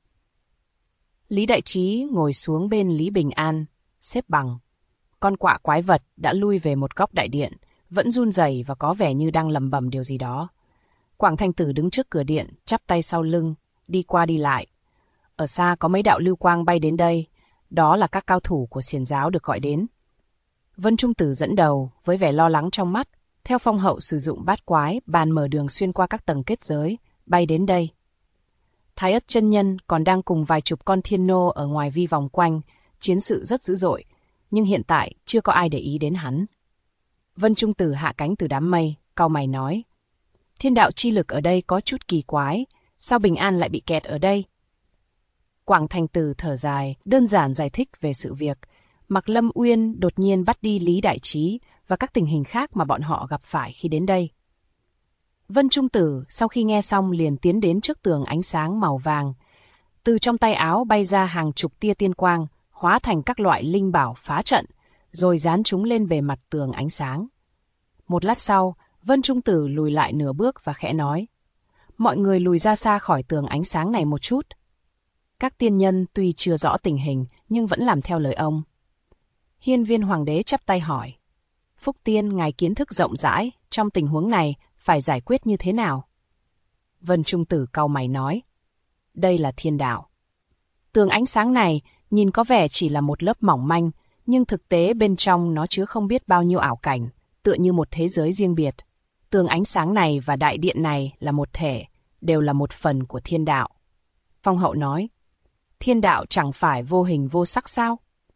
Lý Đại Trí ngồi xuống bên Lý Bình An, xếp bằng. Con quạ quái vật đã lui về một góc đại điện, vẫn run rẩy và có vẻ như đang lẩm bẩm điều gì đó. Quảng Thành Tử đứng trước cửa điện, chắp tay sau lưng, đi qua đi lại. Ở xa có mấy đạo lưu quang bay đến đây, đó là các cao thủ của Xiển giáo được gọi đến. Vân Trung Tử dẫn đầu, với vẻ lo lắng trong mắt, theo phong hậu sử dụng bát quái, bàn mở đường xuyên qua các tầng kết giới, bay đến đây. Thái Ất chân nhân còn đang cùng vài chục con thiên nô ở ngoài vi vòng quanh, chiến sự rất dữ dội, nhưng hiện tại chưa có ai để ý đến hắn. Vân Trung Tử hạ cánh từ đám mây, cau mày nói: Thiên đạo chi lực ở đây có chút kỳ quái, sao Bình An lại bị kẹt ở đây? Quảng Thành Tử thở dài, đơn giản giải thích về sự việc. Mạc Lâm Uyên đột nhiên bắt đi Lý Đại Trí và các tình hình khác mà bọn họ gặp phải khi đến đây. Vân Trung Tử sau khi nghe xong liền tiến đến trước tường ánh sáng màu vàng. Từ trong tay áo bay ra hàng chục tia tiên quang, hóa thành các loại linh bảo phá trận, rồi dán chúng lên bề mặt tường ánh sáng. Một lát sau, Vân Trung Tử lùi lại nửa bước và khẽ nói: Mọi người lùi ra xa khỏi tường ánh sáng này một chút. Các tiên nhân tuy chưa rõ tình hình, nhưng vẫn làm theo lời ông. Hiên Viên Hoàng đế chắp tay hỏi: Phúc Tiên, ngài kiến thức rộng rãi, trong tình huống này phải giải quyết như thế nào? Vân Trung Tử cau mày nói: Đây là thiên đạo. Tường ánh sáng này nhìn có vẻ chỉ là một lớp mỏng manh, nhưng thực tế bên trong nó chứa không biết bao nhiêu ảo cảnh, tựa như một thế giới riêng biệt. Tường ánh sáng này và đại điện này là một thể, đều là một phần của thiên đạo. Phong hậu nói: Thiên đạo chẳng phải vô hình vô sắc sao?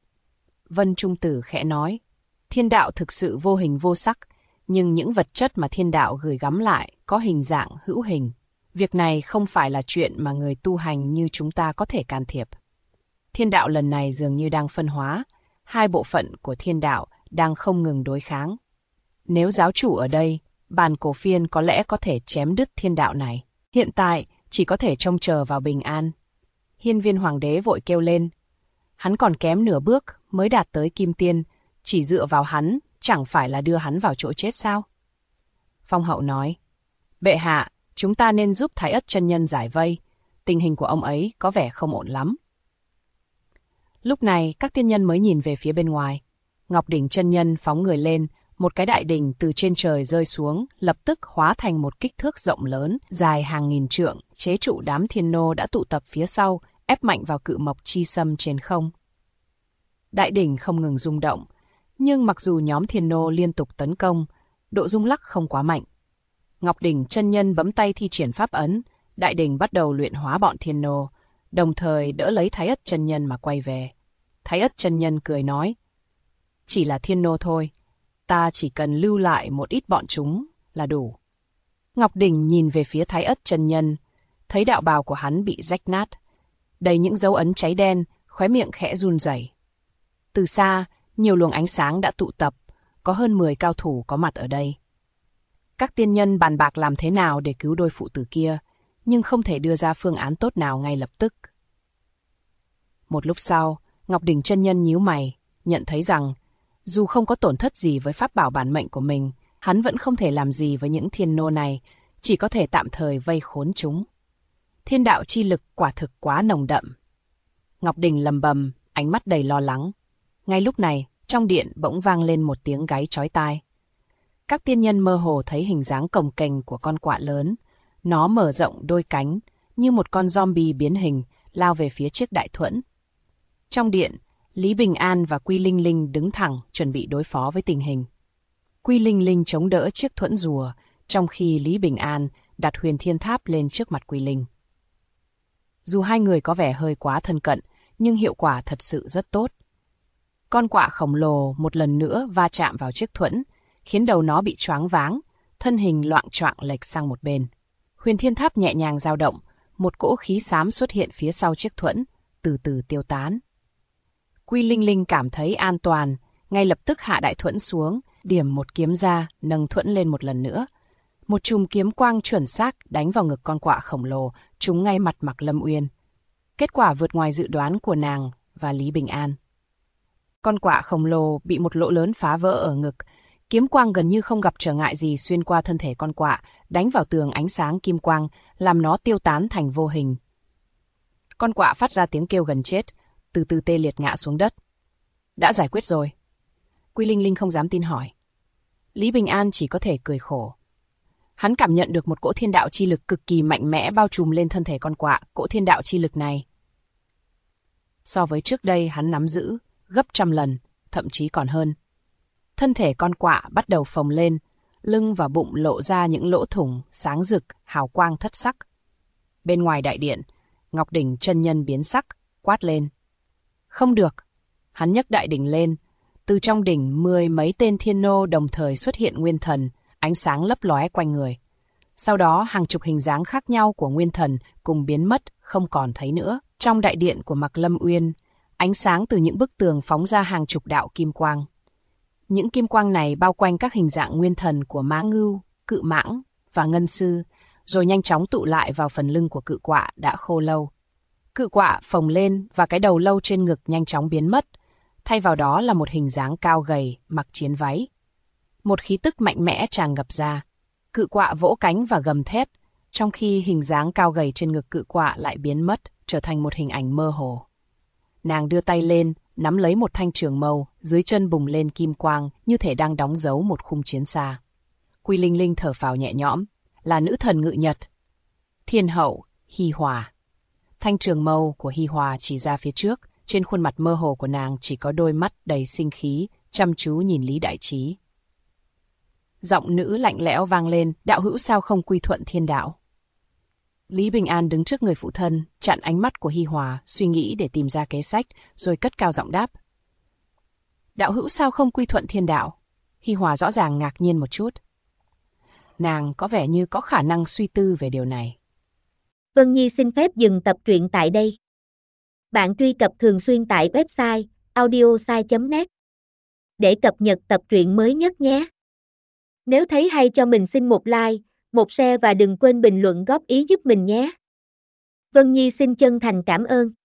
Vân Trung Tử khẽ nói: Thiên đạo thực sự vô hình vô sắc, nhưng những vật chất mà thiên đạo gửi gắm lại có hình dạng hữu hình. Việc này không phải là chuyện mà người tu hành như chúng ta có thể can thiệp. Thiên đạo lần này dường như đang phân hóa, hai bộ phận của thiên đạo đang không ngừng đối kháng. Nếu giáo chủ ở đây, Bàn Cổ Phiên có lẽ có thể chém đứt thiên đạo này. Hiện tại chỉ có thể trông chờ vào Bình An. Hiên Viên Hoàng đế vội kêu lên: Hắn còn kém nửa bước mới đạt tới Kim Tiên, chỉ dựa vào hắn chẳng phải là đưa hắn vào chỗ chết sao? Phong hậu nói: Bệ hạ, chúng ta nên giúp Thái Ất chân nhân giải vây, tình hình của ông ấy có vẻ không ổn lắm. Lúc này các tiên nhân mới nhìn về phía bên ngoài. Ngọc Đỉnh chân nhân phóng người lên, một cái đại đỉnh từ trên trời rơi xuống, lập tức hóa thành một kích thước rộng lớn, dài hàng nghìn trượng, chế trụ đám thiên nô đã tụ tập phía sau, ép mạnh vào cự mộc chi sâm trên không. Đại đỉnh không ngừng rung động, nhưng mặc dù nhóm thiên nô liên tục tấn công, độ rung lắc không quá mạnh. Ngọc Đỉnh chân nhân bấm tay thi triển pháp ấn, đại đỉnh bắt đầu luyện hóa bọn thiên nô, đồng thời đỡ lấy Thái Ất chân nhân mà quay về. Thái Ất chân nhân cười nói, chỉ là thiên nô thôi, ta chỉ cần lưu lại một ít bọn chúng là đủ. Ngọc Đỉnh nhìn về phía Thái Ất chân nhân, thấy đạo bào của hắn bị rách nát, đầy những dấu ấn cháy đen, khóe miệng khẽ run rẩy. Từ xa, nhiều luồng ánh sáng đã tụ tập, có hơn 10 cao thủ có mặt ở đây. Các tiên nhân bàn bạc làm thế nào để cứu đôi phụ tử kia, nhưng không thể đưa ra phương án tốt nào ngay lập tức. Một lúc sau, Ngọc Đỉnh chân nhân nhíu mày, nhận thấy rằng, dù không có tổn thất gì với pháp bảo bản mệnh của mình, hắn vẫn không thể làm gì với những thiên nô này, chỉ có thể tạm thời vây khốn chúng. Thiên đạo chi lực quả thực quá nồng đậm. Ngọc Đỉnh lầm bầm, ánh mắt đầy lo lắng. Ngay lúc này, trong điện bỗng vang lên một tiếng gáy chói tai. Các tiên nhân mơ hồ thấy hình dáng cồng kềnh của con quạ lớn. Nó mở rộng đôi cánh, như một con zombie biến hình, lao về phía chiếc đại thuẫn. Trong điện, Lý Bình An và Quy Linh Linh đứng thẳng, chuẩn bị đối phó với tình hình. Quy Linh Linh chống đỡ chiếc thuẫn rùa, trong khi Lý Bình An đặt Huyền Thiên Tháp lên trước mặt Quy Linh. Dù hai người có vẻ hơi quá thân cận, nhưng hiệu quả thật sự rất tốt. Con quạ khổng lồ một lần nữa va chạm vào chiếc thuẫn, khiến đầu nó bị choáng váng, thân hình loạng choạng lệch sang một bên. Huyền Thiên Tháp nhẹ nhàng dao động, một cỗ khí xám xuất hiện phía sau chiếc thuẫn, từ từ tiêu tán. Quy Linh Linh cảm thấy an toàn, ngay lập tức hạ đại thuẫn xuống, điểm một kiếm ra, nâng thuẫn lên một lần nữa. Một chùm kiếm quang chuẩn xác đánh vào ngực con quạ khổng lồ, trúng ngay mặt Mạc Lâm Uyên. Kết quả vượt ngoài dự đoán của nàng và Lý Bình An. Con quạ khổng lồ bị một lỗ lớn phá vỡ ở ngực, kiếm quang gần như không gặp trở ngại gì xuyên qua thân thể con quạ, đánh vào tường ánh sáng kim quang, làm nó tiêu tán thành vô hình. Con quạ phát ra tiếng kêu gần chết, từ từ tê liệt ngã xuống đất. Đã giải quyết rồi. Quy Linh Linh không dám tin hỏi. Lý Bình An chỉ có thể cười khổ. Hắn cảm nhận được một cỗ thiên đạo chi lực cực kỳ mạnh mẽ bao trùm lên thân thể con quạ. Cỗ thiên đạo chi lực này, so với trước đây hắn nắm giữ gấp trăm lần, thậm chí còn hơn. Thân thể con quạ bắt đầu phồng lên, lưng và bụng lộ ra những lỗ thủng sáng rực, hào quang thất sắc. Bên ngoài đại điện, Ngọc Đỉnh chân nhân biến sắc, quát lên. Không được. Hắn nhấc đại đỉnh lên. Từ trong đỉnh 10 mấy tên thiên nô đồng thời xuất hiện nguyên thần, ánh sáng lấp lóe quanh người. Sau đó hàng chục hình dáng khác nhau của nguyên thần cùng biến mất, không còn thấy nữa. Trong đại điện của Mạc Lâm Uyên, ánh sáng từ những bức tường phóng ra hàng chục đạo kim quang. Những kim quang này bao quanh các hình dạng nguyên thần của Mã Ngưu, Cự Mãng và Ngân Sư, rồi nhanh chóng tụ lại vào phần lưng của cự quạ đã khô lâu. Cự quạ phồng lên và cái đầu lâu trên ngực nhanh chóng biến mất, thay vào đó là một hình dáng cao gầy, mặc chiến váy. Một khí tức mạnh mẽ tràn ngập ra. Cự quạ vỗ cánh và gầm thét, trong khi hình dáng cao gầy trên ngực cự quạ lại biến mất, trở thành một hình ảnh mơ hồ. Nàng đưa tay lên, nắm lấy một thanh trường mâu, dưới chân bùng lên kim quang, như thể đang đóng dấu một khung chiến xa. Quy Linh Linh thở phào nhẹ nhõm, là nữ thần ngự nhật. Thiên hậu, Hi Hòa. Thanh trường mâu của Hi Hòa chỉ ra phía trước, trên khuôn mặt mơ hồ của nàng chỉ có đôi mắt đầy sinh khí, chăm chú nhìn Lý Đại Trí. Giọng nữ lạnh lẽo vang lên, đạo hữu sao không quy thuận thiên đạo? Lý Bình An đứng trước người phụ thân, chặn ánh mắt của Hi Hòa, suy nghĩ để tìm ra kế sách, rồi cất cao giọng đáp. Đạo hữu sao không quy thuận thiên đạo? Hi Hòa rõ ràng ngạc nhiên một chút. Nàng có vẻ như có khả năng suy tư về điều này. Vân Nhi xin phép dừng tập truyện tại đây. Bạn truy cập thường xuyên tại website audiosai.net để cập nhật tập truyện mới nhất nhé. Nếu thấy hay cho mình xin một like, một share và đừng quên bình luận góp ý giúp mình nhé. Vân Nhi xin chân thành cảm ơn.